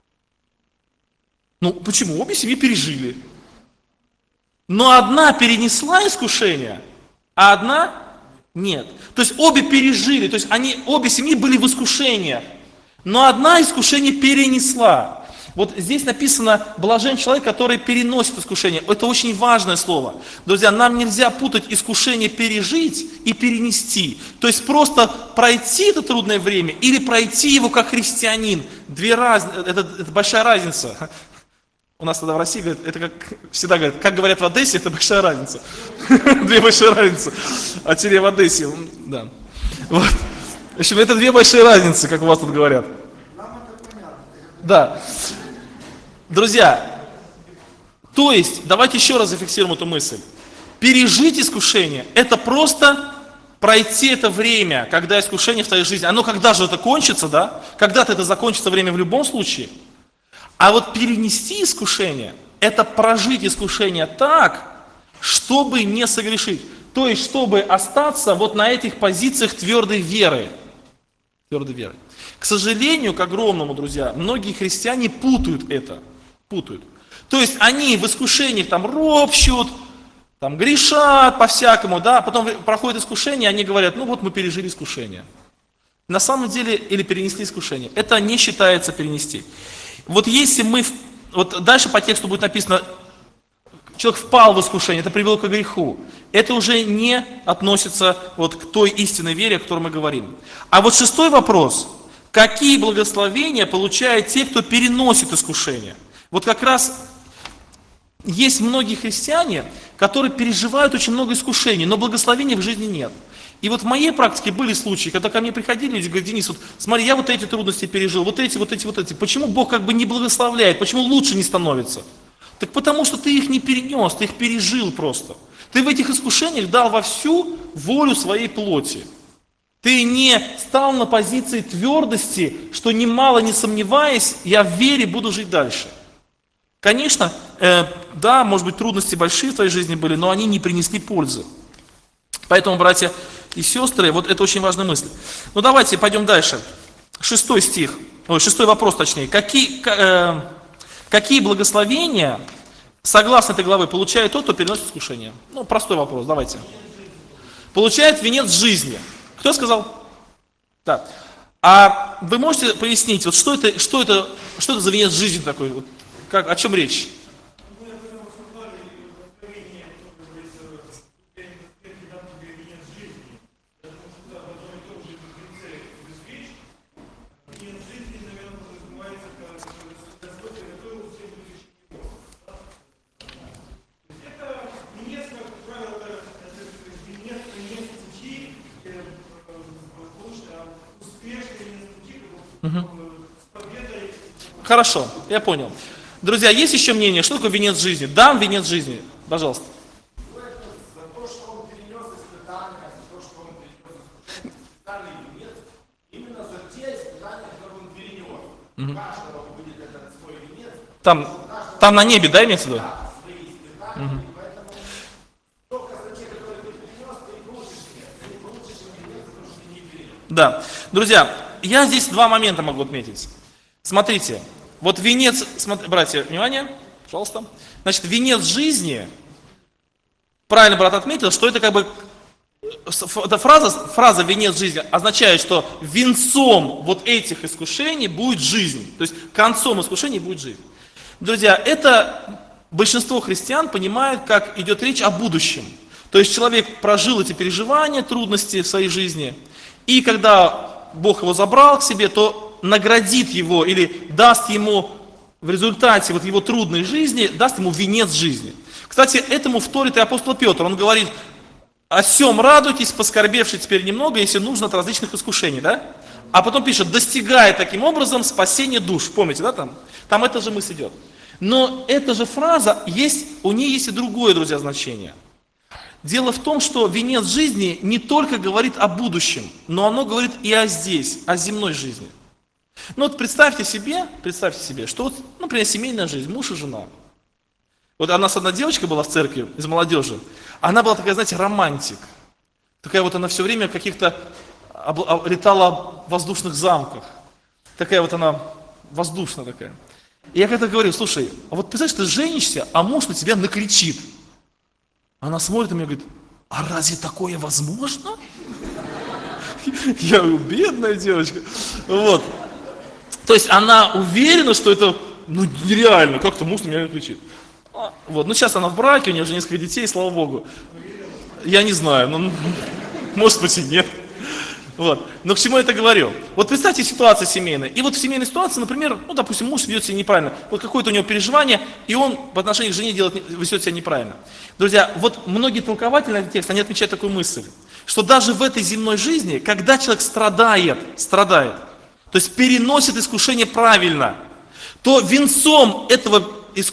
Ну, почему? Обе семьи пережили. Но одна перенесла искушение, а одна нет. То есть обе пережили, то есть обе семьи были в искушениях, но одна искушение перенесла. Вот здесь написано: блажен человек, который переносит искушение. Это очень важное слово. Друзья, нам нельзя путать искушение пережить и перенести. То есть просто пройти это трудное время или пройти его как христианин. Это большая разница. У нас тогда в России говорят, это как всегда говорят, как говорят в Одессе, это большая разница. Две большие разницы. А тебе в Одессе, да. Вот. В общем, это две большие разницы, как у вас тут говорят. Да. Друзья, то есть, давайте еще раз зафиксируем эту мысль. Пережить искушение – это просто пройти это время, когда искушение в твоей жизни. Оно когда же это кончится, да? Когда-то это закончится время в любом случае. А вот перенести искушение – это прожить искушение так, чтобы не согрешить. То есть, чтобы остаться вот на этих позициях твердой веры. Твердой веры. К сожалению, к огромному, друзья, многие христиане путают это. Путают. То есть они в искушениях там ропщут, там грешат по-всякому, да, потом проходит искушение, они говорят: ну вот мы пережили искушение. На самом деле, или перенесли искушение. Это не считается перенести. Вот если вот дальше по тексту будет написано: человек впал в искушение, это привело к греху. Это уже не относится вот к той истинной вере, о которой мы говорим. А вот шестой вопрос: какие благословения получают те, кто переносит искушение? Вот как раз есть многие христиане, которые переживают очень много искушений, но благословений в жизни нет. И вот в моей практике были случаи, когда ко мне приходили люди, говорят: Денис, вот смотри, я вот эти трудности пережил, вот эти. Почему Бог как бы не благословляет, почему лучше не становится? Так потому что ты их не перенес, ты их пережил просто. Ты в этих искушениях дал во всю волю своей плоти. Ты не стал на позиции твердости, что немало не сомневаясь, я в вере буду жить дальше. Конечно, да, может быть, трудности большие в твоей жизни были, но они не принесли пользы. Поэтому, братья и сестры, вот это очень важная мысль. Ну давайте пойдем дальше. 6 вопрос точнее. Какие благословения, согласно этой главы, получает тот, кто переносит искушение? Ну, простой вопрос, давайте. Получает венец жизни. Кто сказал? Да. А вы можете пояснить, вот что это за венец жизни такой? Вот, о чем речь? Хорошо, я понял. Друзья, есть еще мнение, что такое венец жизни? Дам венец жизни, пожалуйста. За то, что он перенес испытания, за то, что он перенес специальный венец, именно за те испытания, которые он перенес. У каждого будет этот свой венец. Там на небе, да, имеется в виду? Да, свои испытания, поэтому только за те, которые ты перенес, ты получишь венец. Ты не получишь венец, потому что ты не перенес. Да. Друзья, я здесь два момента могу отметить. Смотрите, вот венец, братья, внимание, пожалуйста. Значит, венец жизни, правильно брат отметил, что это как бы, эта фраза «венец жизни» означает, что венцом вот этих искушений будет жизнь. То есть концом искушений будет жизнь. Друзья, это большинство христиан понимают, как идет речь о будущем. То есть человек прожил эти переживания, трудности в своей жизни, и когда Бог его забрал к себе, то наградит его или даст ему в результате вот его трудной жизни, даст ему венец жизни. Кстати, этому вторит и апостол Петр. Он говорит: о сем радуйтесь, поскорбевши теперь немного, если нужно, от различных искушений. Да? А потом пишет, достигая таким образом спасения душ. Помните, да, там? Там эта же мысль идет. Но эта же фраза, у нее есть и другое, друзья, значение. Дело в том, что венец жизни не только говорит о будущем, но оно говорит и о здесь, о земной жизни. Ну вот представьте себе, что вот, например, семейная жизнь, муж и жена. Вот у нас одна девочка была в церкви из молодежи, она была такая, знаете, романтик. Такая вот она все время в каких-то летала в воздушных замках. Такая вот она воздушная такая. И я как-то говорю, слушай, а вот представляешь, ты женишься, а муж на тебя накричит. Она смотрит на меня и говорит, а разве такое возможно? Я говорю, бедная девочка. Вот. То есть она уверена, что это нереально, как-то муж на меня кричит. Вот. Ну сейчас она в браке, у нее уже несколько детей, слава Богу. Я не знаю, может быть и нет. Вот. Но к чему я это говорю? Вот представьте ситуацию семейную. И вот в семейной ситуации, например, допустим, муж ведет себя неправильно. Вот какое-то у него переживание, и он по отношению к жене ведет себя неправильно. Друзья, вот многие толкователи на этот текст, они отмечают такую мысль, что даже в этой земной жизни, когда человек страдает, то есть переносит искушение правильно, то венцом этого,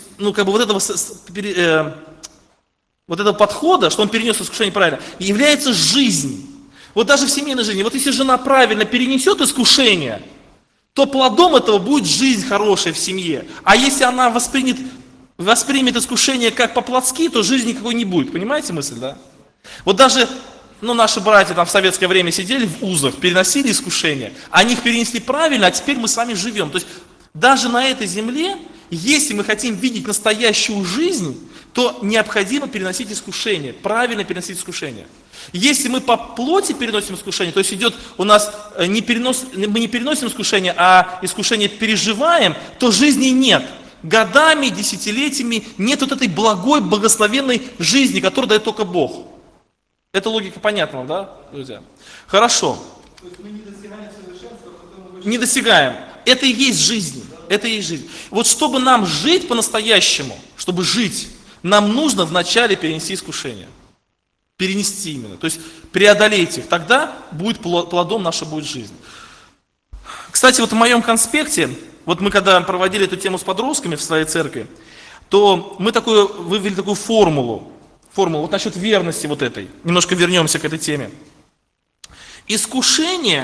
вот этого подхода, что он перенес искушение правильно, является жизнь. Вот даже в семейной жизни, вот если жена правильно перенесет искушение, то плодом этого будет жизнь хорошая в семье. А если она воспримет искушение как по-плотски, то жизни никакой не будет. Понимаете мысль, да? Вот даже наши братья там в советское время сидели в узах, переносили искушения, они их перенесли правильно, а теперь мы с вами живем. То есть даже на этой земле, если мы хотим видеть настоящую жизнь, то необходимо переносить искушение, правильно переносить искушение. Если мы по плоти переносим искушение, то есть идет у нас мы не переносим искушение, а искушение переживаем, то жизни нет. Годами, десятилетиями нет вот этой благой, благословенной жизни, которую дает только Бог. Эта логика понятна вам, да, друзья? Хорошо. То есть мы не достигаем совершенства, потом мы... Не достигаем. Это и есть жизнь. Это и есть жизнь. Вот чтобы нам жить по-настоящему, чтобы жить, нам нужно вначале перенести искушение. Перенести именно. То есть преодолеть их. Тогда будет плодом наша будет жизнь. Кстати, вот в моем конспекте, вот мы когда проводили эту тему с подростками в своей церкви, то мы вывели такую формулу вот насчет верности вот этой. Немножко вернемся к этой теме. Искушение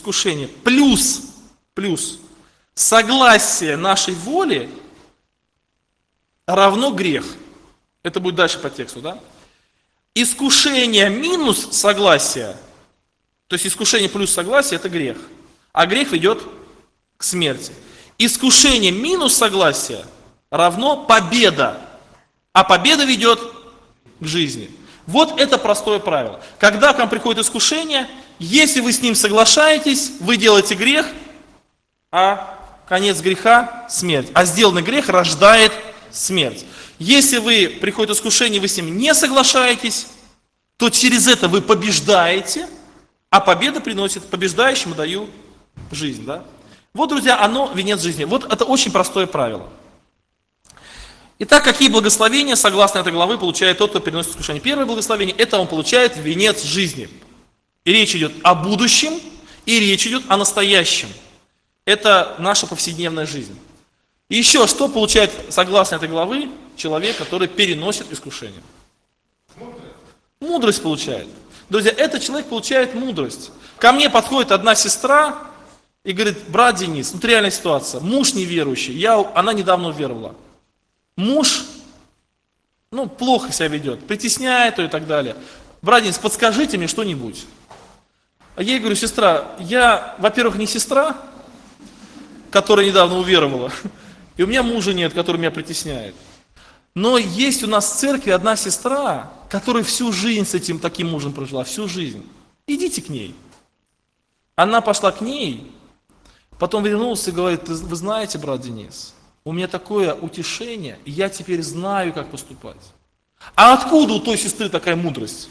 плюс согласие нашей воли равно грех. Это будет дальше по тексту, да? Искушение минус согласие, то есть искушение плюс согласие – это грех. А грех ведет к смерти. Искушение минус согласие равно победа. А победа ведет к жизни. Вот это простое правило. Когда к вам приходит искушение, если вы с ним соглашаетесь, вы делаете грех, а конец греха – смерть. А сделанный грех рождает смерть. Если приходит искушение, вы с ним не соглашаетесь, то через это вы побеждаете, а победа приносит побеждающему даю жизнь. Да? Вот, друзья, оно венец жизни. Вот это очень простое правило. Итак, какие благословения, согласно этой главы, получает тот, кто переносит искушение? Первое благословение – это он получает венец жизни. И речь идет о будущем, и речь идет о настоящем. Это наша повседневная жизнь. И еще, что получает, согласно этой главы, человек, который переносит искушение? Мудрость получает. Друзья, этот человек получает мудрость. Ко мне подходит одна сестра и говорит: брат Денис, вот реальная ситуация, муж неверующий, она недавно уверовала. Муж, плохо себя ведет, притесняет ее и так далее. Брат Денис, подскажите мне что-нибудь. А я ей говорю: сестра, я, во-первых, не сестра, которая недавно уверовала, и у меня мужа нет, который меня притесняет. Но есть у нас в церкви одна сестра, которая всю жизнь с таким мужем прожила, всю жизнь. Идите к ней. Она пошла к ней, потом вернулась и говорит: вы знаете, брат Денис, у меня такое утешение, и я теперь знаю, как поступать. А откуда у той сестры такая мудрость?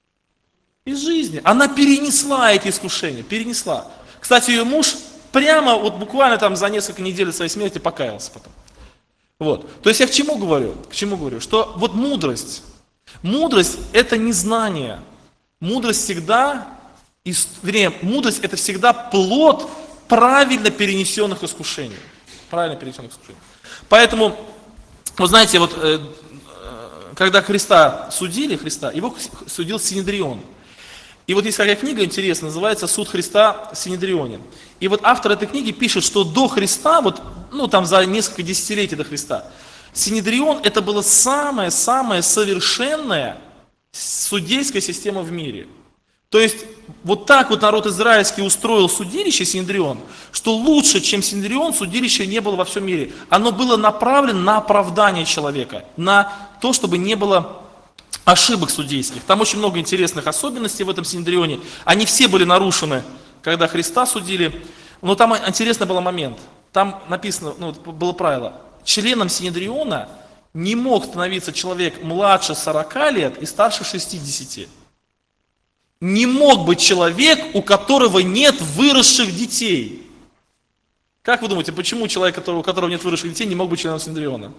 Из жизни. Она перенесла эти искушения, перенесла. Кстати, ее муж прямо, буквально за несколько недель своей смерти покаялся потом. Вот. То есть я к чему говорю? Что мудрость это не знание. Мудрость всегда Вернее, мудрость это всегда плод правильно перенесенных искушений. Правильно перенесенных искушений. Поэтому, вы знаете, вот когда Христа судили, его судил Синедрион. И вот есть такая книга интересная, называется «Суд Христа в Синедрионе». И вот автор этой книги пишет, что до Христа, там за несколько десятилетий до Христа, Синедрион это была самая совершенная судейская система в мире. То есть, вот так вот народ израильский устроил судилище Синедрион, что лучше, чем Синедрион, судилище не было во всем мире. Оно было направлено на оправдание человека, на то, чтобы не было ошибок судейских. Там очень много интересных особенностей в этом Синедрионе. Они все были нарушены, когда Христа судили. Но там интересный был момент. Там написано, было правило, членом Синедриона не мог становиться человек младше 40 лет и старше 60. Не мог быть человек, у которого нет выросших детей. Как вы думаете, почему человек, у которого нет выросших детей, не мог быть членом Синедриона?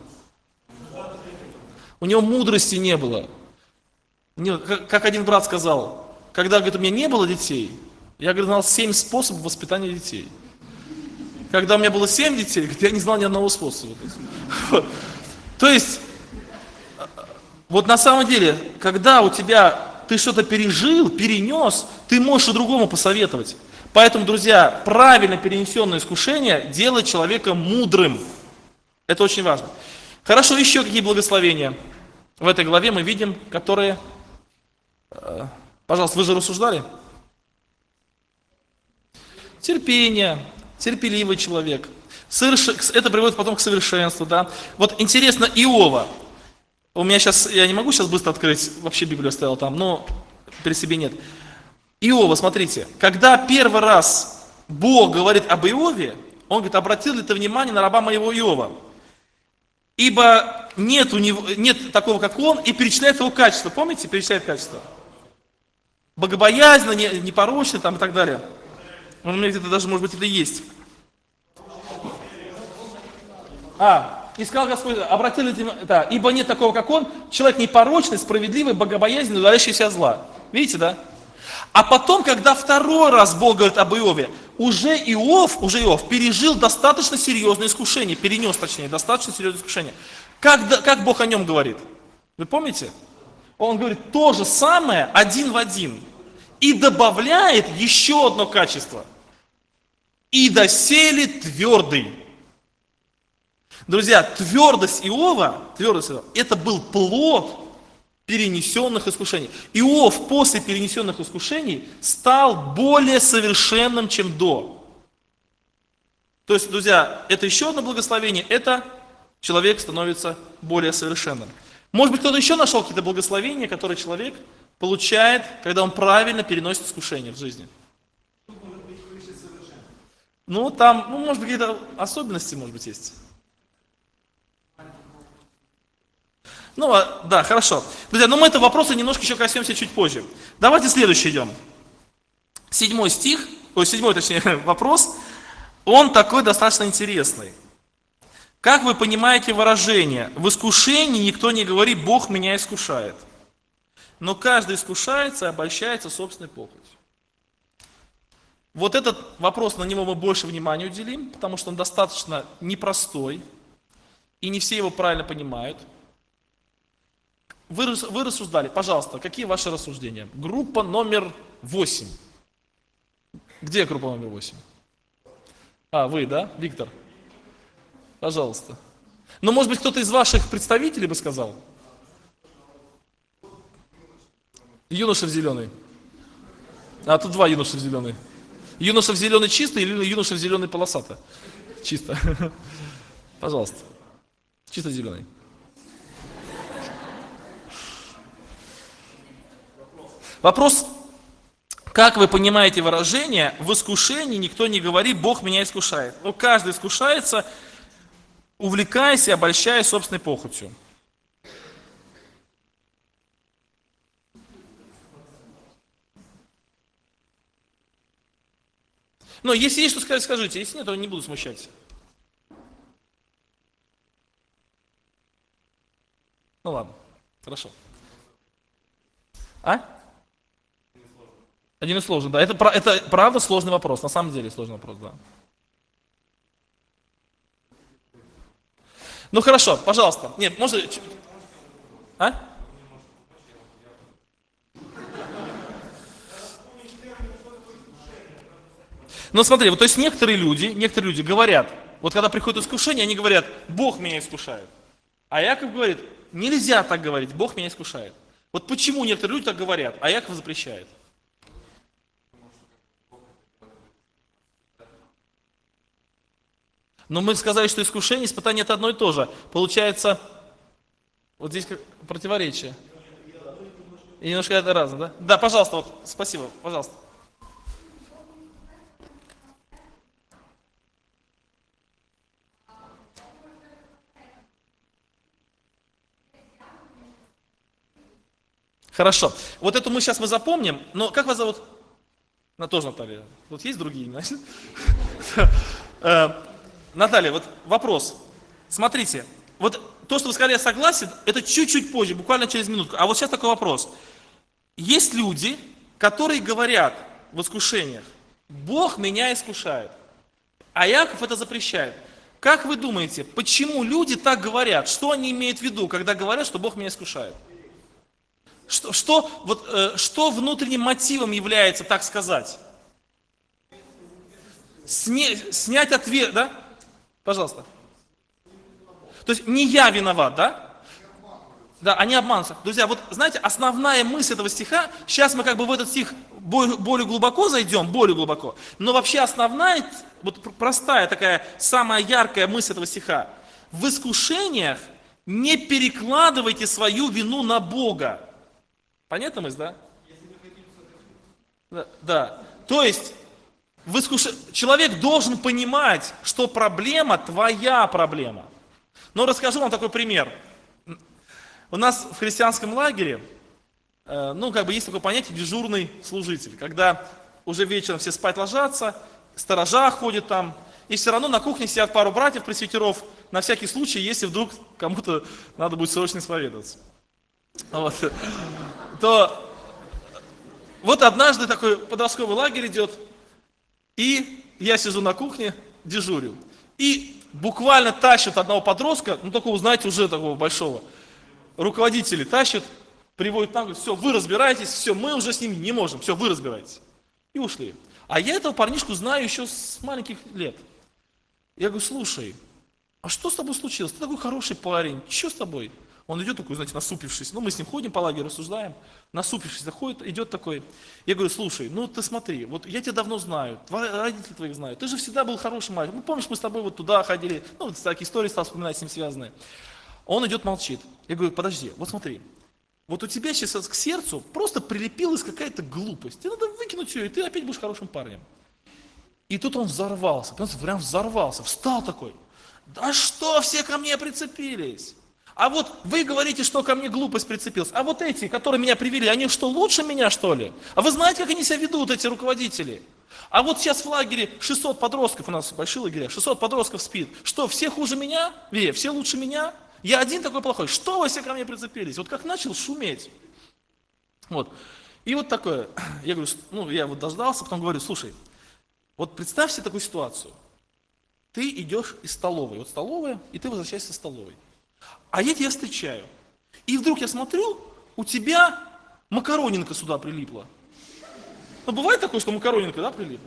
У него мудрости не было. Как один брат сказал, когда, говорит, у меня не было детей, я, говорит, знал 7 способов воспитания детей. Когда у меня было 7 детей, говорит, я не знал ни одного способа. То есть, вот на самом деле, когда ты что-то пережил, перенес, ты можешь и другому посоветовать. Поэтому, друзья, правильно перенесенное искушение делает человека мудрым. Это очень важно. Хорошо, еще какие благословения в этой главе мы видим, которые... Пожалуйста, вы же рассуждали? Терпение, терпеливый человек. Это приводит потом к совершенству, да. Вот интересно, Иова. Я не могу сейчас быстро открыть, вообще Библию оставил там, но при себе нет. Иова, смотрите, когда первый раз Бог говорит об Иове, он говорит, обратил ли ты внимание на раба моего Иова? Ибо нет такого, как он, и перечисляет его качество. Помните, перечисляет качество? Богобоязненно, непорочно там и так далее. У меня где-то даже, может быть, это есть. И сказал Господь, обратили ли ты, ибо нет такого, как он, человек непорочный, справедливый, богобоязненный, удаляющийся от зла. Видите, да? А потом, когда второй раз Бог говорит об Иове, уже Иов пережил достаточно серьезное искушение, перенес, точнее, достаточно серьезное искушение. Как Бог о нем говорит? Вы помните? Он говорит то же самое, один в один. И добавляет еще одно качество. И доселе твердый. Друзья, твердость Иова, это был плод перенесенных искушений. Иов после перенесенных искушений стал более совершенным, чем до. То есть, друзья, это еще одно благословение, это человек становится более совершенным. Может быть, кто-то еще нашел какие-то благословения, которые человек получает, когда он правильно переносит искушения в жизни. Там, может быть, какие-то особенности, может быть, есть. Да, хорошо. Друзья, мы это вопросы немножко еще коснемся чуть позже. Давайте следующий идем. 7 вопрос, он такой достаточно интересный. Как вы понимаете выражение? В искушении никто не говорит, Бог меня искушает. Но каждый искушается и обольщается собственной похотью. Вот этот вопрос, на него мы больше внимания уделим, потому что он достаточно непростой, и не все его правильно понимают. Вы рассуждали, пожалуйста, какие ваши рассуждения? Группа номер 8. Где группа номер 8? Вы, да, Виктор? Пожалуйста. Может быть, кто-то из ваших представителей бы сказал? Юноша в зеленый. Тут 2 юноши в зеленый. Юноша в зеленый чисто или юноша в зеленый полосато? Чисто. Пожалуйста. Чисто зеленый. Вопрос, как вы понимаете выражение, в искушении никто не говорит, Бог меня искушает. Каждый искушается, увлекаясь и обольщаясь собственной похотью. Если есть что сказать, скажите, если нет, то не буду смущать. Ладно, хорошо. Один из сложных, да. Это правда сложный вопрос, на самом деле сложный вопрос, да. Ну хорошо, пожалуйста. Нет, можно... А? Ну смотри, вот то есть некоторые люди говорят, вот когда приходит искушение, они говорят, Бог меня искушает. А Яков говорит, нельзя так говорить, Бог меня искушает. Вот почему некоторые люди так говорят, а Яков запрещает? Но мы сказали, что искушение, испытание это одно и то же. Получается, вот здесь как противоречие. И немножко это разное, да? Да, пожалуйста, вот, спасибо, пожалуйста. Хорошо. Вот эту мы сейчас запомним, но как вас зовут? Тоже Наталья. Вот есть другие имена? Наталья, вот вопрос. Смотрите, вот то, что вы сказали, я согласен, это чуть-чуть позже, буквально через минутку. А вот сейчас такой вопрос. Есть люди, которые говорят в искушениях, Бог меня искушает, а Яков это запрещает. Как вы думаете, почему люди так говорят? Что они имеют в виду, когда говорят, что Бог меня искушает? Что внутренним мотивом является так сказать? Снять ответ, да? Пожалуйста. То есть не я виноват, да? Да, они обманутся. Друзья, вот знаете, основная мысль этого стиха, сейчас мы как бы в этот стих более глубоко зайдем, более глубоко, но вообще основная, вот простая такая, самая яркая мысль этого стиха. В искушениях не перекладывайте свою вину на Бога. Понятно мысль, да? Да. То есть, человек должен понимать, что проблема твоя проблема. Но расскажу вам такой пример. У нас в христианском лагере, есть такое понятие дежурный служитель. Когда уже вечером все спать ложатся, сторожа ходят там, и все равно на кухне сидят пару братьев-пресвитеров, на всякий случай, если вдруг кому-то надо будет срочно исповедоваться. Вот однажды такой подростковый лагерь идет, и я сижу на кухне, дежурю. И буквально тащат одного подростка, такого, знаете, уже такого большого. Руководители тащат, приводят нам, говорят, все, вы разбираетесь, все, мы уже с ними не можем, все, вы разбираетесь. И ушли. А я этого парнишку знаю еще с маленьких лет. Я говорю, слушай, а что с тобой случилось? Ты такой хороший парень, что с тобой? Он идет такой, знаете, насупившись. Мы с ним ходим по лагерю, рассуждаем. Насупившись, заходит, идет такой. Я говорю, слушай, ты смотри, вот я тебя давно знаю, родители твоих знают. Ты же всегда был хорошим мальчиком. Помнишь, мы с тобой вот туда ходили, такие истории стал вспоминать с ним связанные. Он идет, молчит. Я говорю, подожди, вот смотри. Вот у тебя сейчас к сердцу просто прилепилась какая-то глупость. Тебе надо выкинуть ее, и ты опять будешь хорошим парнем. И тут он взорвался, прям взорвался, встал такой. Да что все ко мне прицепились? А вот вы говорите, что ко мне глупость прицепилась. А вот эти, которые меня привели, они что, лучше меня, что ли? А вы знаете, как они себя ведут, эти руководители? А вот сейчас в лагере 600 подростков, у нас большие лагеря, 600 подростков спит. Что, все хуже меня? Все лучше меня? Я один такой плохой. Что вы все ко мне прицепились? Вот как начал шуметь. Вот. И вот такое. Я говорю, я вот дождался, потом говорю, слушай, вот представь себе такую ситуацию. Ты идешь из столовой, вот столовая, и ты возвращаешься из столовой. А я тебя встречаю. И вдруг я смотрю, у тебя макаронинка сюда прилипла. Бывает такое, что макаронинка, да, прилипла?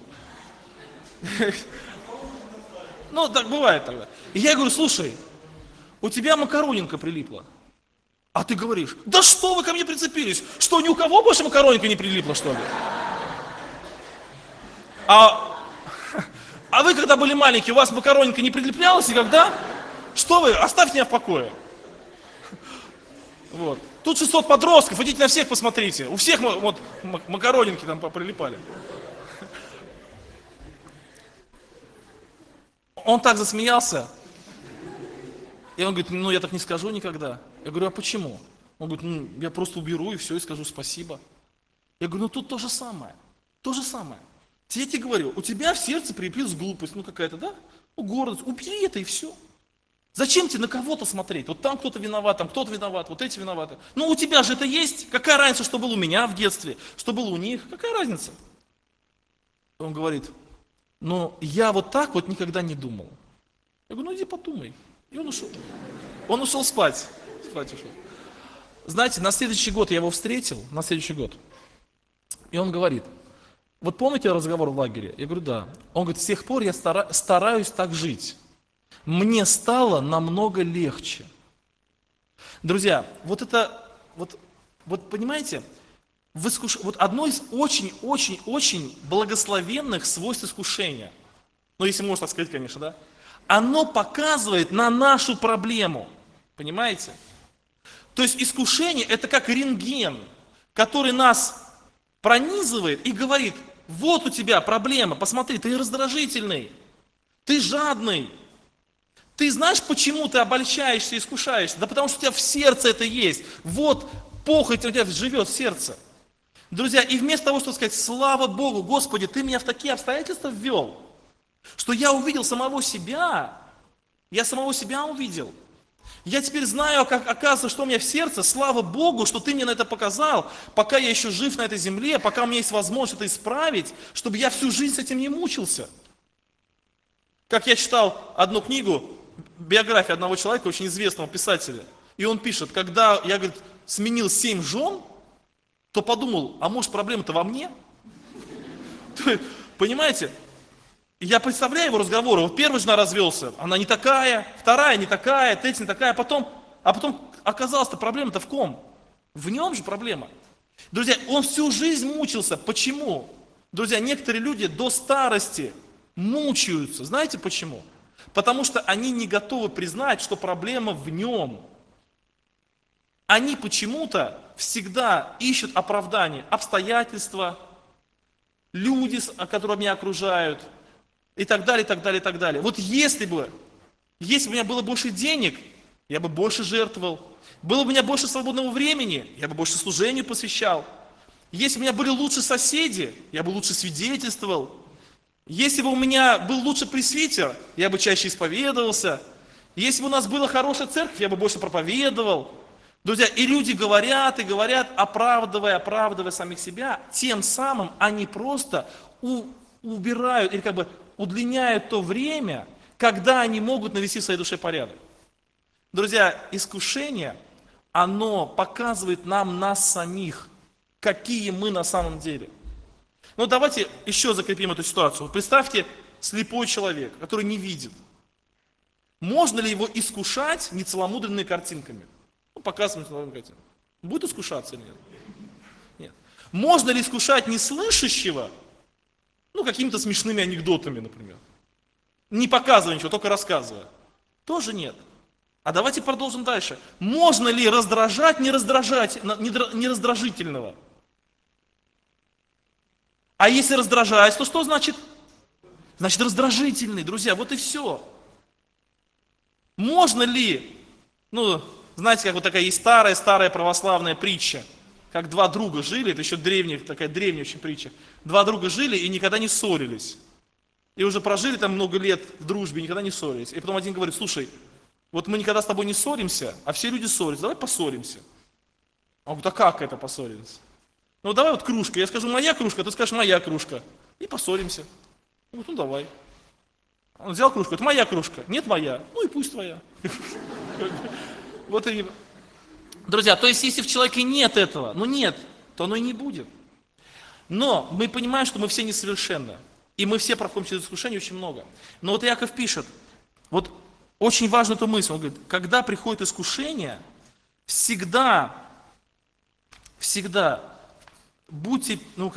Так бывает тогда. И я говорю, слушай, у тебя макаронинка прилипла. А ты говоришь, да что вы ко мне прицепились? Что, ни у кого больше макаронинка не прилипла, что ли? А вы, когда были маленькие, у вас макаронинка не прилеплялась никогда? Что вы? Оставьте меня в покое. Вот. Тут 600 подростков, идите на всех посмотрите. У всех вот макаронинки там прилипали. Он так засмеялся. И он говорит, я так не скажу никогда. Я говорю, а почему? Он говорит, я просто уберу и все, и скажу спасибо. Я говорю, тут то же самое. То же самое. Я тебе говорю, у тебя в сердце прилепилась глупость, какая-то, да? Гордость. Убери это и все. Зачем тебе на кого-то смотреть? Вот там кто-то виноват, там кто-то виноват, вот эти виноваты. Ну у тебя же это есть. Какая разница, что было у меня в детстве, что было у них? Какая разница? Он говорит, ну я вот так вот никогда не думал. Я говорю, ну иди подумай. И он ушел. Он ушел спать. Спать ушел. Знаете, на следующий год я его встретил, на следующий год. И он говорит, вот помните разговор в лагере? Я говорю, да. Он говорит, с тех пор я стараюсь так жить. Мне стало намного легче. Друзья, вот это, вот понимаете, вот одно из очень благословенных свойств искушения, ну если можно так сказать, конечно, да, оно показывает на нашу проблему, понимаете? То есть искушение это как рентген, который нас пронизывает и говорит, вот у тебя проблема, посмотри, ты раздражительный, ты жадный. Ты знаешь, почему ты обольщаешься и искушаешься? Да потому что у тебя в сердце это есть. Вот похоть у тебя живет в сердце. Друзья, и вместо того, чтобы сказать, слава Богу, Господи, ты меня в такие обстоятельства ввел, что я увидел самого себя, я самого себя увидел. Я теперь знаю, как оказывается, что у меня в сердце, слава Богу, что ты мне на это показал, пока я еще жив на этой земле, пока у меня есть возможность это исправить, чтобы я всю жизнь с этим не мучился. Как я читал одну книгу, биографию одного человека, очень известного писателя, и он пишет, когда я, говорит, сменил 7 жен, то подумал, а может проблема-то во мне? Понимаете? Я представляю его разговоры, вот первая жена развелся, она не такая, вторая не такая, третья не такая, а потом оказалось-то проблема-то в ком? В нем же проблема. Друзья, он всю жизнь мучился. Почему? Друзья, некоторые люди до старости мучаются. Знаете почему? Потому что они не готовы признать, что проблема в нем. Они почему-то всегда ищут оправдание, обстоятельства, люди, которые меня окружают, и так далее, и так далее, и так далее. Вот если бы у меня было больше денег, я бы больше жертвовал. Было бы у меня больше свободного времени, я бы больше служению посвящал. Если бы у меня были лучше соседи, я бы лучше свидетельствовал. Если бы у меня был лучше пресвитер, я бы чаще исповедовался. Если бы у нас была хорошая церковь, я бы больше проповедовал. Друзья, и люди говорят, оправдывая самих себя, тем самым они просто убирают или как бы удлиняют то время, когда они могут навести в своей душе порядок. Друзья, искушение, оно показывает нам нас самих, какие мы на самом деле. Ну давайте еще закрепим эту ситуацию. Вот представьте, слепой человек, который не видит. Можно ли его искушать нецеломудренными картинками? Ну, показываем нецеломудренные картинки. Будет искушаться или нет? Нет. Можно ли искушать неслышащего, ну, какими-то смешными анекдотами, например? Не показывая ничего, только рассказывая. Тоже нет. А давайте продолжим дальше. Можно ли раздражать нераздражительного? А если раздражать, то что значит? Значит раздражительный, друзья, вот и все. Можно ли, ну, знаете, как вот такая есть старая православная притча, как два друга жили, это еще такая древняя очень притча. Два друга жили и никогда не ссорились. И уже прожили там много лет в дружбе, никогда не ссорились. И потом один говорит, слушай, вот мы никогда с тобой не ссоримся, а все люди ссорятся, давай поссоримся. Он говорит, а как это поссоримся? Ну давай вот кружка, я скажу моя кружка, а ты скажешь моя кружка. И поссоримся. Он говорит, ну давай. Он взял кружку, это моя кружка. Нет, моя. Ну и пусть твоя. Вот и... Друзья, то есть если в человеке нет этого, ну нет, то оно и не будет. Но мы понимаем, что мы все несовершенны. И мы все проходим через искушение очень много. Но вот Иаков пишет, вот очень важную эту мысль, он говорит, когда приходит искушение, всегда будьте,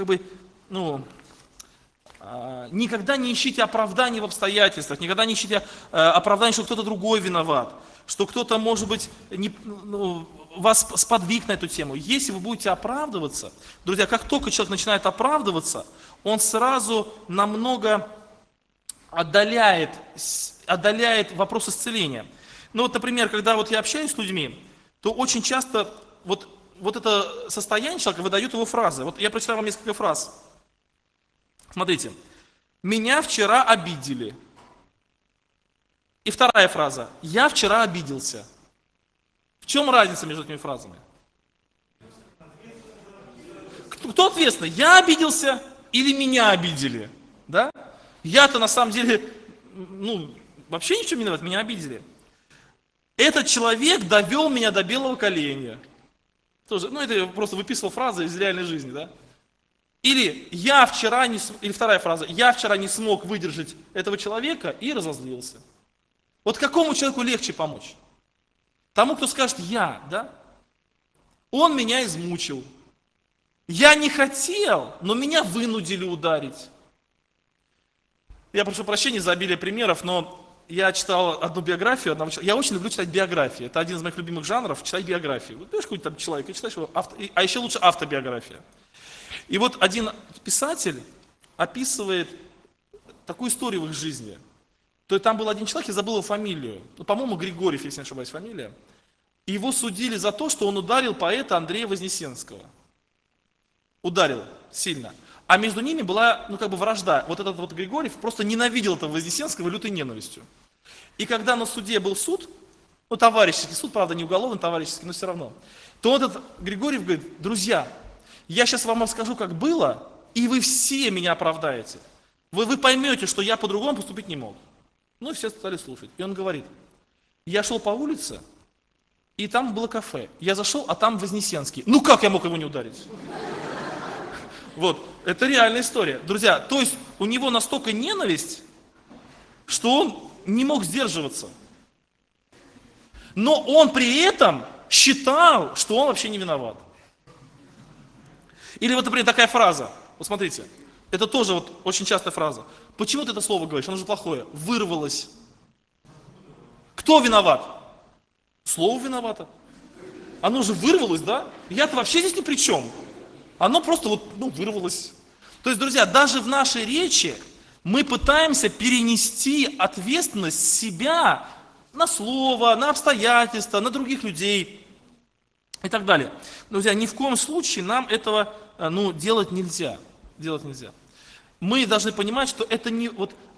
никогда не ищите оправданий в обстоятельствах, никогда не ищите оправданий, что кто-то другой виноват, что кто-то, может быть, вас сподвиг на эту тему. Если вы будете оправдываться, друзья, как только человек начинает оправдываться, он сразу намного отдаляет вопрос исцеления. Ну вот, например, когда вот я общаюсь с людьми, то очень часто вот это состояние человека выдает его фразы. Вот я прочитаю вам несколько фраз. Смотрите. Меня вчера обидели. И вторая фраза. Я вчера обиделся. В чем разница между этими фразами? Кто ответственный? Я обиделся или меня обидели? Да? Я-то на самом деле, вообще ничего не виноват, меня обидели. Этот человек довел меня до белого коленя. Тоже, это я просто выписывал фразы из реальной жизни, да? Или или вторая фраза, я вчера не смог выдержать этого человека и разозлился. Вот какому человеку легче помочь? Тому, кто скажет я, да? Он меня измучил. Я не хотел, но меня вынудили ударить. Я прошу прощения за обилие примеров, но я читал одну биографию одного человека. Я очень люблю читать биографии. Это один из моих любимых жанров, читать биографии. Вот знаешь, какой-то там человек, и читаешь его, а еще лучше автобиография. И вот один писатель описывает такую историю в их жизни. То есть там был один человек, я забыл его фамилию. По-моему, Григорьев, если не ошибаюсь, фамилия. И его судили за то, что он ударил поэта Андрея Вознесенского. Ударил сильно. А между ними была, вражда. Вот этот вот Григорьев просто ненавидел этого Вознесенского лютой ненавистью. И когда на суде был суд, товарищеский суд, правда, не уголовный, товарищеский, но все равно, то этот Григорьев говорит: друзья, я сейчас вам расскажу, как было, и вы все меня оправдаете. Вы поймете, что я по-другому поступить не мог. И все стали слушать. И он говорит: я шел по улице, и там было кафе. Я зашел, а там Вознесенский. Как я мог его не ударить? Вот, это реальная история. Друзья, то есть у него настолько ненависть, что он не мог сдерживаться. Но он при этом считал, что он вообще не виноват. Или вот, например, такая фраза. Вот смотрите, это тоже вот очень частая фраза. Почему ты это слово говоришь? Оно же плохое. Вырвалось. Кто виноват? Слово виновато. Оно же вырвалось, да? Я-то вообще здесь ни при чем. Оно просто вырвалось. То есть, друзья, даже в нашей речи мы пытаемся перенести ответственность с себя на слово, на обстоятельства, на других людей и так далее. Друзья, ни в коем случае нам этого делать нельзя. Мы должны понимать, что это не...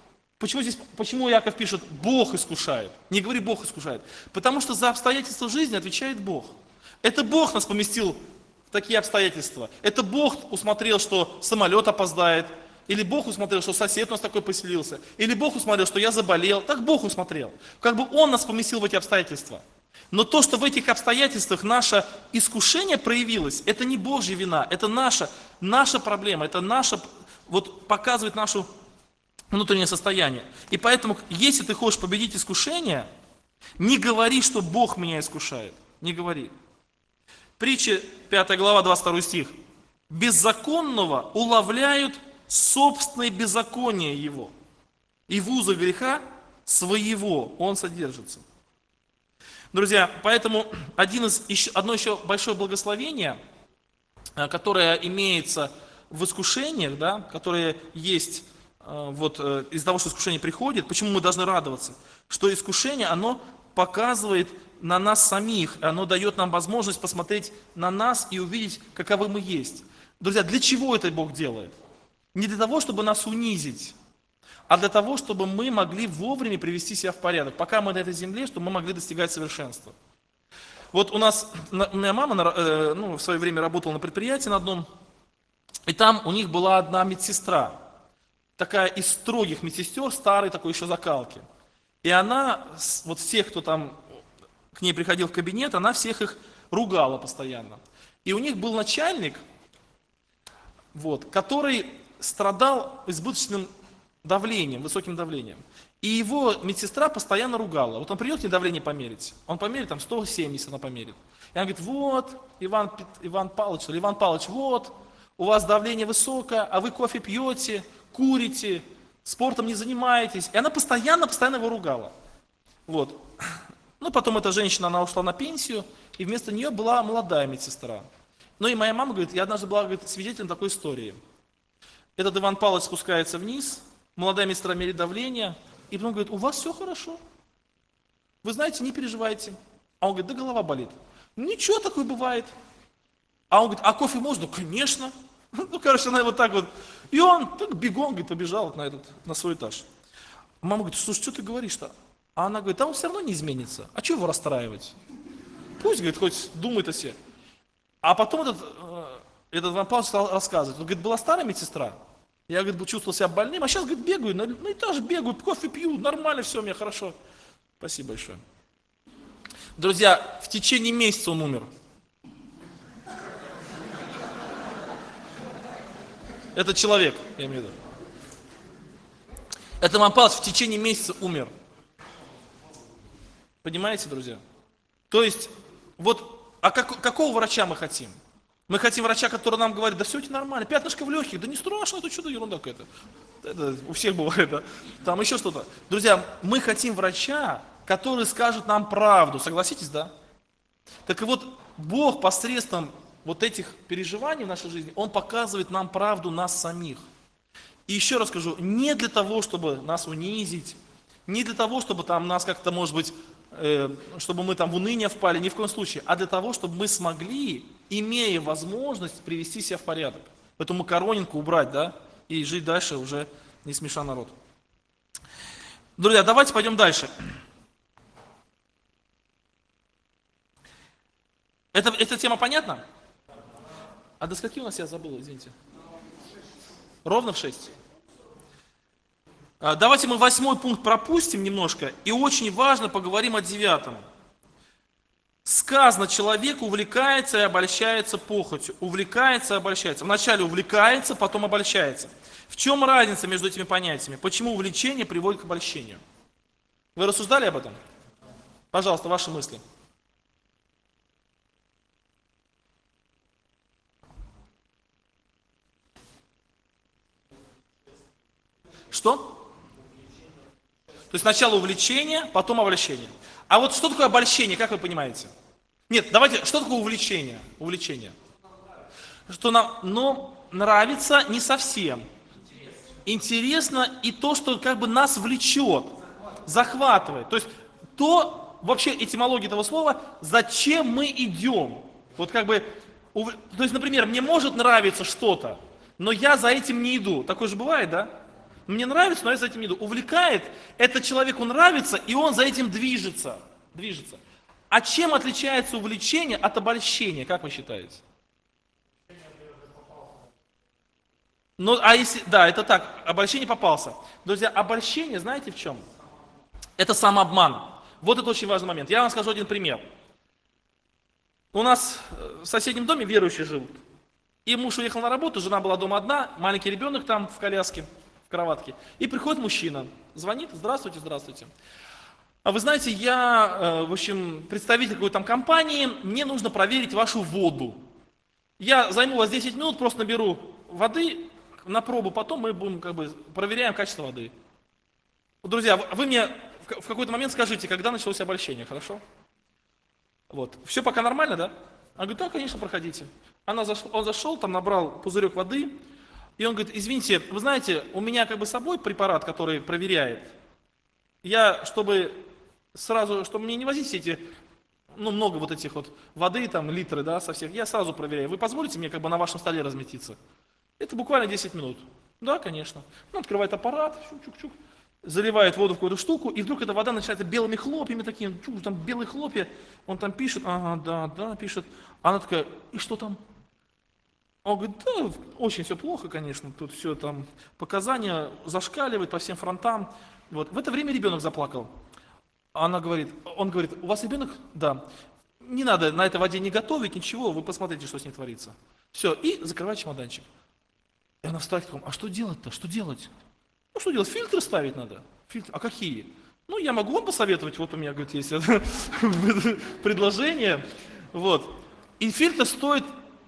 Почему Яков пишет «Бог искушает»? Не говори «Бог искушает». Потому что за обстоятельства жизни отвечает Бог. Это Бог нас поместил в такие обстоятельства. Это Бог усмотрел, что самолет опоздает. Или Бог усмотрел, что сосед у нас такой поселился. Или Бог усмотрел, что я заболел. Так Бог усмотрел. Он нас поместил в эти обстоятельства. Но то, что в этих обстоятельствах наше искушение проявилось, это не Божья вина. Это наша проблема. Это показывает наше внутреннее состояние. И поэтому, если ты хочешь победить искушение, не говори, что Бог меня искушает. Не говори. Притча, 5 глава, 22 стих. Беззаконного уловляют собственное беззаконие его, и в узах греха своего он содержится. Друзья, поэтому одно еще большое благословение, которое имеется в искушениях, да, которое есть из-за того, что искушение приходит, почему мы должны радоваться? Что искушение, оно показывает на нас самих, оно дает нам возможность посмотреть на нас и увидеть, каковы мы есть. Друзья, для чего это Бог делает? Не для того, чтобы нас унизить, а для того, чтобы мы могли вовремя привести себя в порядок, пока мы на этой земле, чтобы мы могли достигать совершенства. Вот у меня мама в свое время работала на предприятии на одном, и там у них была одна медсестра, такая из строгих медсестер, старой такой еще закалки. И она, всех, кто там к ней приходил в кабинет, она всех их ругала постоянно. И у них был начальник, который страдал избыточным давлением, высоким давлением. И его медсестра постоянно ругала. Он придет мне давление померить, он померит 170, она померит. И она говорит: Иван Павлович, у вас давление высокое, а вы кофе пьете, курите, спортом не занимаетесь. И она постоянно его ругала. Потом эта женщина, она ушла на пенсию, и вместо нее была молодая медсестра. И моя мама говорит, я однажды была свидетелем такой истории. Этот Иван Павлович спускается вниз, молодая медсестра меряет давление, и потом говорит: у вас все хорошо. Вы знаете, не переживайте. А он говорит: да голова болит. Ничего, такое бывает. А он говорит: а кофе можно? Конечно. Она И он так бегом, побежал на свой этаж. Мама говорит: слушай, что ты говоришь-то? А она говорит, а он все равно не изменится. А что его расстраивать? Пусть, говорит, хоть думает о себе. А потом этот Иван Павлович стал рассказывать. Он говорит, была старая медсестра. Я, говорит, чувствовал себя больным, а сейчас, говорит, бегаю, ну и тоже бегаю, кофе пью, нормально все, у меня хорошо. Спасибо большое. Друзья, в течение месяца он умер. Этот человек, я имею в виду. Это Иван Павлович в течение месяца умер. Понимаете, друзья? То есть, вот, а какого врача мы хотим? Мы хотим врача, который нам говорит, да все это нормально, пятнышко в легких, да не страшно, это что-то ерунда какая-то. Это у всех бывает, да? Там еще что-то. Друзья, мы хотим врача, который скажет нам правду, согласитесь, да? Так и вот Бог посредством вот этих переживаний в нашей жизни, Он показывает нам правду нас самих. И еще раз скажу, не для того, чтобы нас унизить, не для того, чтобы там нас как-то, может быть, чтобы мы там в уныние впали, ни в коем случае, а для того, чтобы мы смогли, имея возможность, привести себя в порядок. Эту макаронинку убрать, да, и жить дальше уже не смеша народ. Друзья, давайте пойдем дальше. Эта тема понятна? А до скольки у нас, я забыл, извините. Ровно в 6. Давайте мы 8 пункт пропустим немножко, и очень важно поговорим о 9. Сказано, человек увлекается и обольщается похотью. Увлекается и обольщается. Вначале увлекается, потом обольщается. В чем разница между этими понятиями? Почему увлечение приводит к обольщению? Вы рассуждали об этом? Пожалуйста, ваши мысли. Что? То есть сначала увлечение, потом обольщение. А вот что такое обольщение, как вы понимаете? Нет, давайте, что такое увлечение? Увлечение. Что нам нравится не совсем. Интересно и то, что как бы нас влечет, захватывает. То есть то, вообще этимология этого слова, зачем мы идем. Вот как бы, то есть, например, мне может нравиться что-то, но я за этим не иду. Такое же бывает, да? Мне нравится, но я за этим не иду. Увлекает, это человеку нравится, и он за этим движется. А чем отличается увлечение от обольщения, как вы считаете? Ну, а если, да, это так, обольщение попался. Друзья, обольщение, знаете в чем? Это самообман. Вот это очень важный момент. Я вам скажу один пример. У нас в соседнем доме верующий жил. И муж уехал на работу, жена была дома одна, маленький ребенок там в коляске, в кроватке. И приходит мужчина, звонит, здравствуйте, здравствуйте. А вы знаете, я, в общем, представитель какой-то там компании, мне нужно проверить вашу воду. Я займу у вас 10 минут, просто наберу воды на пробу, потом мы будем, как бы, проверяем качество воды. Друзья, вы мне в какой-то момент скажите, когда началось обольщение, хорошо? Вот. Все пока нормально, да? Она говорит, да, конечно, проходите. Он зашел, там набрал пузырек воды, и он говорит, извините, вы знаете, у меня как бы с собой препарат, который проверяет. Я, чтобы мне не возить все эти, много вот этих вот воды, там, литры, да, со всех, я сразу проверяю. Вы позволите мне как бы на вашем столе разместиться? Это буквально 10 минут. Да, конечно. Он открывает аппарат, чук-чук-чук, заливает воду в какую-то штуку, и вдруг эта вода начинается белыми хлопьями такими, там белые хлопья, он там пишет, ага, да, пишет. Она такая, и что там? Он говорит, да, очень все плохо, конечно, тут все там, показания зашкаливают по всем фронтам. Вот. В это время ребенок заплакал. Он говорит, у вас ребенок? Да. Не надо на этой воде не готовить, ничего, вы посмотрите, что с ней творится. Все, и закрывает чемоданчик. И она встает, а что делать-то, что делать? Ну что делать, фильтры ставить надо. Фильтры, а какие? Ну я могу вам посоветовать, вот у меня, говорит, есть предложение. Вот. И фильтр стоит,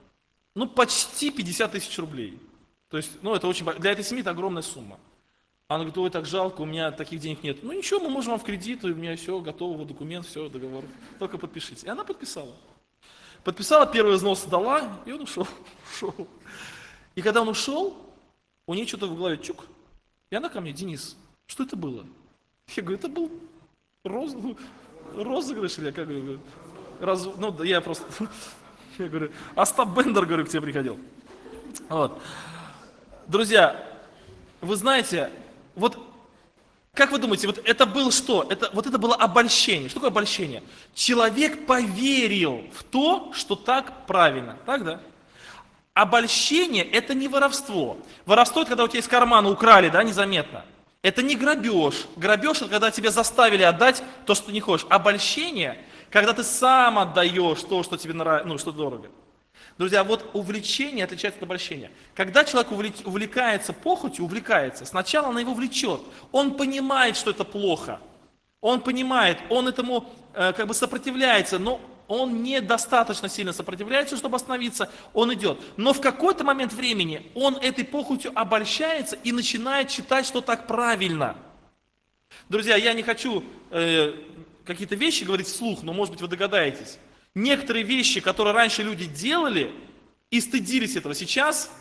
почти 50 тысяч рублей. То есть, это очень, для этой семьи это огромная сумма. Она говорит, ой, так жалко, у меня таких денег нет. Ну ничего, мы можем вам в кредит, у меня все, готово, документ, все, договор. Только подпишите. И она подписала. Подписала, первый взнос дала, и он ушел. И когда он ушел, у нее что-то в голове чук. И она ко мне, Денис, что это было? Я говорю, это был розыгрыш, или я как говорю, я просто, я говорю, Остап Бендер, говорю, к тебе приходил. Вот. Друзья, вы знаете, вот как вы думаете, вот это было что? Вот это было обольщение. Что такое обольщение? Человек поверил в то, что так правильно. Так, да? Обольщение – это не воровство. Воровство – это когда у тебя из кармана украли, да, незаметно. Это не грабеж. Грабеж – это когда тебя заставили отдать то, что ты не хочешь. Обольщение – когда ты сам отдаешь то, что тебе нравится, ну, что дорого. Друзья, вот увлечение отличается от обольщения. Когда человек увлекается похотью, сначала она его влечет. Он понимает, что это плохо. Он понимает, он этому как бы сопротивляется, но он недостаточно сильно сопротивляется, чтобы остановиться, он идет. Но в какой-то момент времени он этой похотью обольщается и начинает считать, что так правильно. Друзья, я не хочу какие-то вещи говорить вслух, но может быть вы догадаетесь. Некоторые вещи, которые раньше люди делали и стыдились этого, сейчас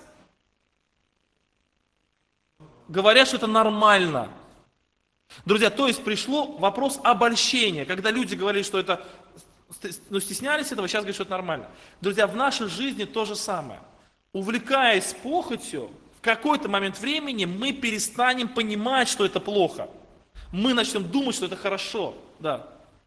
говорят, что это нормально. Друзья, то есть пришло вопрос обольщения, когда люди говорили, что это, ну, стеснялись этого, сейчас говорят, что это нормально. Друзья, в нашей жизни то же самое. Увлекаясь похотью, в какой-то момент времени мы перестанем понимать, что это плохо. Мы начнем думать, что это хорошо. Да.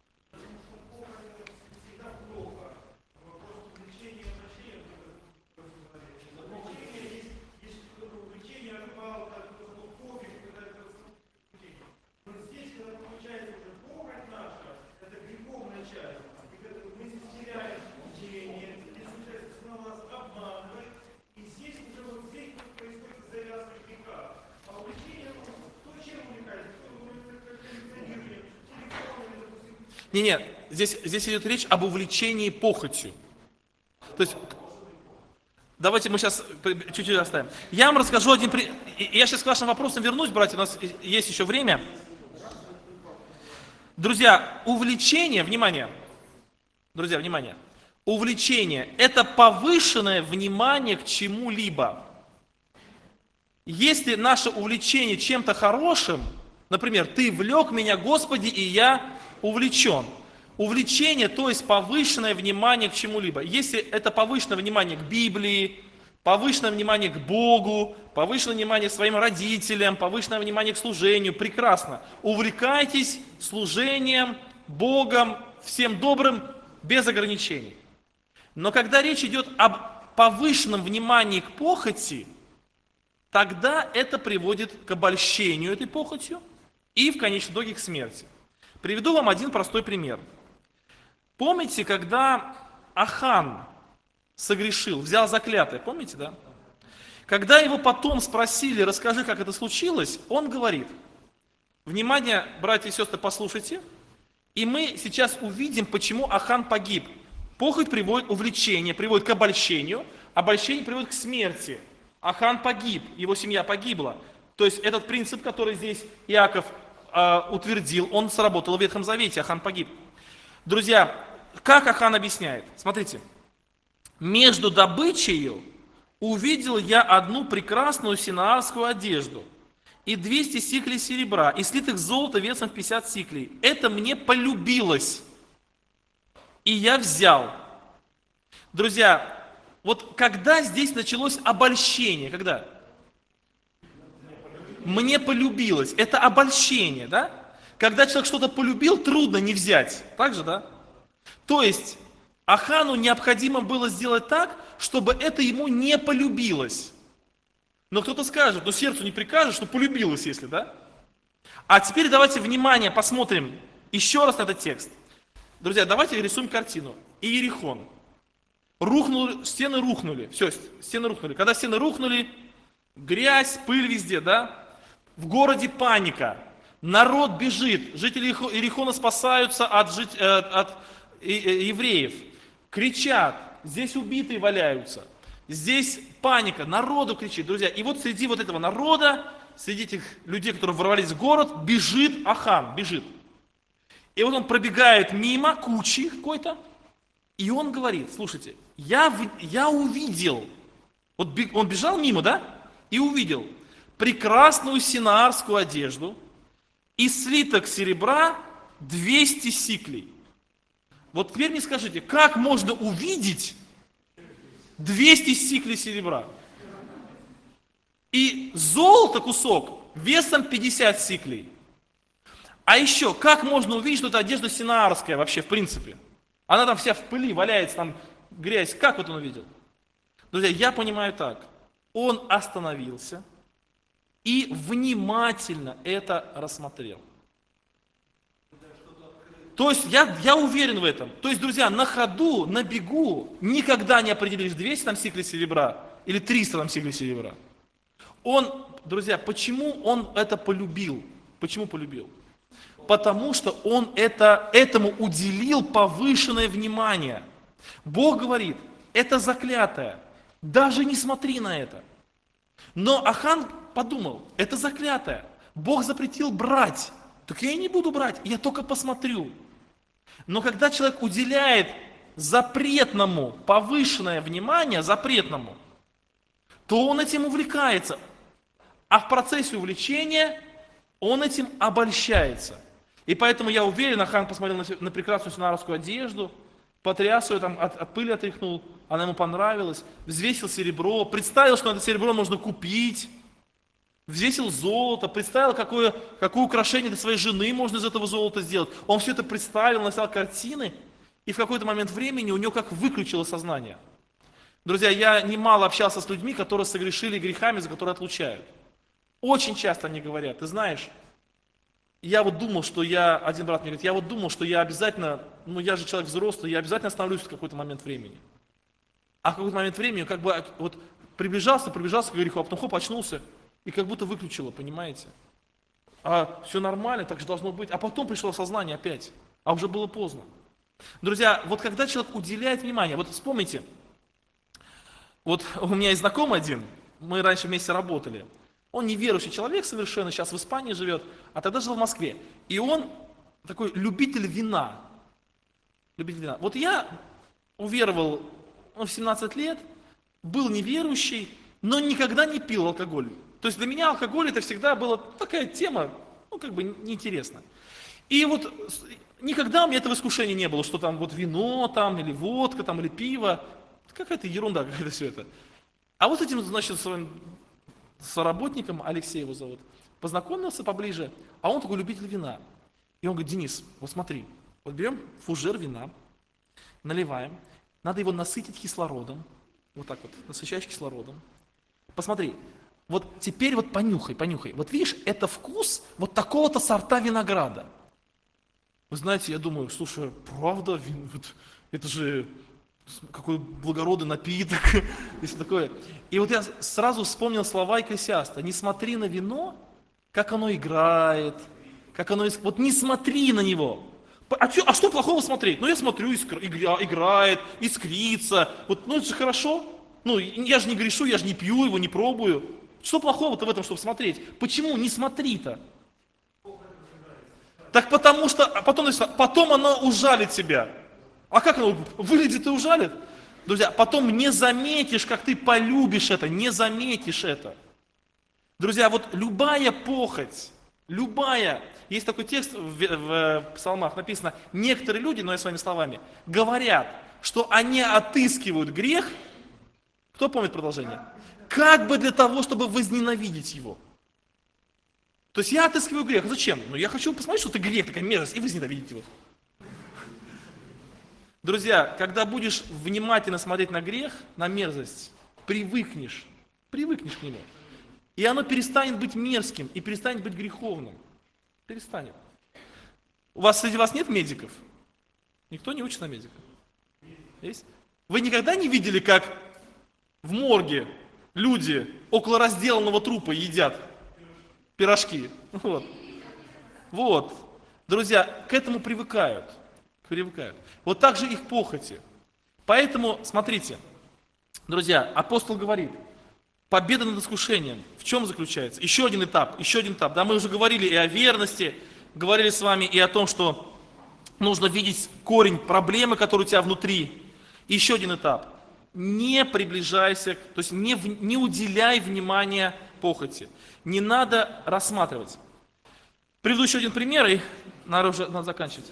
Не, здесь идет речь об увлечении похотью. То есть, давайте мы сейчас чуть-чуть оставим. Я вам расскажу один пример. Я сейчас к вашим вопросам вернусь, братья, у нас есть еще время. Друзья, увлечение, внимание, друзья, внимание. Увлечение – это повышенное внимание к чему-либо. Если наше увлечение чем-то хорошим, например, ты влек меня, Господи, и я увлечен. Увлечение, то есть повышенное внимание к чему-либо. Если это повышенное внимание к Библии, повышенное внимание к Богу, повышенное внимание к своим родителям, повышенное внимание к служению, прекрасно. Увлекайтесь служением, Богом, всем добрым, без ограничений. Но когда речь идет об повышенном внимании к похоти, тогда это приводит к обольщению этой похотью и в конечном итоге к смерти. Приведу вам один простой пример. Помните, когда Ахан согрешил, взял заклятое, помните, да? Когда его потом спросили, расскажи, как это случилось, он говорит, внимание, братья и сестры, послушайте, и мы сейчас увидим, почему Ахан погиб. Похоть приводит, увлечение приводит к обольщению, обольщение приводит к смерти. Ахан погиб, его семья погибла. То есть этот принцип, который здесь Иаков утвердил, он сработал в Ветхом Завете, Ахан погиб. Друзья, как Ахан объясняет? Смотрите. «Между добычею увидел я одну прекрасную синаарскую одежду и 200 сиклей серебра, и слитых золота весом в 50 сиклей. Это мне полюбилось, и я взял». Друзья, вот когда здесь началось обольщение, когда? Мне полюбилось. Это обольщение, да? Когда человек что-то полюбил, трудно не взять. Так же, да? То есть, Ахану необходимо было сделать так, чтобы это ему не полюбилось. Но кто-то скажет, ну сердцу не прикажешь, что полюбилось, если, да? А теперь давайте, внимание, посмотрим еще раз на этот текст. Друзья, давайте рисуем картину. Иерихон. Стены рухнули. Все, стены рухнули. Когда стены рухнули, грязь, пыль везде, да? В городе паника. Народ бежит. Жители Иерихона спасаются от евреев. Кричат. Здесь убитые валяются. Здесь паника. Народу кричит, друзья. И вот среди вот этого народа, среди этих людей, которые ворвались в город, бежит Ахан. Бежит. И вот он пробегает мимо кучи какой-то. И он говорит, слушайте, я увидел. Вот он бежал мимо, да? И увидел прекрасную синаарскую одежду и слиток серебра 200 сиклей. Вот теперь мне скажите, как можно увидеть 200 сиклей серебра? И золото кусок весом 50 сиклей. А еще, как можно увидеть, что это одежда синаарская вообще, в принципе? Она там вся в пыли валяется, там грязь. Как вот он увидел? Друзья, я понимаю так. Он остановился и внимательно это рассмотрел. То есть я уверен в этом. То есть, друзья, на ходу, на бегу никогда не определишь 200 там сиклей серебра или 300 там сиклей серебра. Он, друзья, почему он это полюбил? Почему полюбил? Потому что он этому уделил повышенное внимание. Бог говорит, это заклятое, даже не смотри на это. Но Ахан подумал, это заклятое, Бог запретил брать, так я и не буду брать, я только посмотрю. Но когда человек уделяет запретному повышенное внимание, запретному, то он этим увлекается, а в процессе увлечения он этим обольщается. И поэтому я уверен, Ахан посмотрел на прекрасную синаарскую одежду, потряс ее, там, от пыли отряхнул, она ему понравилась, взвесил серебро, представил, что это серебро можно купить, взвесил золото, представил, какое украшение для своей жены можно из этого золота сделать. Он все это представил, написал картины, и в какой-то момент времени у него как выключило сознание. Друзья, я немало общался с людьми, которые согрешили грехами, за которые отлучают. Очень часто они говорят, ты знаешь, один брат мне говорит, я вот думал, что я обязательно, я же человек взрослый, я обязательно остановлюсь в какой-то момент времени. А в какой-то момент времени как бы вот приближался к греху, а потом хоп, очнулся и как будто выключило, понимаете? А все нормально, так же должно быть. А потом пришло осознание опять, а уже было поздно. Друзья, вот когда человек уделяет внимание, вот вспомните, вот у меня есть знакомый один, мы раньше вместе работали. Он неверующий человек совершенно, сейчас в Испании живет, а тогда жил в Москве. И он такой любитель вина. Вот я уверовал в 17 лет, был неверующий, но никогда не пил алкоголь. То есть для меня алкоголь это всегда была такая тема, неинтересна. И вот никогда у меня этого искушения не было, что там вот вино там, или водка там, или пиво. Какая-то ерунда, какая-то все это. А вот с этим, значит, своим соработником, Алексей его зовут, познакомился поближе, а он такой любитель вина. И он говорит, Денис, вот смотри, вот берем фужер вина, наливаем, надо его насытить кислородом, вот так вот, насыщаешь кислородом. Посмотри, вот теперь вот понюхай, вот видишь, это вкус вот такого-то сорта винограда. Вы знаете, я думаю, слушай, правда, это же какой благородный напиток, и все такое. И вот я сразу вспомнил слова Екклесиаста, не смотри на вино, как оно играет, вот не смотри на него. А что плохого смотреть? Я смотрю, играет, искрится, это же хорошо. Я же не грешу, я же не пью его, не пробую. Что плохого-то в этом, чтобы смотреть? Почему не смотри-то? Так потому что, потом оно ужалит тебя. А как оно выглядит и ужалит? Друзья, потом не заметишь, как ты полюбишь это, не заметишь это. Друзья, вот любая похоть, есть такой текст в псалмах, написано, некоторые люди, но я своими словами, говорят, что они отыскивают грех, кто помнит продолжение? Как бы для того, чтобы возненавидеть его. То есть я отыскиваю грех, зачем? Я хочу посмотреть, что ты грех, такая мерзость, и возненавидеть его. Друзья, когда будешь внимательно смотреть на грех, на мерзость, привыкнешь к нему. И оно перестанет быть мерзким и перестанет быть греховным. Перестанет. Среди вас нет медиков? Никто не учит на медиков? Есть? Вы никогда не видели, как в морге люди около разделанного трупа едят пирожки? Вот. Друзья, к этому привыкают. Вот так же их похоти. Поэтому, смотрите, друзья, апостол говорит, победа над искушением в чем заключается? Еще один этап. Да, мы уже говорили и о верности, говорили с вами и о том, что нужно видеть корень проблемы, который у тебя внутри. Еще один этап. Не приближайся, то есть не уделяй внимания похоти. Не надо рассматривать. Приведу еще один пример, и надо заканчивать.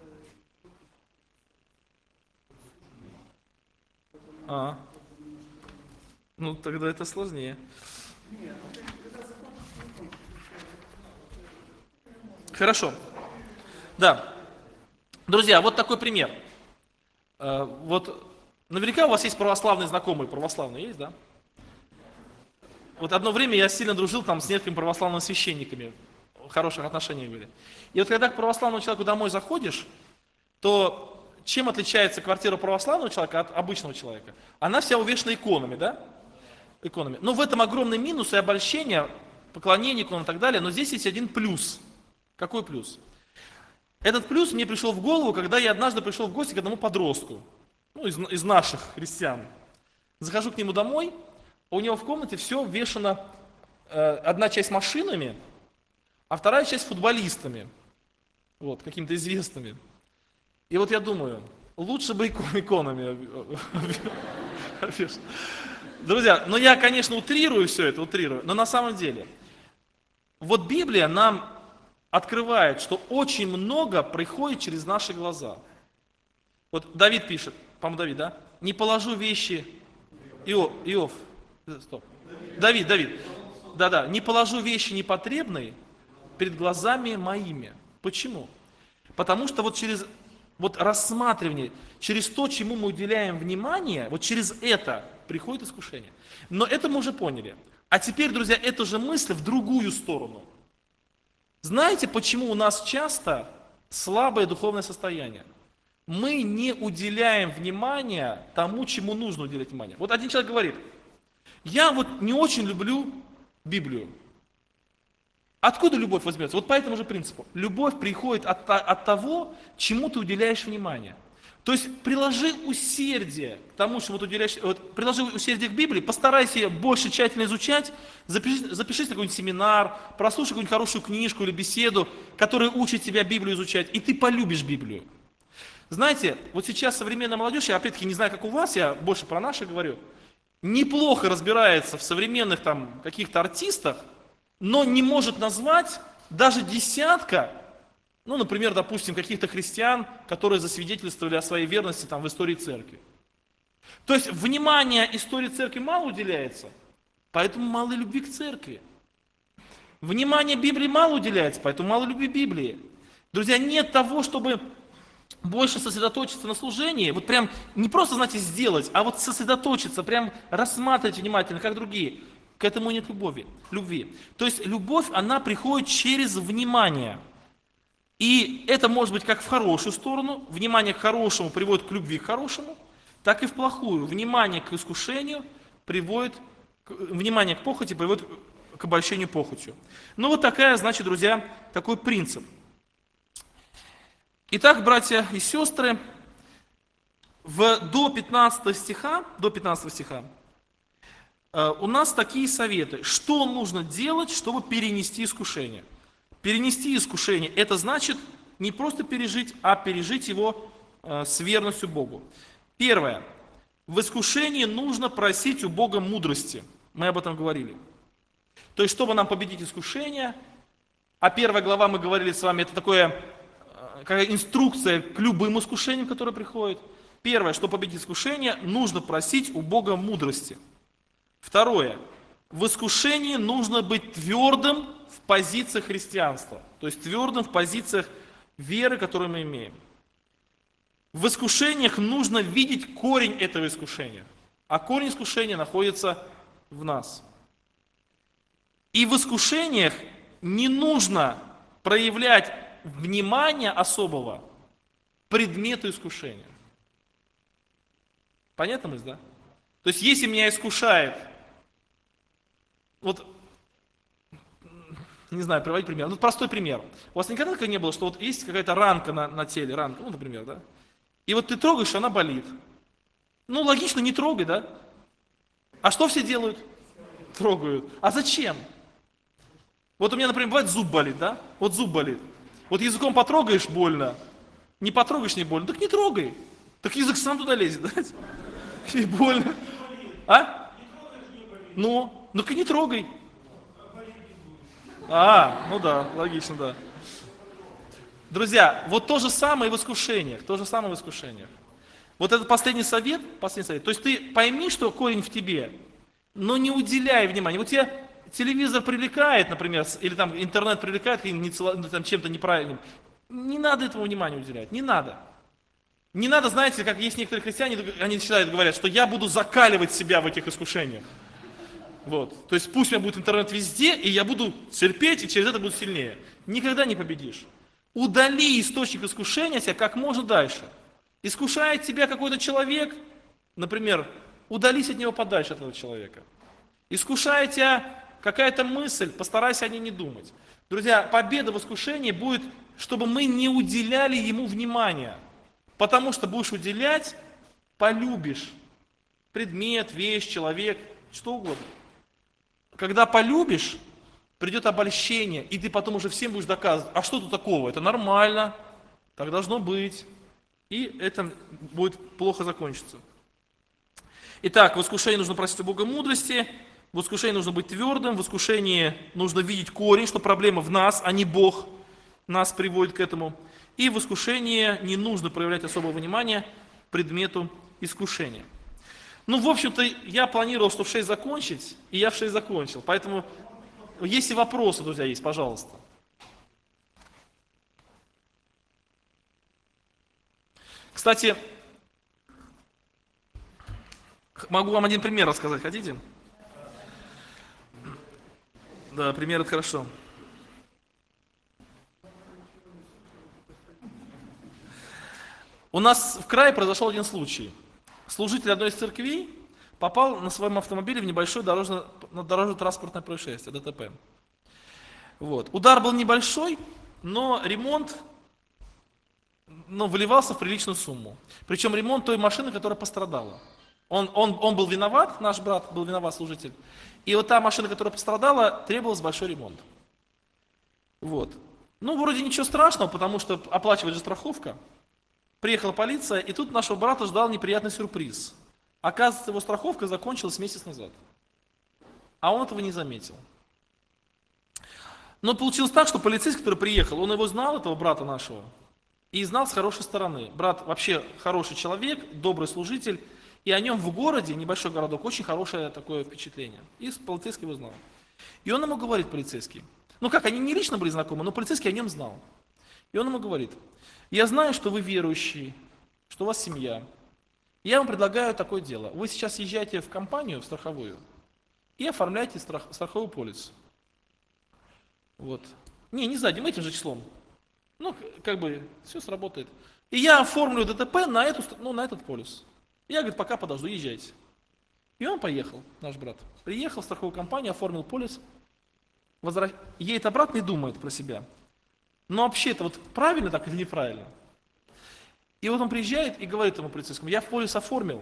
Тогда это сложнее. Хорошо. Да. Друзья, вот такой пример. Вот наверняка у вас есть православные знакомые, православные есть, да? Вот одно время я сильно дружил там с некоторыми православными священниками, в хороших отношениях были. И вот когда к православному человеку домой заходишь, то чем отличается квартира православного человека от обычного человека? Она вся увешана иконами, да? Иконами. Но в этом огромный минус и обольщение, поклонение иконам и так далее, но здесь есть один плюс. Какой плюс? Этот плюс мне пришел в голову, когда я однажды пришел в гости к одному подростку, ну, из наших христиан. Захожу к нему домой, у него в комнате все вешано, одна часть машинами, а вторая часть футболистами, вот, какими-то известными. И вот я думаю, лучше бы иконами. Друзья, ну я, конечно, утрирую все это, но на самом деле, вот Библия нам открывает, что очень много приходит через наши глаза. Вот Давид пишет, по-моему, Давид, да? Не положу вещи, Иов, стоп. Давид, да, не положу вещи непотребные перед глазами моими. Почему? Потому что вот через рассматривание, через то, чему мы уделяем внимание, вот через это приходит искушение. Но это мы уже поняли. А теперь, друзья, эту же мысль в другую сторону. Знаете, почему у нас часто слабое духовное состояние? Мы не уделяем внимания тому, чему нужно уделять внимание. Вот один человек говорит, я вот не очень люблю Библию. Откуда любовь возьмется? Вот по этому же принципу. Любовь приходит от того, чему ты уделяешь внимание. То есть приложи усердие к тому, что приложи усердие к Библии, постарайся ее больше тщательно изучать, запишись на какой-нибудь семинар, прослушай какую-нибудь хорошую книжку или беседу, которая учит тебя Библию изучать, и ты полюбишь Библию. Знаете, вот сейчас современная молодежь, я опять-таки не знаю, как у вас, я больше про наших говорю, неплохо разбирается в современных там каких-то артистах, но не может назвать даже десятка, ну, например, допустим, каких-то христиан, которые засвидетельствовали о своей верности там в истории церкви. То есть внимание истории церкви мало уделяется, поэтому мало любви к церкви. Внимание Библии мало уделяется, поэтому мало любви к Библии. Друзья, нет того, чтобы больше сосредоточиться на служении, вот прям не просто, знаете, сделать, а вот сосредоточиться, прям рассматривать внимательно, как другие. К этому нет любви. То есть любовь, она приходит через внимание. И это может быть как в хорошую сторону, внимание к хорошему приводит к любви к хорошему, так и в плохую. Внимание к искушению внимание к похоти приводит к обольщению похотью. Ну вот такая, значит, друзья, такой принцип. Итак, братья и сестры, до 15 стиха у нас такие советы. Что нужно делать, чтобы перенести искушение? Перенести искушение – это значит не просто пережить, а пережить его с верностью Богу. Первое. В искушении нужно просить у Бога мудрости. Мы об этом говорили. То есть, чтобы нам победить искушение, а первая глава, мы говорили с вами, это такая инструкция к любым искушениям, которые приходят. Первое, чтобы победить искушение, нужно просить у Бога мудрости. Второе. В искушении нужно быть твердым в позициях христианства. То есть твердым в позициях веры, которую мы имеем. В искушениях нужно видеть корень этого искушения. А корень искушения находится в нас. И в искушениях не нужно проявлять внимание особого предмету искушения. Понятно мысль, да? То есть, если меня искушает, вот, не знаю, приводить пример, ну, простой пример. У вас никогда такого не было, что вот есть какая-то ранка на теле, ранка, ну, например, да? И вот ты трогаешь, она болит. Ну, логично, не трогай, да? А что все делают? Трогают. А зачем? Вот у меня, например, бывает зуб болит, да? Вот зуб болит. Вот языком потрогаешь, больно. Не потрогаешь, не больно. Так не трогай. Так язык сам туда лезет, да? И больно. А? Ну, ну-ка не трогай. Ну да, логично, да. Друзья, вот то же самое и в искушениях. Вот это последний совет. То есть ты пойми, что корень в тебе, но не уделяй внимания. Вот тебя телевизор привлекает, например, или там интернет привлекает там, чем-то неправильным. Не надо этому внимания уделять, не надо. Не надо, знаете, как есть некоторые христиане, они начинают говорят, что я буду закаливать себя в этих искушениях. Вот. То есть пусть у меня будет интернет везде, и я буду терпеть, и через это буду сильнее. Никогда не победишь. Удали источник искушения себя как можно дальше. Искушает тебя какой-то человек, например, удались от него подальше, от этого человека. Искушает тебя какая-то мысль, постарайся о ней не думать. Друзья, победа в искушении будет, чтобы мы не уделяли ему внимания. Потому что будешь уделять, полюбишь. Предмет, вещь, человек, что угодно. Когда полюбишь, придет обольщение, и ты потом уже всем будешь доказывать, а что тут такого, это нормально, так должно быть. И это будет плохо закончиться. Итак, в искушении нужно просить у Бога мудрости, в искушении нужно быть твердым, в искушении нужно видеть корень, что проблема в нас, а не Бог нас приводит к этому. И в искушении не нужно проявлять особого внимания предмету искушения. Ну, в общем-то, я планировал, что в 6 закончить, и я в 6 закончил. Поэтому, если вопросы, друзья, есть, пожалуйста. Кстати, могу вам один пример рассказать, хотите? Да, пример это хорошо. У нас в крае произошел один случай. Служитель одной из церквей попал на своем автомобиле в небольшое дорожно-транспортное происшествие, ДТП. Вот. Удар был небольшой, но ремонт выливался в приличную сумму. Причем ремонт той машины, которая пострадала. Он был виноват, наш брат был виноват, служитель. И вот та машина, которая пострадала, требовалась большой ремонт. Вот. Ну, вроде ничего страшного, потому что оплачивает же страховка. Приехала полиция, и тут нашего брата ждал неприятный сюрприз. Оказывается, его страховка закончилась месяц назад. А он этого не заметил. Но получилось так, что полицейский, который приехал, он его знал, этого брата нашего, и знал с хорошей стороны. Брат вообще хороший человек, добрый служитель, и о нем в городе, небольшой городок, очень хорошее такое впечатление. И полицейский его знал. И он ему говорит, полицейский, ну как, они не лично были знакомы, но полицейский о нем знал. И он ему говорит: я знаю, что вы верующий, что у вас семья. Я вам предлагаю такое дело. Вы сейчас езжайте в компанию, в страховую, и оформляйте страховой полис. Вот. Не задним, этим же числом. Ну, как бы, все сработает. И я оформлю ДТП на этот полис. Я, говорит, пока подожду, езжайте. И он поехал, наш брат. Приехал в страховую компанию, оформил полис, едет обратно и думает про себя. Но вообще это вот правильно так или неправильно? И вот он приезжает и говорит ему полицейскому: я полис оформил,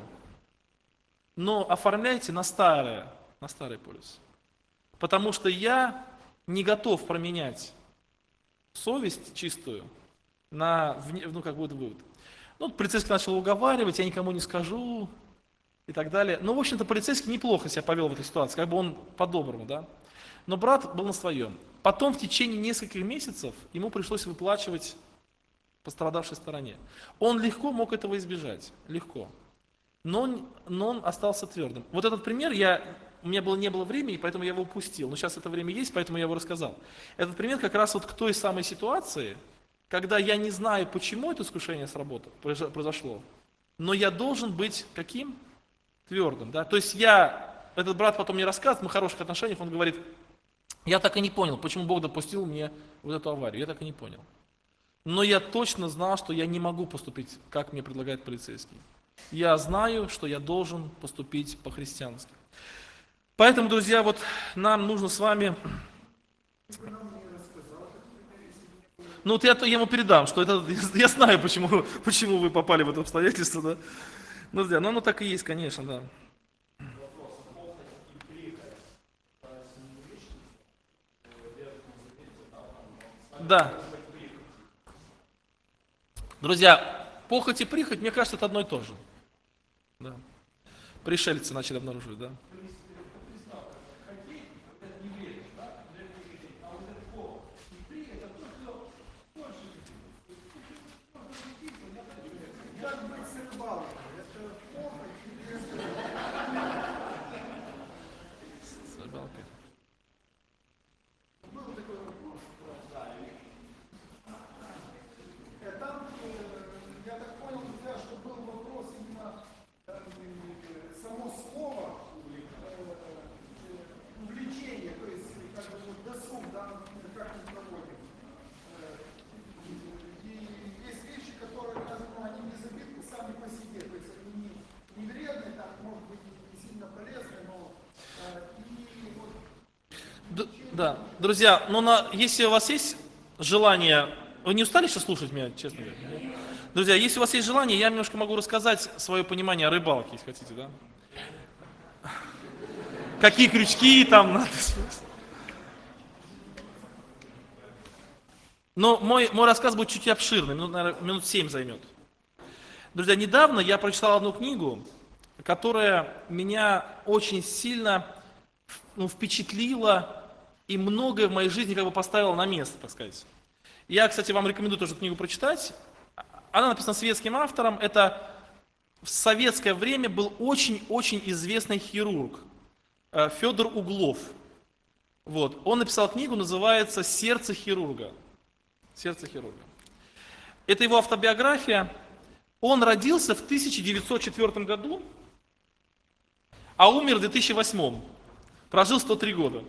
но оформляйте на старый полис. Потому что я не готов променять совесть чистую на, как будет вывод. Ну, полицейский начал уговаривать, я никому не скажу и так далее. Ну, в общем-то, полицейский неплохо себя повел в этой ситуации, как бы он по-доброму, да. Но брат был на своем. Потом в течение нескольких месяцев ему пришлось выплачивать пострадавшей стороне. Он легко мог этого избежать, легко. Но он остался твердым. Вот этот пример, у меня не было времени, поэтому я его упустил. Но сейчас это время есть, поэтому я его рассказал. Этот пример как раз вот к той самой ситуации, когда я не знаю, почему это искушение произошло, но я должен быть каким? Твердым. Да? То есть этот брат потом мне рассказывает, мы в хороших отношениях, он говорит: я так и не понял, почему Бог допустил мне вот эту аварию, я так и не понял. Но я точно знал, что я не могу поступить, как мне предлагает полицейский. Я знаю, что я должен поступить по-христиански. Поэтому, друзья, вот нам нужно с вами... Ну вот я ему передам, что это... Я знаю, почему вы попали в это обстоятельство, да. Ну, друзья, оно так и есть, конечно, да. Да. Друзья, похоть и прихоть, мне кажется, это одно и то же. Да. Пришельцы начали обнаруживать, да. Да, друзья, если у вас есть желание, вы не устали сейчас слушать меня, честно говоря? Нет? Друзья, если у вас есть желание, я немножко могу рассказать свое понимание о рыбалке, если хотите, да? Какие крючки там надо. Но мой рассказ будет чуть обширный, наверное, минут 7 займет. Друзья, недавно я прочитал одну книгу, которая меня очень сильно впечатлила и многое в моей жизни как бы поставила на место, так сказать. Я, кстати, вам рекомендую тоже книгу прочитать. Она написана советским автором. Это в советское время был очень-очень известный хирург Федор Углов. Вот. Он написал книгу, называется «Сердце хирурга». «Сердце хирурга». Это его автобиография. Он родился в 1904 году, а умер в 2008. Прожил 103 года.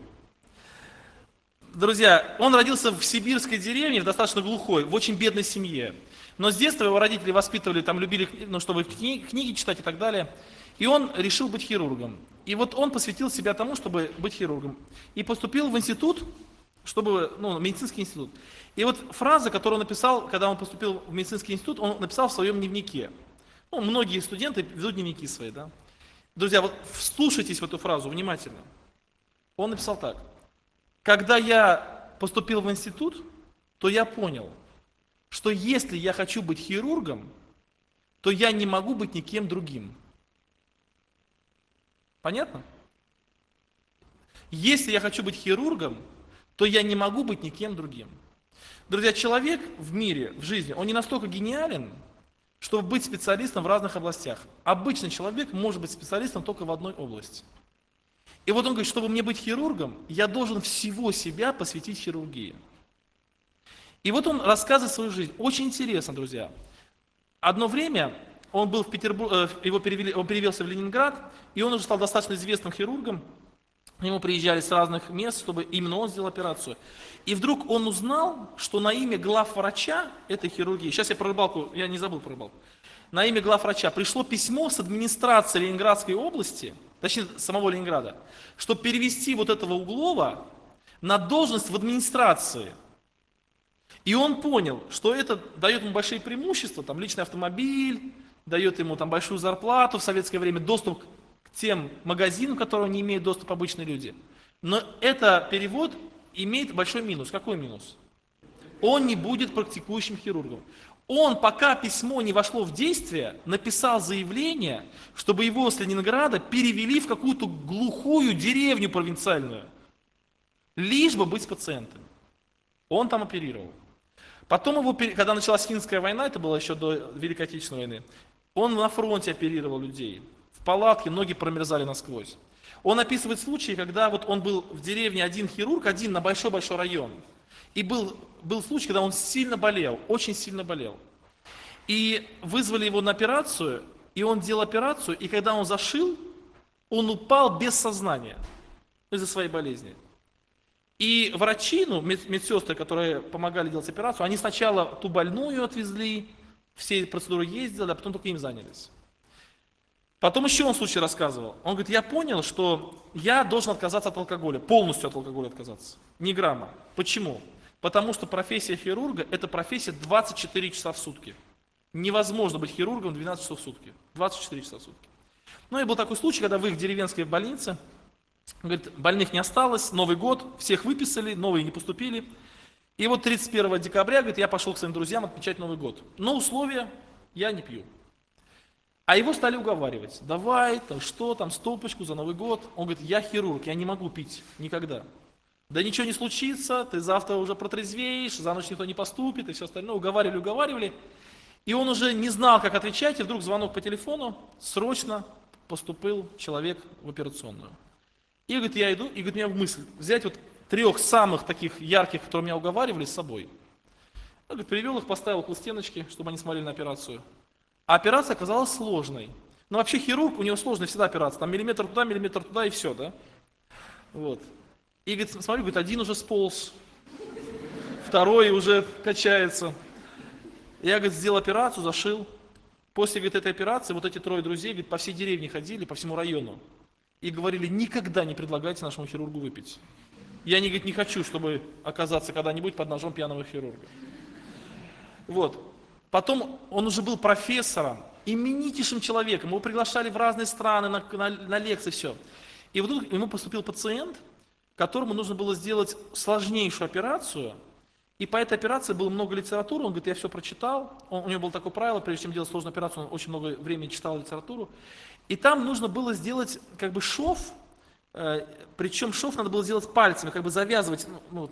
Друзья, он родился в сибирской деревне, в достаточно глухой, в очень бедной семье. Но с детства его родители воспитывали, там любили, чтобы книги читать и так далее. И он решил быть хирургом. И вот он посвятил себя тому, чтобы быть хирургом. И поступил в институт, медицинский институт. И вот фраза, которую он написал, когда он поступил в медицинский институт, он написал в своем дневнике. Многие студенты ведут дневники свои, да. Друзья, вот вслушайтесь в эту фразу внимательно. Он написал так. Когда я поступил в институт, то я понял, что если я хочу быть хирургом, то я не могу быть никем другим. Понятно? Если я хочу быть хирургом, то я не могу быть никем другим. Друзья, человек в мире, в жизни, он не настолько гениален, чтобы быть специалистом в разных областях. Обычный человек может быть специалистом только в одной области. И вот он говорит, чтобы мне быть хирургом, я должен всего себя посвятить хирургии. И вот он рассказывает свою жизнь. Очень интересно, друзья. Одно время он был в Петербурге, он перевелся в Ленинград, и он уже стал достаточно известным хирургом. К нему приезжали с разных мест, чтобы именно он сделал операцию. И вдруг он узнал, что на имя главврача этой хирургии, сейчас я про рыбалку, я не забыл про рыбалку, на имя главврача пришло письмо с администрации Ленинградской области, точнее самого Ленинграда, чтобы перевести вот этого Углова на должность в администрации. И он понял, что это дает ему большие преимущества, там личный автомобиль, дает ему там большую зарплату в советское время, доступ к тем магазинам, к которым не имеют доступ обычные люди. Но это перевод имеет большой минус. Какой минус? Он не будет практикующим хирургом. Он, пока письмо не вошло в действие, написал заявление, чтобы его с Ленинграда перевели в какую-то глухую деревню провинциальную, лишь бы быть пациентом. Он там оперировал. Потом его, когда началась Финская война, это было еще до Великой Отечественной войны, он на фронте оперировал людей. В палатке ноги промерзали насквозь. Он описывает случаи, когда вот он был в деревне один хирург, один на большой-большой район. И был случай, когда он сильно болел, очень сильно болел. И вызвали его на операцию, и он делал операцию, и когда он зашил, он упал без сознания из-за своей болезни. И врачи, медсестры, которые помогали делать операцию, они сначала ту больную отвезли, все процедуры ездили, а потом только им занялись. Потом еще он случай рассказывал. Он говорит, я понял, что я должен отказаться от алкоголя, полностью от алкоголя отказаться. Ни грамма. Почему? Потому что профессия хирурга – это профессия 24 часа в сутки. Невозможно быть хирургом 12 часов в сутки. 24 часа в сутки. Ну и был такой случай, когда в их деревенской больнице, говорит, больных не осталось, Новый год, всех выписали, новые не поступили. И вот 31 декабря, говорит, я пошел к своим друзьям отмечать Новый год. Но условия – я не пью. А его стали уговаривать, давай, стопочку за Новый год. Он говорит, я хирург, я не могу пить никогда. Да ничего не случится, ты завтра уже протрезвеешь, за ночь никто не поступит и все остальное. Уговаривали. И он уже не знал, как отвечать, и вдруг звонок по телефону, срочно поступил человек в операционную. И говорит, я иду, и говорит, у меня мысль взять вот 3 самых таких ярких, которые меня уговаривали, с собой. Я, говорит, привел их, поставил около стеночки, чтобы они смотрели на операцию. А операция оказалась сложной. Но вообще хирург, у него сложная всегда операция. Там миллиметр туда и все, да? Вот. И говорит, смотрю, говорит, один уже сполз, второй уже качается. Я, говорит, сделал операцию, зашил. После, говорит, этой операции вот эти 3 друзей, говорит, по всей деревне ходили, по всему району. И говорили, никогда не предлагайте нашему хирургу выпить. Я не хочу, чтобы оказаться когда-нибудь под ножом пьяного хирурга. Вот. Потом он уже был профессором, именитейшим человеком. Его приглашали в разные страны на лекции, все. И вдруг ему поступил пациент, которому нужно было сделать сложнейшую операцию. И по этой операции было много литературы. Он говорит, я все прочитал. У него было такое правило, прежде чем делать сложную операцию, он очень много времени читал литературу. И там нужно было сделать как бы шов, причем шов надо было сделать пальцами, как бы завязывать,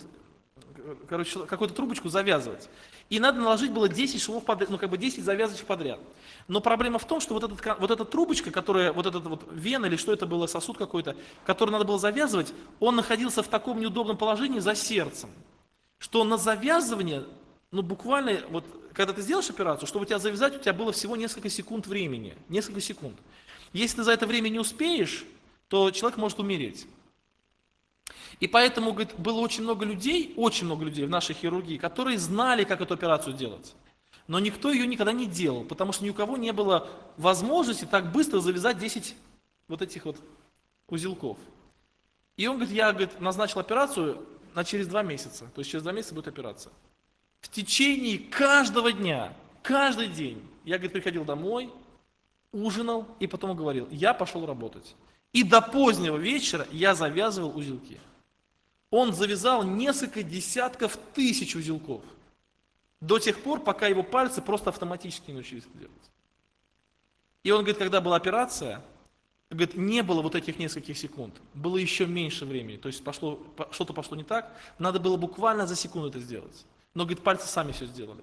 короче, какую-то трубочку завязывать. И надо наложить было 10 швов подряд, 10 завязочек подряд. Но проблема в том, что вот эта трубочка, которая, вот этот вот вена или что это было, сосуд какой-то, который надо было завязывать, он находился в таком неудобном положении за сердцем, что на завязывание, буквально, вот, когда ты сделаешь операцию, чтобы тебя завязать, у тебя было всего несколько секунд времени, несколько секунд. Если ты за это время не успеешь, то человек может умереть. И поэтому, говорит, было очень много людей в нашей хирургии, которые знали, как эту операцию делать. Но никто ее никогда не делал, потому что ни у кого не было возможности так быстро завязать 10 вот этих вот узелков. И он говорит, я назначил операцию через 2 месяца. То есть через 2 месяца будет операция. В течение каждого дня, каждый день, я, приходил домой, ужинал и потом говорил, я пошел работать. И до позднего вечера я завязывал узелки. Он завязал несколько десятков тысяч узелков. До тех пор, пока его пальцы просто автоматически не научились это делать. И он говорит, когда была операция, говорит, не было вот этих нескольких секунд, было еще меньше времени. То есть что-то пошло не так, надо было буквально за секунду это сделать. Но, говорит, пальцы сами все сделали.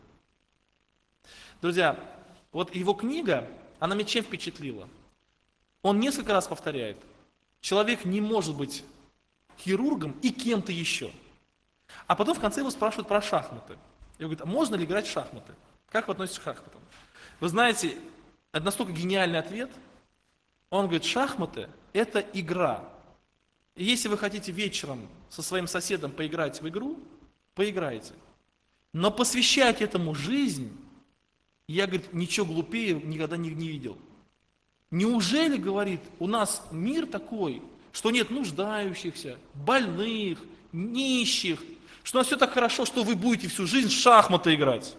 Друзья, вот его книга, она меня чем впечатлила? Он несколько раз повторяет, человек не может быть хирургом и кем-то еще. А потом в конце его спрашивают про шахматы. И он говорит, а можно ли играть в шахматы? Как вы относитесь к шахматам? Вы знаете, это настолько гениальный ответ. Он говорит, шахматы – это игра. И если вы хотите вечером со своим соседом поиграть в игру, поиграйте. Но посвящайте этому жизнь, я, говорит, ничего глупее никогда не видел. Неужели, говорит, у нас мир такой, что нет нуждающихся, больных, нищих, что у нас все так хорошо, что вы будете всю жизнь в шахматы играть?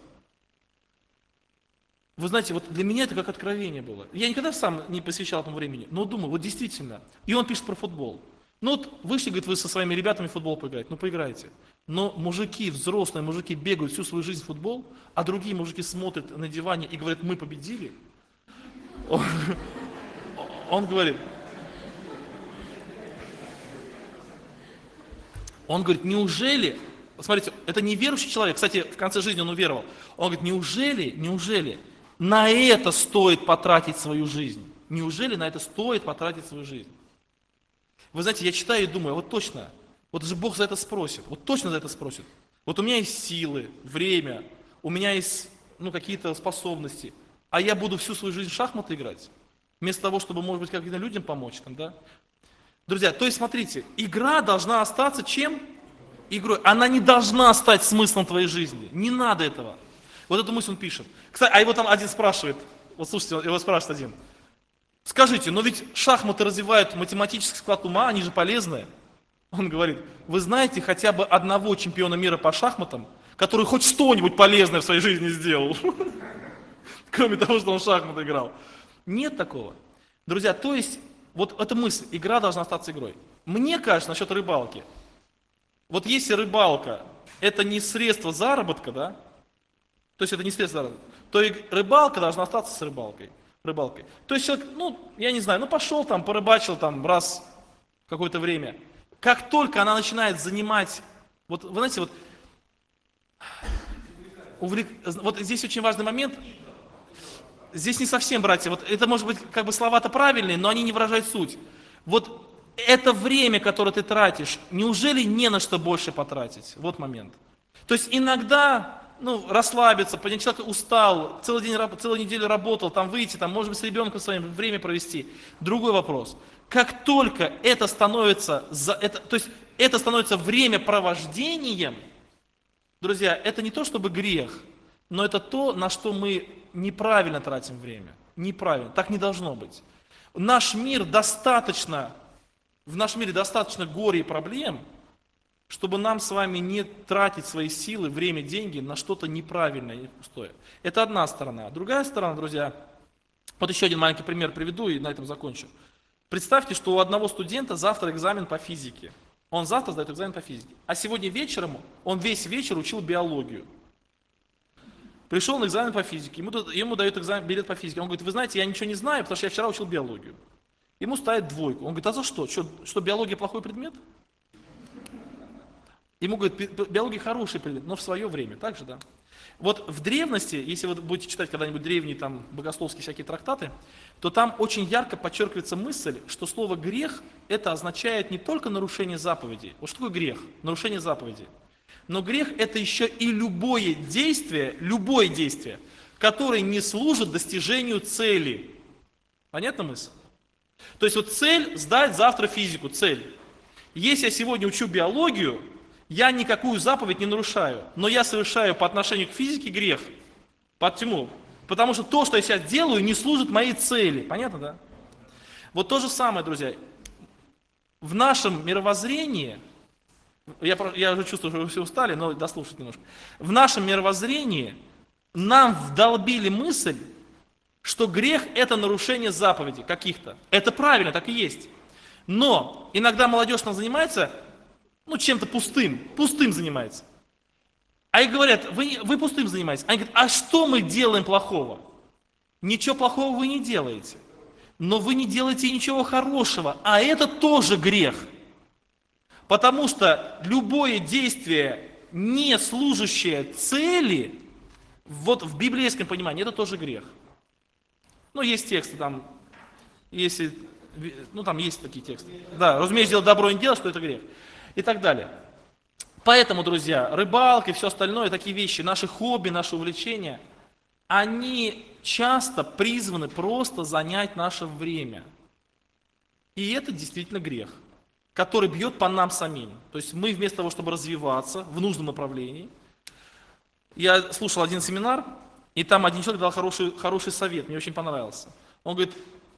Вы знаете, вот для меня это как откровение было. Я никогда сам не посвящал этому времени, но думаю, вот действительно. И он пишет про футбол. Вышли, говорит, вы со своими ребятами в футбол поиграть, поиграйте. Но мужики, взрослые мужики бегают всю свою жизнь в футбол, а другие мужики смотрят на диване и говорят, мы победили. Он говорит, неужели, смотрите, это неверующий человек, кстати, в конце жизни он уверовал. Он говорит, неужели на это стоит потратить свою жизнь? Неужели на это стоит потратить свою жизнь? Вы знаете, я читаю и думаю, вот точно, вот же Бог за это спросит, вот точно за это спросит. Вот у меня есть силы, время, у меня есть какие-то способности, а я буду всю свою жизнь в шахматы играть, вместо того, чтобы, может быть, каким-то людям помочь там, да? Друзья, то есть, смотрите, игра должна остаться чем? Игрой. Она не должна стать смыслом твоей жизни. Не надо этого. Вот эту мысль он пишет. Кстати, а его там один спрашивает, вот слушайте, его спрашивает один. Скажите, но ведь шахматы развивают математический склад ума, они же полезны. Он говорит, вы знаете хотя бы одного чемпиона мира по шахматам, который хоть что-нибудь полезное в своей жизни сделал? Кроме того, что он в шахматы играл. Нет такого. Друзья, то есть, вот эта мысль, игра должна остаться игрой. Мне кажется, насчет рыбалки. Вот если рыбалка, это не средство заработка, да? То есть это не средство заработка, то и рыбалка должна остаться с рыбалкой. То есть человек, я не знаю, пошел там, порыбачил там раз в какое-то время. Как только она начинает занимать, вот вы знаете, вот здесь очень важный момент. Здесь не совсем, братья, вот это может быть как бы слова-то правильные, но они не выражают суть. Вот это время, которое ты тратишь, неужели не на что больше потратить? Вот момент. То есть иногда, расслабиться, понять, человек устал, целую неделю работал, там выйти, там, может быть, с ребенком своим время провести. Другой вопрос. Как только это становится, это становится времяпровождением, друзья, это не то чтобы грех, но это то, на что мы неправильно тратим время. Неправильно. Так не должно быть. В нашем мире достаточно горя и проблем, чтобы нам с вами не тратить свои силы, время, деньги на что-то неправильное и пустое. Это одна сторона. Другая сторона, друзья, вот еще один маленький пример приведу и на этом закончу. Представьте, что у одного студента завтра экзамен по физике. Он завтра сдает экзамен по физике. А сегодня вечером он весь вечер учил биологию. Пришел на экзамен по физике, ему дают билет по физике. Он говорит, вы знаете, я ничего не знаю, потому что я вчера учил биологию. Ему ставят 2. Он говорит, а за что? Что биология плохой предмет? Ему говорят, биология хороший предмет, но в свое время, так же, да? Вот в древности, если вы будете читать когда-нибудь древние там богословские всякие трактаты, то там очень ярко подчеркивается мысль, что слово грех, это означает не только нарушение заповедей. Вот что такое грех? Нарушение заповедей. Но грех это еще и любое действие, которое не служит достижению цели. Понятна мысль? То есть вот цель сдать завтра физику, цель. Если я сегодня учу биологию, я никакую заповедь не нарушаю, но я совершаю по отношению к физике грех. Почему? Потому что то, что я сейчас делаю, не служит моей цели. Понятно, да? Вот то же самое, друзья. В нашем мировоззрении, я уже чувствую, что вы все устали, но дослушать немножко. В нашем мировоззрении нам вдолбили мысль, что грех это нарушение заповедей каких-то. Это правильно, так и есть. Но иногда молодежь там занимается чем-то пустым занимается. А их говорят, вы пустым занимаетесь. Они говорят, а что мы делаем плохого? Ничего плохого вы не делаете. Но вы не делаете ничего хорошего, а это тоже грех. Потому что любое действие, не служащее цели, вот в библейском понимании, это тоже грех. Есть тексты там, если, там есть такие тексты. Да, разумеешь, делать добро и не делать, что это грех. И так далее. Поэтому, друзья, рыбалка и все остальное, такие вещи, наши хобби, наши увлечения, они часто призваны просто занять наше время. И это действительно грех, который бьет по нам самим. То есть мы вместо того, чтобы развиваться в нужном направлении, я слушал один семинар, и там один человек дал хороший совет, мне очень понравился. Он говорит,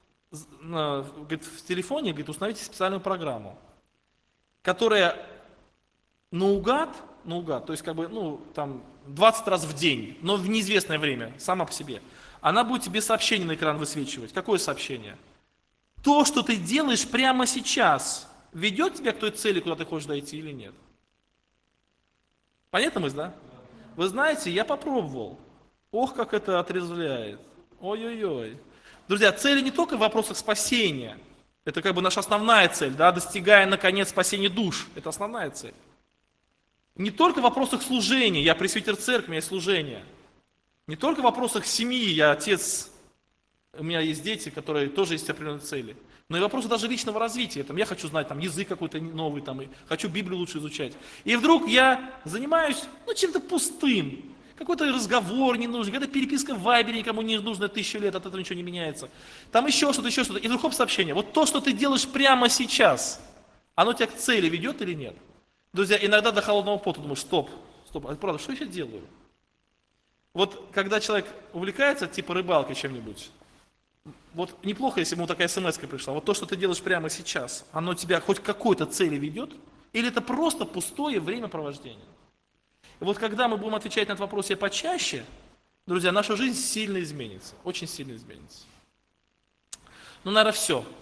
в телефоне, установите специальную программу, которая наугад, то есть 20 раз в день, но в неизвестное время, сама по себе, она будет тебе сообщение на экран высвечивать. Какое сообщение? То, что ты делаешь прямо сейчас, ведет тебя к той цели, куда ты хочешь дойти или нет? Понятно мысль, да? Вы знаете, я попробовал. Ох, как это отрезвляет. Ой-ой-ой. Друзья, цели не только в вопросах спасения. Это наша основная цель, да, достигая, наконец, спасения душ. Это основная цель. Не только в вопросах служения, я пресвитер церкви, у меня есть служение. Не только в вопросах семьи, я отец, у меня есть дети, которые тоже есть определенные цели. Но и вопросы даже личного развития. Я хочу знать язык какой-то новый, и хочу Библию лучше изучать. И вдруг я занимаюсь чем-то пустым. Какой-то разговор не нужен, какая-то переписка в Вайбере никому не нужна 1000 лет, от этого ничего не меняется. Там еще что-то. И вдруг хоп, сообщение. Вот то, что ты делаешь прямо сейчас, оно тебя к цели ведет или нет? Друзья, иногда до холодного пота думаешь, стоп, а правда, что я сейчас делаю? Вот когда человек увлекается, типа рыбалкой чем-нибудь, вот неплохо, если ему такая смс-ка пришла. Вот то, что ты делаешь прямо сейчас, оно тебя хоть к какой-то цели ведет? Или это просто пустое времяпровождение? И вот когда мы будем отвечать на этот вопрос почаще, друзья, наша жизнь сильно изменится, очень сильно изменится. Наверное, все.